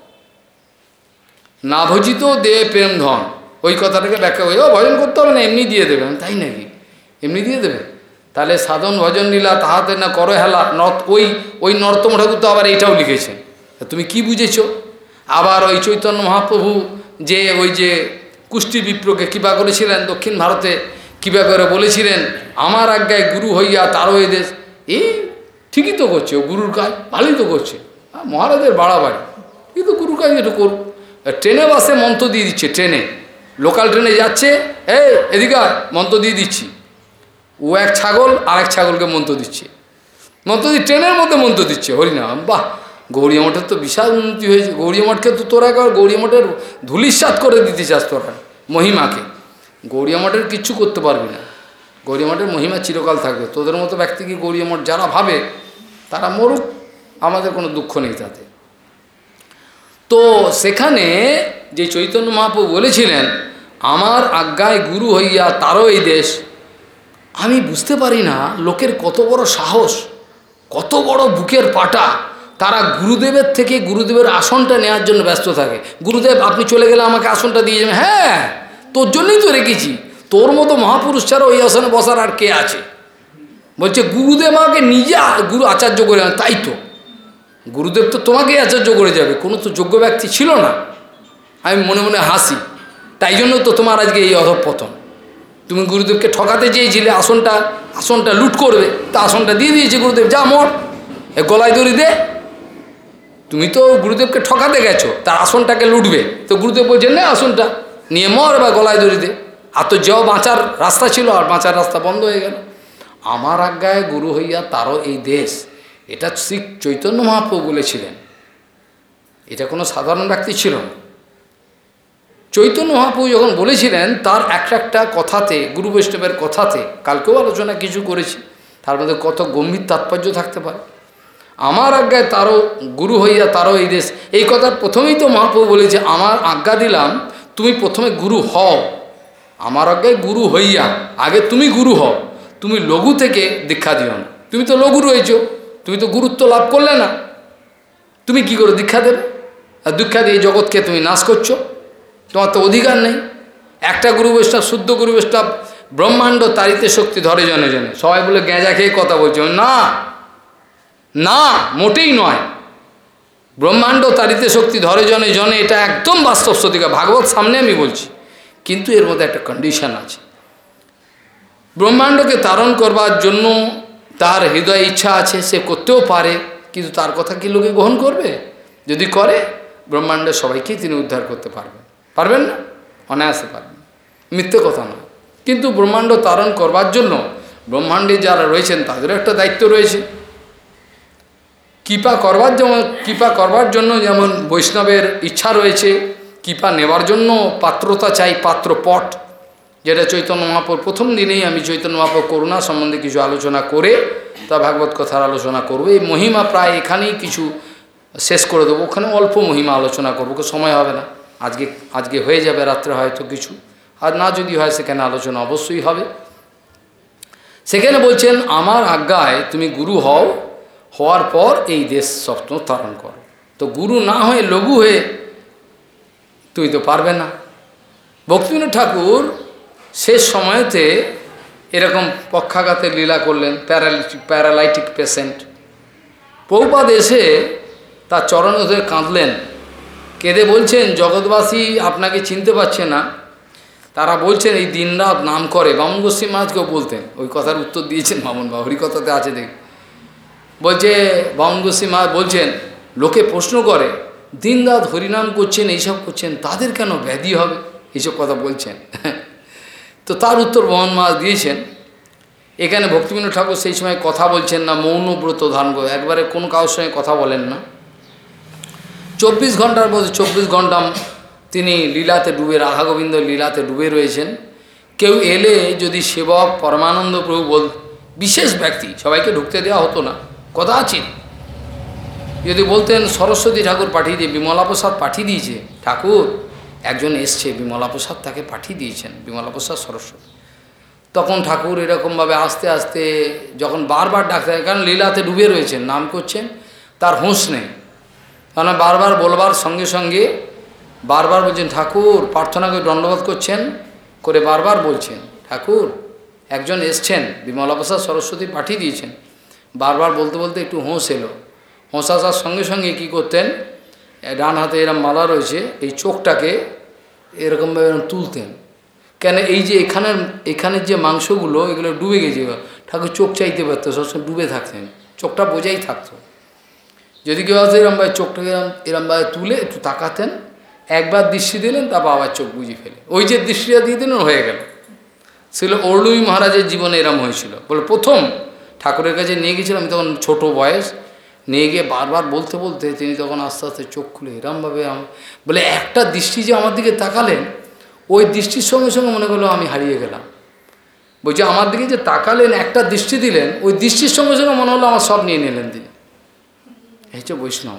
না ভজিত দে প্রেম ধন, ওই কথাটাকে ব্যাখ্যা করে, ও ভজন করতে হবে না, এমনি দিয়ে দেবেন। তাই নাকি? এমনি দিয়ে দেবে? তাহলে সাধন ভজন লীলা তাহাতে না করো হেলা, নর্থ ওই ওই নরোত্তম ঠাকুর তো আবার এইটাও লিখেছেন। তুমি কি বুঝেছ? আবার ওই চৈতন্য মহাপ্রভু যে ওই যে কুষ্টি বিপ্রকে কৃপা করেছিলেন দক্ষিণ ভারতে, কৃপা করে বলেছিলেন আমার আজ্ঞায় গুরু হইয়া তারও এ দেশ। এই ঠিকই তো করছে, ও গুরুর কাজ ভালোই তো করছে, মহারাজের বাড়াবাড়ি, কিন্তু গুরুর কাজ একটু করুক। ট্রেনে বাসে মন্ত্র দিয়ে দিচ্ছে, ট্রেনে লোকাল ট্রেনে যাচ্ছে, এই এদিকে মন্ত্র দিয়ে দিচ্ছি। ও এক ছাগল আর এক ছাগলকে মন্ত্র দিচ্ছে, মন্ত্র দিয়ে ট্রেনের মধ্যে মন্ত্র দিচ্ছে হরিনাম। বাহ, গৌড়ীয় মঠের তো বিশাল উন্নতি হয়েছে। গৌড়ীয় মঠকে তো তোরা একবার গৌড়ীয় মঠের ধুলিস্বাৎ করে দিতে চাস তোরা মহিমাকে। গৌড়ীয় মঠের কিচ্ছু করতে পারবি না, গৌড়ীয় মঠের মহিমা চিরকাল থাকবে। তোদের মতো ব্যক্তিকে গৌড়ীয় মঠ যারা ভাবে তারা মরুক, আমাদের কোনো দুঃখ নেই তাতে। তো সেখানে যে চৈতন্য মহাপ্রভু বলেছিলেন আমার আজ্ঞায় গুরু হইয়া তারও এই দেশ, আমি বুঝতে পারি না লোকের কত বড় সাহস, কত বড় বুকের পাটা। তারা গুরুদেবের থেকে গুরুদেবের আসনটা নেওয়ার জন্য ব্যস্ত থাকে। গুরুদেব আপনি চলে গেলে আমাকে আসনটা দিয়ে যাবেন, হ্যাঁ তোর জন্যই তো রেখেছি, তোর মতো মহাপুরুষ ছাড়া ওই আসনে বসার আর কে আছে? বলছে গুরুদেব আমাকে নিজে গুরু আচার্য করে, তাই তো গুরুদেব তো তোমাকেই আচার্য করে যাবে, কোনো তো যোগ্য ব্যক্তি ছিল না। আমি মনে মনে হাসি, তাই জন্য তো তোমার আজকে এই অধঃপতন। তুমি গুরুদেবকে ঠকাতে চেয়েছিলে, আসনটা আসনটা লুট করবে, তা আসনটা দিয়ে দিয়েছে গুরুদেব, যা মর এ গলায় দড়ি দে। তুমি তো গুরুদেবকে ঠকাতে গেছো, তার আসনটাকে লুটবে, তো গুরুদেব বলছেন না আসনটা নিয়ে মর বা গলায় দড়ি দে। আর তো যাও বাঁচার রাস্তা ছিল, আর বাঁচার রাস্তা বন্ধ হয়ে গেল। আমার আজ্ঞায় গুরু হইয়া তারও এই দেশ, এটা শ্রী চৈতন্য মহাপ্রভু বলেছিলেন, এটা কোনো সাধারণ ব্যক্তি ছিল না। চৈতন্য মহাপ্রভু যখন বলেছিলেন তার একটা একটা কথাতে, গুরু বৈষ্ণবের কথাতে, কালকেও আলোচনা কিছু করেছি, তার মধ্যে কত গম্ভীর তাৎপর্য থাকতে পারে। আমার আজ্ঞায় তারও গুরু হইয়া তারও এই দেশ, এই কথার প্রথমেই তো মহাপ্রভু বলেছে আমার আজ্ঞা দিলাম তুমি প্রথমে গুরু হও। আমার আজ্ঞায় গুরু হইয়া, আগে তুমি গুরু হও, তুমি লঘু থেকে দীক্ষা দিও না। তুমি তো লঘু রয়েছ, তুমি তো গুরুত্ব লাভ করলে না, তুমি কি করে দীক্ষা দেবে? আর দীক্ষা দিয়ে জগৎকে তুমি নাশ করছো, তোমার তো অধিকার নেই। একটা গুরু বৈষ্ণব, শুদ্ধ গুরু বৈষ্ণব, ব্রহ্মাণ্ড তারিতে শক্তি ধরে জনে জনে, সবাই বলে গেঁজা খেয়ে কথা বলছে, না না মোটেই নয়। ব্রহ্মাণ্ড তারিতে শক্তি ধরে জনে জনে, এটা একদম বাস্তব সত্যিকার, ভাগবত সামনে আমি বলছি। কিন্তু এর মধ্যে একটা কন্ডিশন আছে, ব্রহ্মাণ্ডকে তারণ করবার জন্য তার হৃদয়ে ইচ্ছা আছে, সে করতেও পারে, কিন্তু তার কথা কি লোকে গ্রহণ করবে? যদি করে, ব্রহ্মাণ্ডের সবাইকেই তিনি উদ্ধার করতে পারবেন, পারবেন না? অনায়াসে পারবেন, মিথ্যে কথা নয়। কিন্তু ব্রহ্মাণ্ড তারণ করবার জন্য ব্রহ্মাণ্ডে যারা রয়েছেন তাদেরও একটা দায়িত্ব রয়েছে। কৃপা করবার যেমন কৃপা করবার জন্য যেমন বৈষ্ণবের ইচ্ছা রয়েছে, কৃপা নেবার জন্য পাত্রতা চাই, পাত্রপট, যেটা চৈতন্য মহাপ্রভু প্রথম দিনেই আমি চৈতন্য মহাপ্রভু করুণা সম্বন্ধে কিছু আলোচনা করে তা ভাগবত কথার আলোচনা করবো। এই মহিমা প্রায় এখানেই কিছু শেষ করে দেবো, ওখানে অল্প মহিমা আলোচনা করবো, সময় হবে না আজকে, আজকে হয়ে যাবে রাত্রে হয়তো কিছু, আর না যদি হয় সেখানে আলোচনা অবশ্যই হবে। সেখানে বলছেন আমার আজ্ঞায় তুমি গুরু হও, হওয়ার পর এই দেশ স্বপ্ন ধারণ করো। তো গুরু না হয়ে লঘু হয়ে তুই তো পারবে না। ভক্তিবিনোদ ঠাকুর শেষ সময়তে এরকম পক্ষাঘাতের লীলা করলেন, প্যারালিটিক প্যারালাইটিক পেশেন্ট। প্রভুপাদ এসে তার চরণ ধরে কাঁদলেন, কেঁদে বলছেন জগৎবাসী আপনাকে চিনতে পারছে না। তারা বলছেন এই দিনরাত নাম করে, বামন গোস্বামী মহারাজকেও বলতেন, ওই কথার উত্তর দিয়েছেন বামন বাবা, হরিকথাতে আছে দেখ। বলছে বামন গোস্বামী মহারাজ বলছেন, লোকে প্রশ্ন করে দিনরাত হরিনাম করছেন, এইসব করছেন, তাদের কেন ব্যাধি হবে, এইসব কথা বলছেন। তো তার উত্তর মোহন মাস দিয়েছেন। এখানে ভক্তিবিনোদ ঠাকুর সেই সময় কথা বলছেন না, মৌনব্রত ধারণ করে, একবারে কোনো কারোর সঙ্গে কথা বলেন না। চব্বিশ ঘন্টার মধ্যে চব্বিশ ঘন্টা তিনি লীলাতে ডুবে, রাধা গোবিন্দ লীলাতে ডুবে রয়েছেন। কেউ এলে যদি সেবক পরমানন্দ প্রভু বল, বিশেষ ব্যক্তি, সবাইকে ঢুকতে দেওয়া হতো না, কথা আছে, যদি বলতেন সরস্বতী ঠাকুর পাঠিয়ে দিয়ে, বিমলা প্রসাদ পাঠিয়ে দিয়েছে, ঠাকুর একজন এসছে, বিমলা প্রসাদ তাকে পাঠিয়ে দিয়েছেন, বিমলা প্রসাদ সরস্বতী, তখন ঠাকুর এরকমভাবে আস্তে আস্তে যখন বারবার ডাকতে, কারণ লীলাতে ডুবে রয়েছেন, নাম করছেন, তার হুঁশ নেই, কারণ বারবার বলবার সঙ্গে সঙ্গে বারবার বলছেন, ঠাকুর প্রার্থনা করে দণ্ডবোধ করছেন, করে বারবার বলছেন, ঠাকুর একজন এসছেন, বিমলা প্রসাদ সরস্বতী পাঠিয়ে দিয়েছেন, বারবার বলতে বলতে একটু হোঁশ এলো। হোঁশ আসার সঙ্গে সঙ্গে কী করতেন, ডান হাতে এরম মালা রয়েছে, এই চোখটাকে এরকমভাবে এরকম তুলতেন, কেন এই যে এখানের এখানের যে মাংসগুলো এগুলো ডুবে গেছে, ঠাকুর চোখ চাইতে পারতো, সবসময় ডুবে থাকতেন, চোখটা বোঝাই থাকতো। যদি কেউ আসে এরমভাবে চোখটাকে এরম এরমভাবে তুলে একটু তাকাতেন, একবার দৃষ্টি দিলেন, তারপর আবার চোখ বুঝে ফেলে, ওই যে দৃষ্টিটা দিয়ে দিলেন হয়ে গেল। ছিল অরুণী মহারাজের জীবনে এরম হয়েছিল। বলে প্রথম ঠাকুরের কাছে নিয়ে গেছিলাম, আমি তখন ছোটো বয়স, নিয়ে গিয়ে বারবার বলতে বলতে তিনি তখন আস্তে আস্তে চোখ খুলে এরমভাবে বলে একটা দৃষ্টি যে আমার দিকে তাকালেন, ওই দৃষ্টির সঙ্গে সঙ্গে মনে করলো আমি হারিয়ে গেলাম। বলছে আমার দিকে যে তাকালেন, একটা দৃষ্টি দিলেন, ওই দৃষ্টির সঙ্গে সঙ্গে মনে হলো আমার সব নিয়ে নিলেন তিনি। এই হচ্ছে বৈষ্ণব।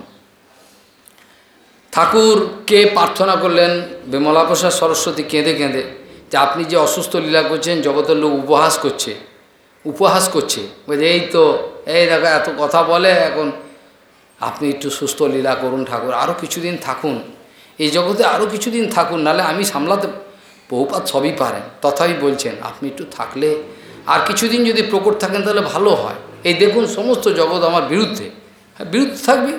ঠাকুরকে প্রার্থনা করলেন বিমলা প্রসাদ সরস্বতী কেঁদে কেঁদে, যে আপনি যে অসুস্থ লীলা করছেন, জগতের লোক উপহাস করছে, উপহাস করছে, বলছে এই তো এই দেখো এত কথা বলে, এখন আপনি একটু সুস্থ লীলা করুন ঠাকুর, আরও কিছুদিন থাকুন এই জগতে, আরও কিছুদিন থাকুন, নাহলে আমি সামলাতে, বহুপাত সবই পারেন, তথাপি বলছেন আপনি একটু থাকলে আর কিছুদিন যদি প্রকট থাকেন তাহলে ভালো হয়। এই দেখুন সমস্ত জগৎ আমার বিরুদ্ধে, হ্যাঁ বিরুদ্ধে থাকবে।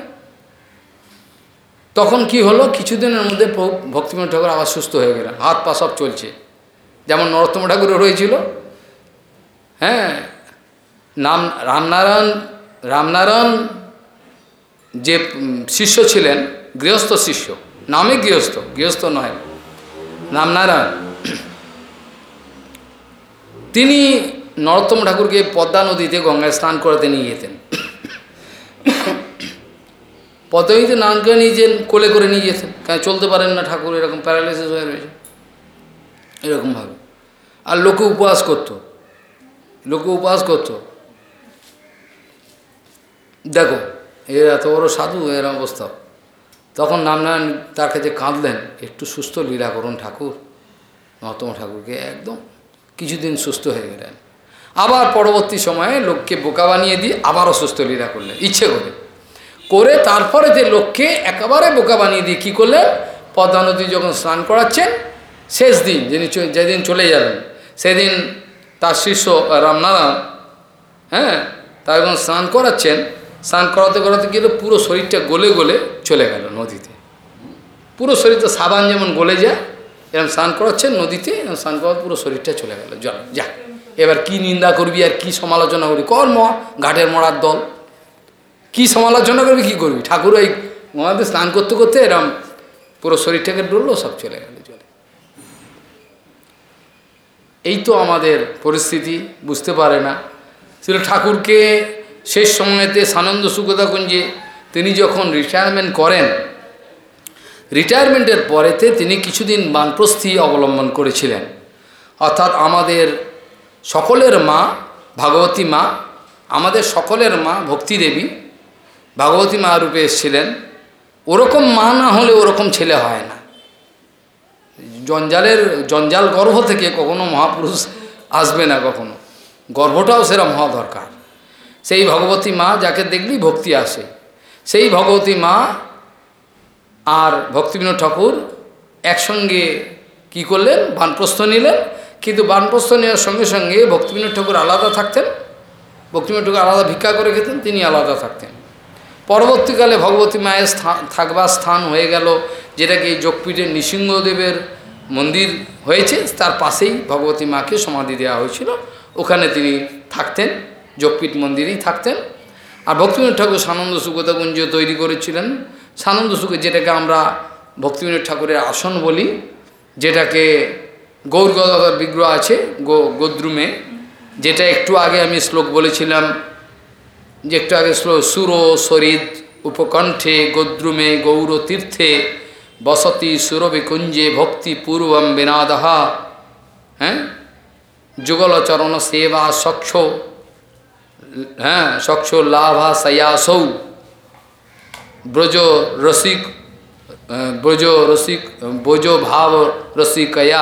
তখন কি হলো, কিছুদিনের মধ্যে ভক্তিবিনোদ ঠাকুর আবার সুস্থ হয়ে গেলেন, হাত পা সব চলছে, যেমন নরোত্তম ঠাকুরের হয়েছিল। হ্যাঁ, নাম রামনারায়ণ, রামনারায়ণ যে শিষ্য ছিলেন, গৃহস্থ শিষ্য, নামে গৃহস্থ, গৃহস্থ নয়, রামনারায়ণ, তিনি নরোত্তম ঠাকুরকে পদ্মা নদীতে গঙ্গায় স্নান করাতে নিয়ে যেতেন। পদ্মা নদীতে স্নান করে নিয়ে যেতেন, কোলে করে নিয়ে যেতেন, কেন চলতে পারেন না ঠাকুর, এরকম প্যারালাইসিস হয়ে রয়েছে এরকমভাবে। আর লোকে উপবাস করতো, লোকে উপবাস করতো, দেখো এর এত বড় সাধু, এর অবস্থা। তখন রামনারায়ণ তার কাছে কাঁদলেন, একটু সুস্থ লীলা করুন ঠাকুর। নরোত্তম ঠাকুরকে একদম কিছুদিন সুস্থ হয়ে গেলেন। আবার পরবর্তী সময়ে লোককে বোকা বানিয়ে দিয়ে আবারও সুস্থ লীলা করলেন ইচ্ছে করে, করে তারপরে যে লোককে একেবারে বোকা বানিয়ে দিয়ে কী করলেন, পদ্মা নদী যখন স্নান করাচ্ছেন, শেষ দিন যিনি যেদিন চলে যাবেন, সেদিন তার শিষ্য রামনারায়ণ, হ্যাঁ, তার যখন স্নান করাচ্ছেন, স্নান করাতে করাতে গেলে পুরো শরীরটা গলে গলে চলে গেল নদীতে, পুরো শরীরটা সাবান যেমন গলে যায়, এরকম স্নান করাচ্ছেন নদীতে, এরকম স্নান করাতে পুরো শরীরটা চলে গেল জল। যা এবার কি নিন্দা করবি আর কি সমালোচনা করবি, কর্ম ঘাটের মরার দল, কি সমালোচনা করবি, কি করবি, ঠাকুর ওই মহাদেব স্নান করতে করতে এরম পুরো শরীরটাকে ডললো, সব চলে গেল জলে। এই তো আমাদের পরিস্থিতি, বুঝতে পারে না। ছিল ঠাকুরকে শেষ সময়তে সানন্দ সুখদা কুঞ্জে তিনি যখন রিটায়ারমেন্ট করেন, রিটায়ারমেন্টের পরেতে তিনি কিছুদিন বানপ্রস্থি অবলম্বন করেছিলেন। অর্থাৎ আমাদের সকলের মা ভাগবতী মা, আমাদের সকলের মা ভক্তিদেবী ভাগবতী মা রূপে এসেছিলেন। ওরকম মা না হলে ওরকম ছেলে হয় না। জঞ্জালের জঞ্জাল গর্ভ থেকে কখনো মহাপুরুষ আসবে না, কখনো গর্ভটাও সেরকম হওয়া দরকার। সেই ভগবতী মা যাকে দেখলেই ভক্তি আসে, সেই ভগবতী মা আর ভক্তিবিনোদ ঠাকুর একসঙ্গে কি করলেন, বানপ্রস্থ নিলেন। কিন্তু বানপ্রস্থ নেওয়ার সঙ্গে সঙ্গে ভক্তিবিনোদ ঠাকুর আলাদা থাকতেন, ভক্তিবিনোদ ঠাকুর আলাদা ভিক্ষা করে খেতেন, তিনি আলাদা থাকতেন। পরবর্তীকালে ভগবতী মায়ের স্থান থাকবার স্থান হয়ে গেল, যেটাকে যোগপীঠের নৃসিংহদেবের মন্দির হয়েছে, তার পাশেই ভগবতী মাকে সমাধি দেওয়া হয়েছিল, ওখানে তিনি থাকতেন, যোগপীঠ মন্দিরেই থাকতেন। আর ভক্তিবিনোদ ঠাকুর সানন্দ সুখদাকুঞ্জ তৈরি করেছিলেন। সানন্দ সুখ যেটাকে আমরা ভক্তিবিনোদ ঠাকুরের আসন বলি, যেটাকে গৌর গদাধর বিগ্রহ আছে গো গোদ্রুমে, যেটা একটু আগে আমি শ্লোক বলেছিলাম, যে একটু আগে শ্লোক সুর সরিদ উপকণ্ঠে গোদ্রুমে গৌর তীর্থে বসতি সুরবিকুঞ্জে ভক্তি পূর্বম বিনাদহা, হ্যাঁ, যুগল চরণ সেবা সক্ষ, হ্যাঁ, সক্ষ লাভা সয়াসৌ ব্রজ রসিক ব্রজ রসিক ব্রজ ভাব রসিকয়া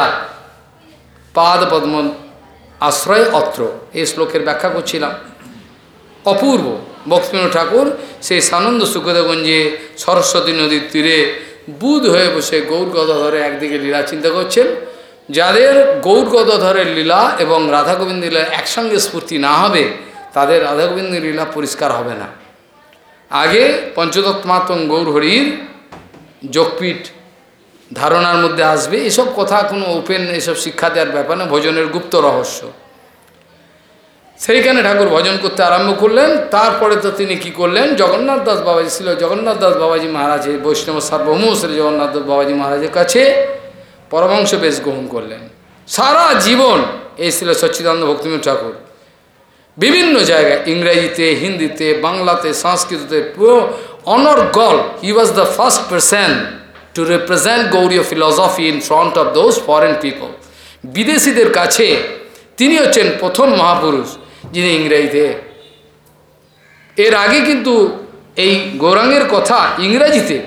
পাদ পদ্ম আশ্রয় অত্র। এই শ্লোকের ব্যাখ্যা করছিলাম। অপূর্ব ভক্তিবিনোদ ঠাকুর সেই সানন্দ সুখদেবগঞ্জে সরস্বতী নদীর তীরে বুধ হয়ে বসে গৌর গদাধরের একদিকে লীলা চিন্তা করছেন। যাদের গৌর গদাধরের লীলা এবং রাধা গোবিন্দের লীলা একসঙ্গে স্ফূর্তি না হবে, তাদের রাধা গোবিন্দের লীলা পরিষ্কার হবে না। আগে পঞ্চতত্মাত্ম গৌর হরির যোগপীঠ ধারণার মধ্যে আসবে। এসব কথা কোনো ওপেন এসব শিক্ষা দেওয়ার ব্যাপার না, ভজনের গুপ্ত রহস্য। সেইখানে ঠাকুর ভজন করতে আরম্ভ করলেন। তারপরে তো তিনি কি করলেন, জগন্নাথ দাস বাবাজি ছিল, জগন্নাথ দাস বাবাজি মহারাজের বৈষ্ণব সার্বভৌম শ্রী জগন্নাথ দাস বাবাজি মহারাজের কাছে পরমাংশ বেশ গ্রহণ করলেন। সারা জীবন এই ছিল সচ্চিদানন্দ ভক্তিবিনোদ ঠাকুর। বিভিন্ন জায়গায় ইংরেজিতে, হিন্দিতে, বাংলাতে, সংস্কৃততে পুরো অনর্গল। He was the first person to represent Gaudiya philosophy in front of those foreign people. বিদেশিদের কাছে তিনি হচ্ছেন প্রথম মহাপুরুষ যিনি ইংরেজিতে। এর আগে কিন্তু এই গৌরাঙ্গের কথা ইংরেজিতে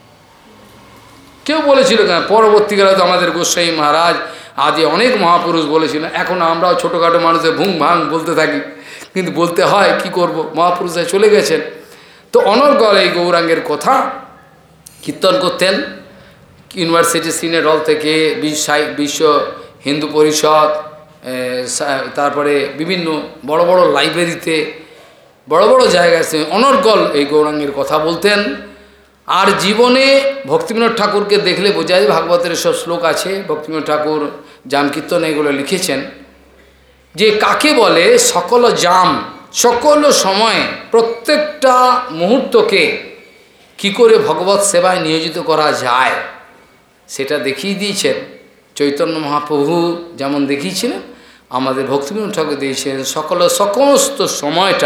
কেউ বলেছিল কেন, পরবর্তীকালে তো আমাদের গোস্বামী মহারাজ আদি অনেক মহাপুরুষ বলেছিলেন। এখন আমরাও ছোটোখাটো মানুষের ভুং ভাং বলতে থাকি, কিন্তু বলতে হয়, কি করব, মহাপুরুষরা চলে গেছেন। তো অনর্গল এই গৌরাঙ্গের কথা কীর্তন করতেন। ইউনিভার্সিটি সিনেট হল থেকে বিশ্ব হিন্দু পরিষদ, তারপরে বিভিন্ন বড় বড় লাইব্রেরিতে, বড় বড় জায়গায় অনর্গল এই গৌরাঙ্গের কথা বলতেন। আর জীবনে ভক্তিবিনোদ ঠাকুরকে দেখলে বোঝা যায়, ভাগবতের সব শ্লোক আছে, ভক্তিবিনোদ ঠাকুর জাম কীর্তন এগুলো লিখেছেন, যে কাকে বলে সকল জাম, সকল সময় প্রত্যেকটা মুহূর্তকে কি করে ভগবত সেবায় নিয়োজিত করা যায় সেটা দেখিয়ে দিয়েছেন। চৈতন্য মহাপ্রভু যেমন দেখিয়েছিলেন, আমাদের ভক্তিবিনোদ ঠাকুর দিয়েছেন সকল সমস্ত সময়টা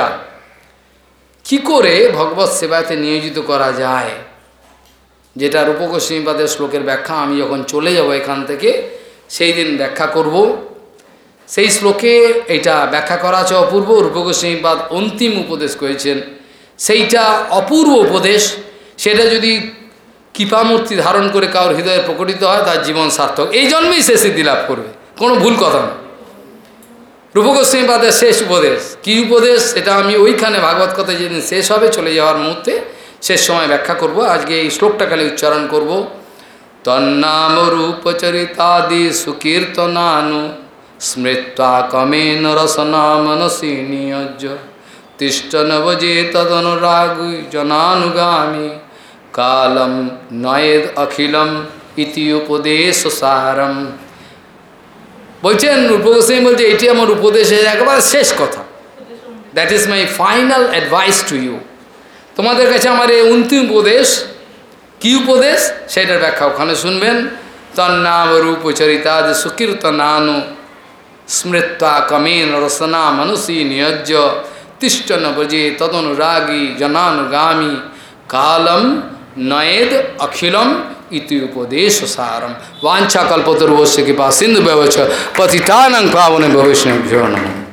কি করে ভগবত সেবাতে নিয়োজিত করা যায়, যেটা রূপগোস্বামীপাদের শ্লোকের ব্যাখ্যা আমি যখন চলে যাব এখান থেকে সেই দিন ব্যাখ্যা করব। সেই শ্লোকে এটা ব্যাখ্যা করা আছে অপূর্ব। রূপগোস্বামীপাদ অন্তিম উপদেশ করেছেন, সেইটা অপূর্ব উপদেশ। সেটা যদি কৃপামূর্তি ধারণ করে কারোর হৃদয়ে প্রকটিত হয়, তার জীবন সার্থক, এই জন্মেই সে সিদ্ধি লাভ করবে, কোনো ভুল কথা না। রূপগোস্বামীপাদের শেষ উপদেশ কী উপদেশ, সেটা আমি ওইখানে ভাগবত কথা যেদিন শেষ হবে চলে যাওয়ার মুহূর্তে শেষ সময় ব্যাখ্যা করব। আজকে এই শ্লোকটা খালি উচ্চারণ করব। তন্নাম রূপচরিতাদি সুকীর্তনানু স্মৃত্বা কমেন রসনা মনসি নিয়োজ্য তিষ্ঠ নবজে তদনুরাগু জনানুগামী কালম নয়েদ অখিলম ইতি উপদেশ সারম। বলছেন রূপগোস্বামী বলছে এটি আমার উপদেশের একেবারে শেষ কথা। That is my final advice to you. তোমাদের কাছে আমার এই অন্তিম উপদেশ। কী উপদেশ সেটার ব্যাখ্যা ওখানে শুনবেন। তন্নাম রূপচরিতাদি সুকীর্তনানু স্মৃত্বা কমেন রসনা মনসি নিয়োজ্য তিষ্ঠ নবজে তদনুরাগী জনানুগামী কালম নয়েদ অখিলম ইতি উপদেশ সারম। वाञ्छा कल्पतरुभ्यश्च कृपा सिन्धुभ्यश्च पतितानां पावनेभ्यो वैष्णवेभ्यो नमः।